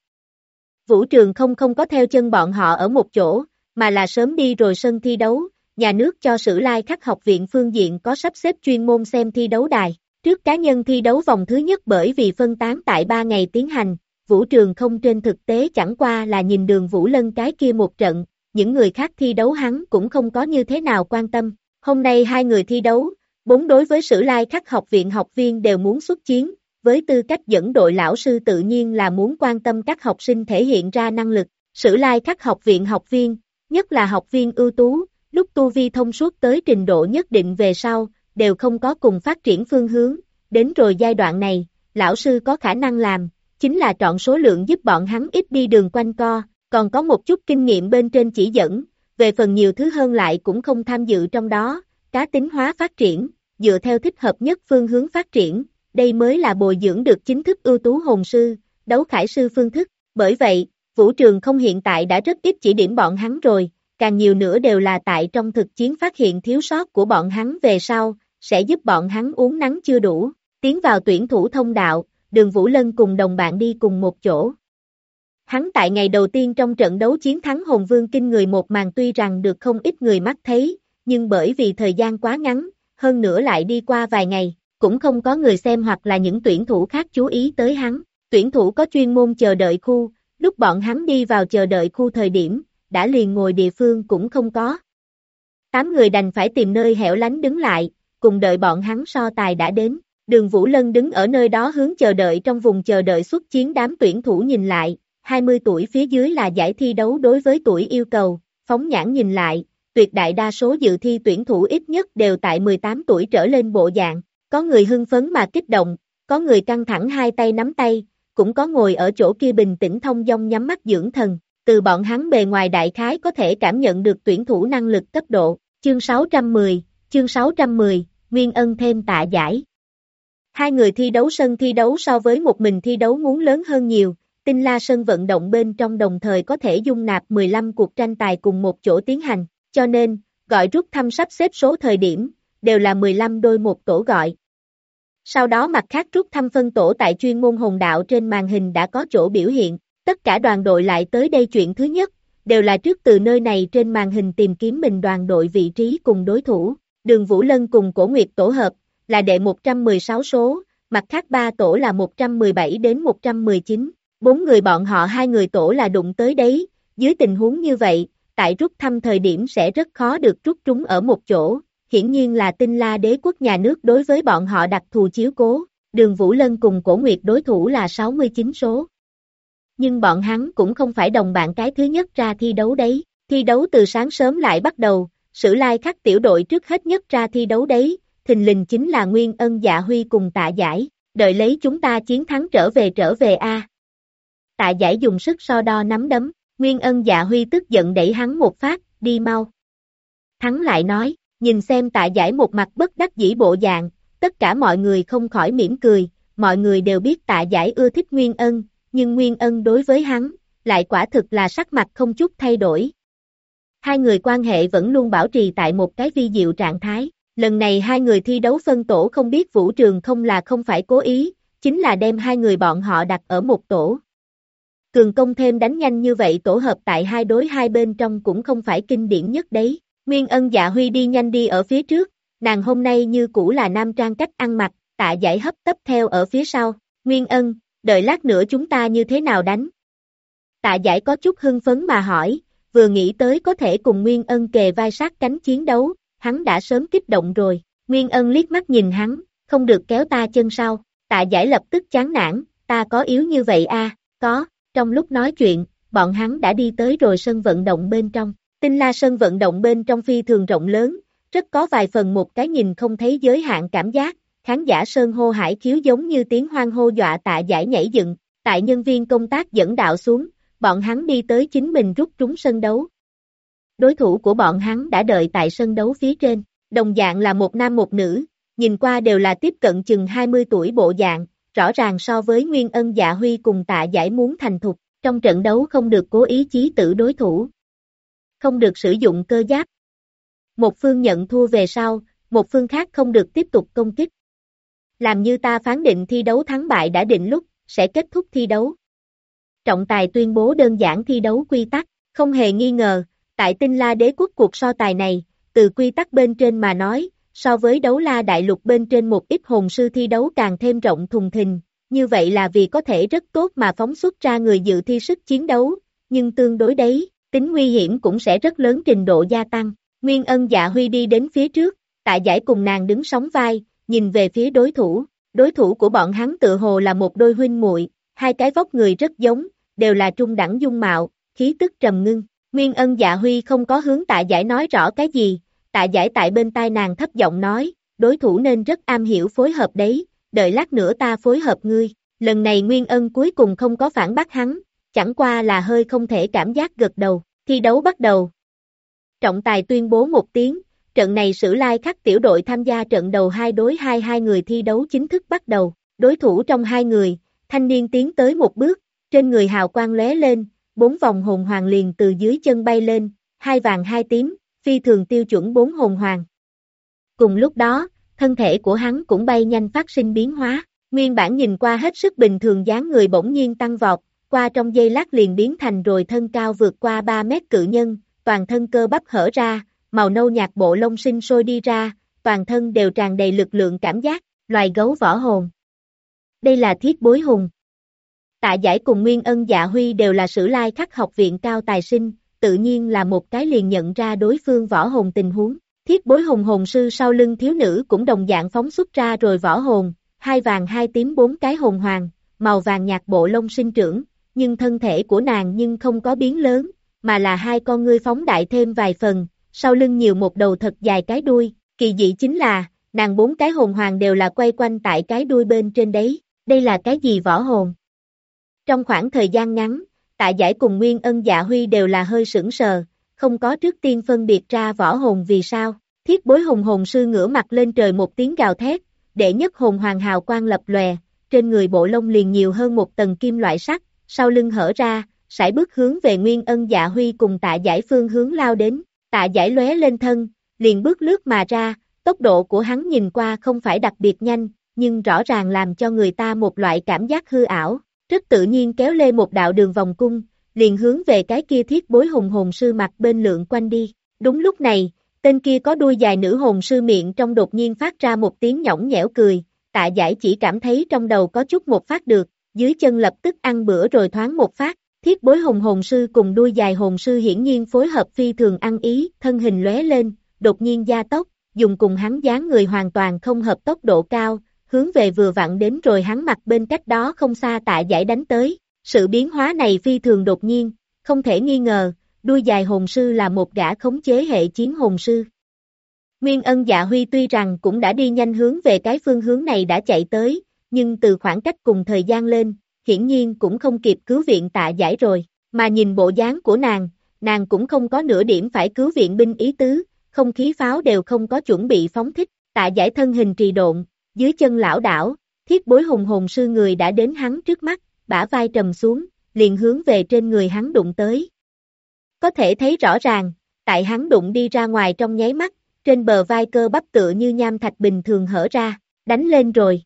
Vũ Trường không có theo chân bọn họ ở một chỗ, mà là sớm đi rồi sân thi đấu, nhà nước cho Sử Lai Khắc học viện phương diện có sắp xếp chuyên môn xem thi đấu đài. Trước cá nhân thi đấu vòng thứ nhất bởi vì phân tán tại 3 ngày tiến hành, Vũ Trường không trên thực tế chẳng qua là nhìn Đường Vũ Lân cái kia một trận, những người khác thi đấu hắn cũng không có như thế nào quan tâm. Hôm nay 2 người thi đấu, 4 đối với Sử Lai Khắc học viện học viên đều muốn xuất chiến, với tư cách dẫn đội lão sư tự nhiên là muốn quan tâm các học sinh thể hiện ra năng lực. Sử Lai Khắc học viện học viên, nhất là học viên ưu tú, lúc tu vi thông suốt tới trình độ nhất định về sau, đều không có cùng phát triển phương hướng, đến rồi giai đoạn này, lão sư có khả năng làm, chính là chọn số lượng giúp bọn hắn ít đi đường quanh co, còn có một chút kinh nghiệm bên trên chỉ dẫn, về phần nhiều thứ hơn lại cũng không tham dự trong đó, cá tính hóa phát triển, dựa theo thích hợp nhất phương hướng phát triển, đây mới là bồi dưỡng được chính thức ưu tú hồn sư, đấu khải sư phương thức, bởi vậy, Vũ Trường không hiện tại đã rất ít chỉ điểm bọn hắn rồi, càng nhiều nữa đều là tại trong thực chiến phát hiện thiếu sót của bọn hắn về sau, sẽ giúp bọn hắn uống nắng chưa đủ, tiến vào tuyển thủ thông đạo, Đường Vũ Lân cùng đồng bạn đi cùng một chỗ. Hắn tại ngày đầu tiên trong trận đấu chiến thắng Hồn Vương kinh người một màn tuy rằng được không ít người mắt thấy, nhưng bởi vì thời gian quá ngắn, hơn nữa lại đi qua vài ngày, cũng không có người xem hoặc là những tuyển thủ khác chú ý tới hắn. Tuyển thủ có chuyên môn chờ đợi khu, lúc bọn hắn đi vào chờ đợi khu thời điểm, đã liền ngồi địa phương cũng không có. 8 người đành phải tìm nơi hẻo lánh đứng lại, cùng đợi bọn hắn so tài đã đến. Đường Vũ Lân đứng ở nơi đó hướng chờ đợi trong vùng chờ đợi xuất chiến đám tuyển thủ nhìn lại, 20 tuổi phía dưới là giải thi đấu đối với tuổi yêu cầu, phóng nhãn nhìn lại, tuyệt đại đa số dự thi tuyển thủ ít nhất đều tại 18 tuổi trở lên bộ dạng, có người hưng phấn mà kích động, có người căng thẳng hai tay nắm tay, cũng có ngồi ở chỗ kia bình tĩnh thông dong nhắm mắt dưỡng thần, từ bọn hắn bề ngoài đại khái có thể cảm nhận được tuyển thủ năng lực cấp độ, chương 610, Nguyên Ân thêm Tạ Giải. Hai người thi đấu sân thi đấu so với một mình thi đấu muốn lớn hơn nhiều, Tinh La sân vận động bên trong đồng thời có thể dung nạp 15 cuộc tranh tài cùng một chỗ tiến hành, cho nên, gọi rút thăm sắp xếp số thời điểm, đều là 15 đôi một tổ gọi. Sau đó mặt khác rút thăm phân tổ tại chuyên môn hồn đạo trên màn hình đã có chỗ biểu hiện, tất cả đoàn đội lại tới đây chuyện thứ nhất, đều là trước từ nơi này trên màn hình tìm kiếm mình đoàn đội vị trí cùng đối thủ, Đường Vũ Lân cùng Cổ Nguyệt tổ hợp, là đệ 116 số, mặt khác 3 tổ là 117 đến 119, 4 người bọn họ 2 người tổ là đụng tới đấy, dưới tình huống như vậy, tại rút thăm thời điểm sẽ rất khó được rút trúng ở một chỗ, hiển nhiên là Tinh La đế quốc nhà nước đối với bọn họ đặc thù chiếu cố, Đường Vũ Lân cùng Cổ Nguyệt đối thủ là 69 số. Nhưng bọn hắn cũng không phải đồng bạn cái thứ nhất ra thi đấu đấy, thi đấu từ sáng sớm lại bắt đầu, Sử Lai Khắc tiểu đội trước hết nhất ra thi đấu đấy, thình lình chính là Nguyên Ân Dạ Huy cùng Tạ Giải, đợi lấy chúng ta chiến thắng trở về a. Tạ Giải dùng sức so đo nắm đấm, Nguyên Ân Dạ Huy tức giận đẩy hắn một phát, đi mau. Thắng lại nói, nhìn xem Tạ Giải một mặt bất đắc dĩ bộ dạng, tất cả mọi người không khỏi mỉm cười, mọi người đều biết Tạ Giải ưa thích Nguyên Ân, nhưng Nguyên Ân đối với hắn, lại quả thực là sắc mặt không chút thay đổi. Hai người quan hệ vẫn luôn bảo trì tại một cái vi diệu trạng thái, lần này hai người thi đấu phân tổ không biết Vũ Trường không phải cố ý, chính là đem hai người bọn họ đặt ở một tổ. Cường công thêm đánh nhanh như vậy tổ hợp tại 2 đối 2 bên trong cũng không phải kinh điển nhất đấy. Nguyên Ân Dạ Huy đi nhanh đi ở phía trước, nàng hôm nay như cũ là nam trang cách ăn mặc, Tạ Giải hấp tấp theo ở phía sau. Nguyên Ân, đợi lát nữa chúng ta như thế nào đánh? Tạ Giải có chút hưng phấn mà hỏi, vừa nghĩ tới có thể cùng Nguyên Ân kề vai sát cánh chiến đấu, hắn đã sớm kích động rồi. Nguyên Ân liếc mắt nhìn hắn, không được kéo ta chân sau. Tạ Giải lập tức chán nản, ta có yếu như vậy a? Có. Trong lúc nói chuyện, bọn hắn đã đi tới rồi sân vận động bên trong. Tinh La sân vận động bên trong phi thường rộng lớn, rất có vài phần một cái nhìn không thấy giới hạn cảm giác, khán giả sơn hô hải khiếu giống như tiếng hoan hô dọa Tạ Giải nhảy dựng, tại nhân viên công tác dẫn đạo xuống, bọn hắn đi tới chính mình rút trúng sân đấu. Đối thủ của bọn hắn đã đợi tại sân đấu phía trên, đồng dạng là một nam một nữ, nhìn qua đều là tiếp cận chừng 20 tuổi bộ dạng, rõ ràng so với Nguyên Ân Dạ Huy cùng Tạ Giải muốn thành thục, trong trận đấu không được cố ý chí tử đối thủ. Không được sử dụng cơ giáp. Một phương nhận thua về sau, một phương khác không được tiếp tục công kích. Làm như ta phán định thi đấu thắng bại đã định lúc, sẽ kết thúc thi đấu. Trọng tài tuyên bố đơn giản thi đấu quy tắc, không hề nghi ngờ, tại Tinh La đế quốc cuộc so tài này, từ quy tắc bên trên mà nói, so với đấu la đại lục bên trên một ít hồn sư thi đấu càng thêm rộng thùng thình, như vậy là vì có thể rất tốt mà phóng xuất ra người dự thi sức chiến đấu, nhưng tương đối đấy, tính nguy hiểm cũng sẽ rất lớn trình độ gia tăng. Nguyên Ân Dạ Huy đi đến phía trước, Tạ Giải cùng nàng đứng sóng vai, nhìn về phía đối thủ của bọn hắn tự hồ là một đôi huynh muội, hai cái vóc người rất giống, đều là trung đẳng dung mạo, khí tức trầm ngưng. Nguyên Ân Dạ Huy không có hướng Tạ Giải nói rõ cái gì, Tạ Giải tại bên tai nàng thấp giọng nói, đối thủ nên rất am hiểu phối hợp đấy, đợi lát nữa ta phối hợp ngươi. Lần này Nguyên Ân cuối cùng không có phản bác hắn, chẳng qua là hơi không thể cảm giác gật đầu. Thi đấu bắt đầu. Trọng tài tuyên bố một tiếng, trận này Sử Lai Khắc tiểu đội tham gia trận đầu 2 đối 2 hai người thi đấu chính thức bắt đầu. Đối thủ trong hai người, thanh niên tiến tới một bước, trên người hào quang lóe lên, 4 vòng hồn hoàng liền từ dưới chân bay lên, 2 vàng 2 tím, phi thường tiêu chuẩn 4 hồn hoàng. Cùng lúc đó, thân thể của hắn cũng bay nhanh phát sinh biến hóa, nguyên bản nhìn qua hết sức bình thường dáng người bỗng nhiên tăng vọt, qua trong giây lát liền biến thành rồi thân cao vượt qua 3 mét cự nhân, toàn thân cơ bắp hở ra, màu nâu nhạt bộ lông sinh sôi đi ra, toàn thân đều tràn đầy lực lượng cảm giác, loài gấu võ hồn. Đây là Thiết Bối Hùng. Tạ Giải cùng Nguyên Ân Dạ Huy đều là Sử Lai Khắc học viện cao tài sinh, tự nhiên là một cái liền nhận ra đối phương võ hồn tình huống. Thiết Bối Hùng hồn sư sau lưng thiếu nữ cũng đồng dạng phóng xuất ra rồi võ hồn, 2 vàng 2 tím 4 cái hồn hoàng, màu vàng nhạt bộ lông sinh trưởng, nhưng thân thể của nàng nhưng không có biến lớn, mà là hai con ngươi phóng đại thêm vài phần, sau lưng nhiều một đầu thật dài cái đuôi, kỳ dị chính là, nàng 4 cái hồn hoàng đều là quay quanh tại cái đuôi bên trên đấy, đây là cái gì võ hồn? Trong khoảng thời gian ngắn, Tạ Giải cùng Nguyên Ân Dạ Huy đều là hơi sững sờ, không có trước tiên phân biệt ra võ hồn vì sao. Thiết Bối Hùng hồn sư ngửa mặt lên trời một tiếng gào thét, đệ nhất hồn hoàng hào quang lập lòe, trên người bộ lông liền nhiều hơn một tầng kim loại sắt, sau lưng hở ra, sải bước hướng về Nguyên Ân Dạ Huy cùng Tạ Giải phương hướng lao đến. Tạ Giải lóe lên thân, liền bước lướt mà ra, tốc độ của hắn nhìn qua không phải đặc biệt nhanh, nhưng rõ ràng làm cho người ta một loại cảm giác hư ảo, rất tự nhiên kéo lê một đạo đường vòng cung, liền hướng về cái kia Thiết Bối Hùng hồn sư mặt bên lượn quanh đi. Đúng lúc này, tên kia có đuôi dài nữ hồn sư miệng trong đột nhiên phát ra một tiếng nhõng nhẽo cười, Tạ Giải chỉ cảm thấy trong đầu có chút một phát được, dưới chân lập tức ăn bữa rồi thoáng một phát. Thiết Bối Hùng hồn sư cùng đuôi dài hồn sư hiển nhiên phối hợp phi thường ăn ý, thân hình lóe lên, đột nhiên gia tốc, dùng cùng hắn dáng người hoàn toàn không hợp tốc độ cao, hướng về vừa vặn đến rồi hắn mặt bên cách đó không xa Tạ Giải đánh tới. Sự biến hóa này phi thường đột nhiên, không thể nghi ngờ, đuôi dài hồn sư là một gã khống chế hệ chiến hồn sư. Nguyên Ân Dạ Huy tuy rằng cũng đã đi nhanh hướng về cái phương hướng này đã chạy tới, nhưng từ khoảng cách cùng thời gian lên, hiển nhiên cũng không kịp cứu viện Tạ Giải rồi, mà nhìn bộ dáng của nàng cũng không có nửa điểm phải cứu viện binh ý tứ, không khí pháo đều không có chuẩn bị phóng thích, Tạ Giải thân hình trì độn, dưới chân lảo đảo, Thiết Bối Hùng hồn sư người đã đến hắn trước mắt, bả vai trầm xuống, liền hướng về trên người hắn đụng tới. Có thể thấy rõ ràng, tại hắn đụng đi ra ngoài trong nháy mắt, trên bờ vai cơ bắp tựa như nham thạch bình thường hở ra, đánh lên rồi.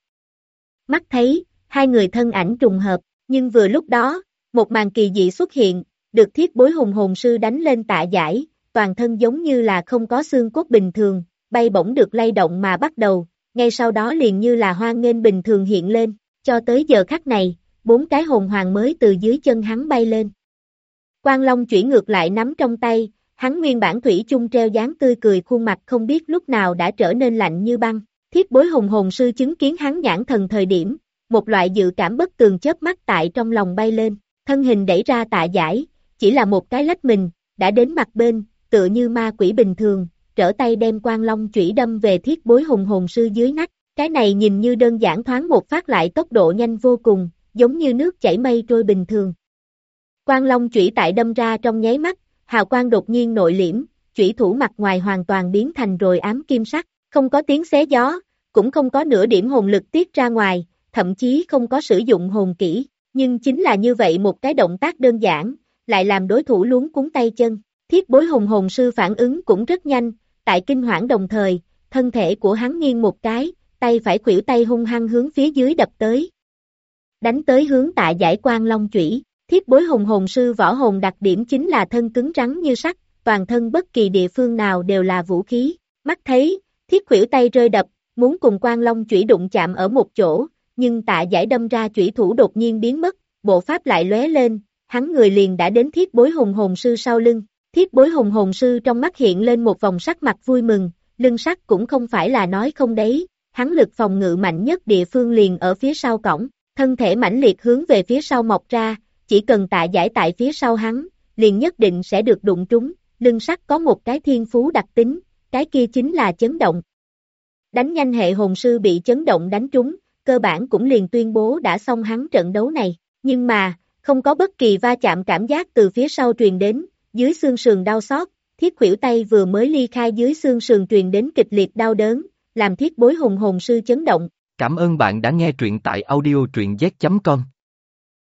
Mắt thấy, hai người thân ảnh trùng hợp, nhưng vừa lúc đó, một màn kỳ dị xuất hiện, được Thiết Bối Hùng hồn sư đánh lên Tạ Giải, toàn thân giống như là không có xương cốt bình thường, bay bổng được lay động mà bắt đầu, ngay sau đó liền như là hoan nghênh bình thường hiện lên, cho tới giờ khắc này, 4 cái hồn hoàng mới từ dưới chân hắn bay lên. Quang Long chủy ngược lại nắm trong tay, hắn nguyên bản thủy chung treo dáng tươi cười khuôn mặt không biết lúc nào đã trở nên lạnh như băng. Thiết Bối Hùng hồn sư chứng kiến hắn nhãn thần thời điểm, một loại dự cảm bất tường chớp mắt tại trong lòng bay lên, thân hình đẩy ra Tạ Giải, chỉ là một cái lách mình, đã đến mặt bên, tựa như ma quỷ bình thường, trở tay đem Quang Long chủy đâm về Thiết Bối Hùng hồn sư dưới nách. Cái này nhìn như đơn giản thoáng một phát lại tốc độ nhanh vô cùng, giống như nước chảy mây trôi bình thường. Quang Long chủy tại đâm ra trong nháy mắt, hào quang đột nhiên nội liễm, chủy thủ mặt ngoài hoàn toàn biến thành rồi ám kim sắc, không có tiếng xé gió, cũng không có nửa điểm hồn lực tiết ra ngoài, thậm chí không có sử dụng hồn kỹ, nhưng chính là như vậy một cái động tác đơn giản, lại làm đối thủ luống cuống tay chân. Thiết Bối Hùng hồn sư phản ứng cũng rất nhanh, tại kinh hoảng đồng thời, thân thể của hắn nghiêng một cái, tay phải khuỷu tay hung hăng hướng phía dưới đập tới. Đánh tới hướng Tạ Giải Quang Long chủy. Thiết Bối Hùng hồn sư võ hồn đặc điểm chính là thân cứng rắn như sắt, toàn thân bất kỳ địa phương nào đều là vũ khí. Mắt thấy, thiết khuỷu tay rơi đập, muốn cùng Quang Long chủy đụng chạm ở một chỗ, nhưng Tạ Giải đâm ra chủy thủ đột nhiên biến mất, bộ pháp lại lóe lên, hắn người liền đã đến Thiết Bối Hùng hồn sư sau lưng. Thiết Bối Hùng hồn sư trong mắt hiện lên một vòng sắc mặt vui mừng, lưng sắt cũng không phải là nói không đấy, hắn lực phòng ngự mạnh nhất địa phương liền ở phía sau cổng, thân thể mãnh liệt hướng về phía sau mọc ra, chỉ cần Tạ Giải tại phía sau hắn, liền nhất định sẽ được đụng trúng, lưng sắt có một cái thiên phú đặc tính, cái kia chính là chấn động. Đánh nhanh hệ hồn sư bị chấn động đánh trúng, cơ bản cũng liền tuyên bố đã xong hắn trận đấu này, nhưng mà, không có bất kỳ va chạm cảm giác từ phía sau truyền đến, dưới xương sườn đau xót, thiết khuỷu tay vừa mới ly khai dưới xương sườn truyền đến kịch liệt đau đớn, làm Thiết Bối Hùng hồn sư chấn động. Cảm ơn bạn đã nghe truyện tại audio truyện z.com.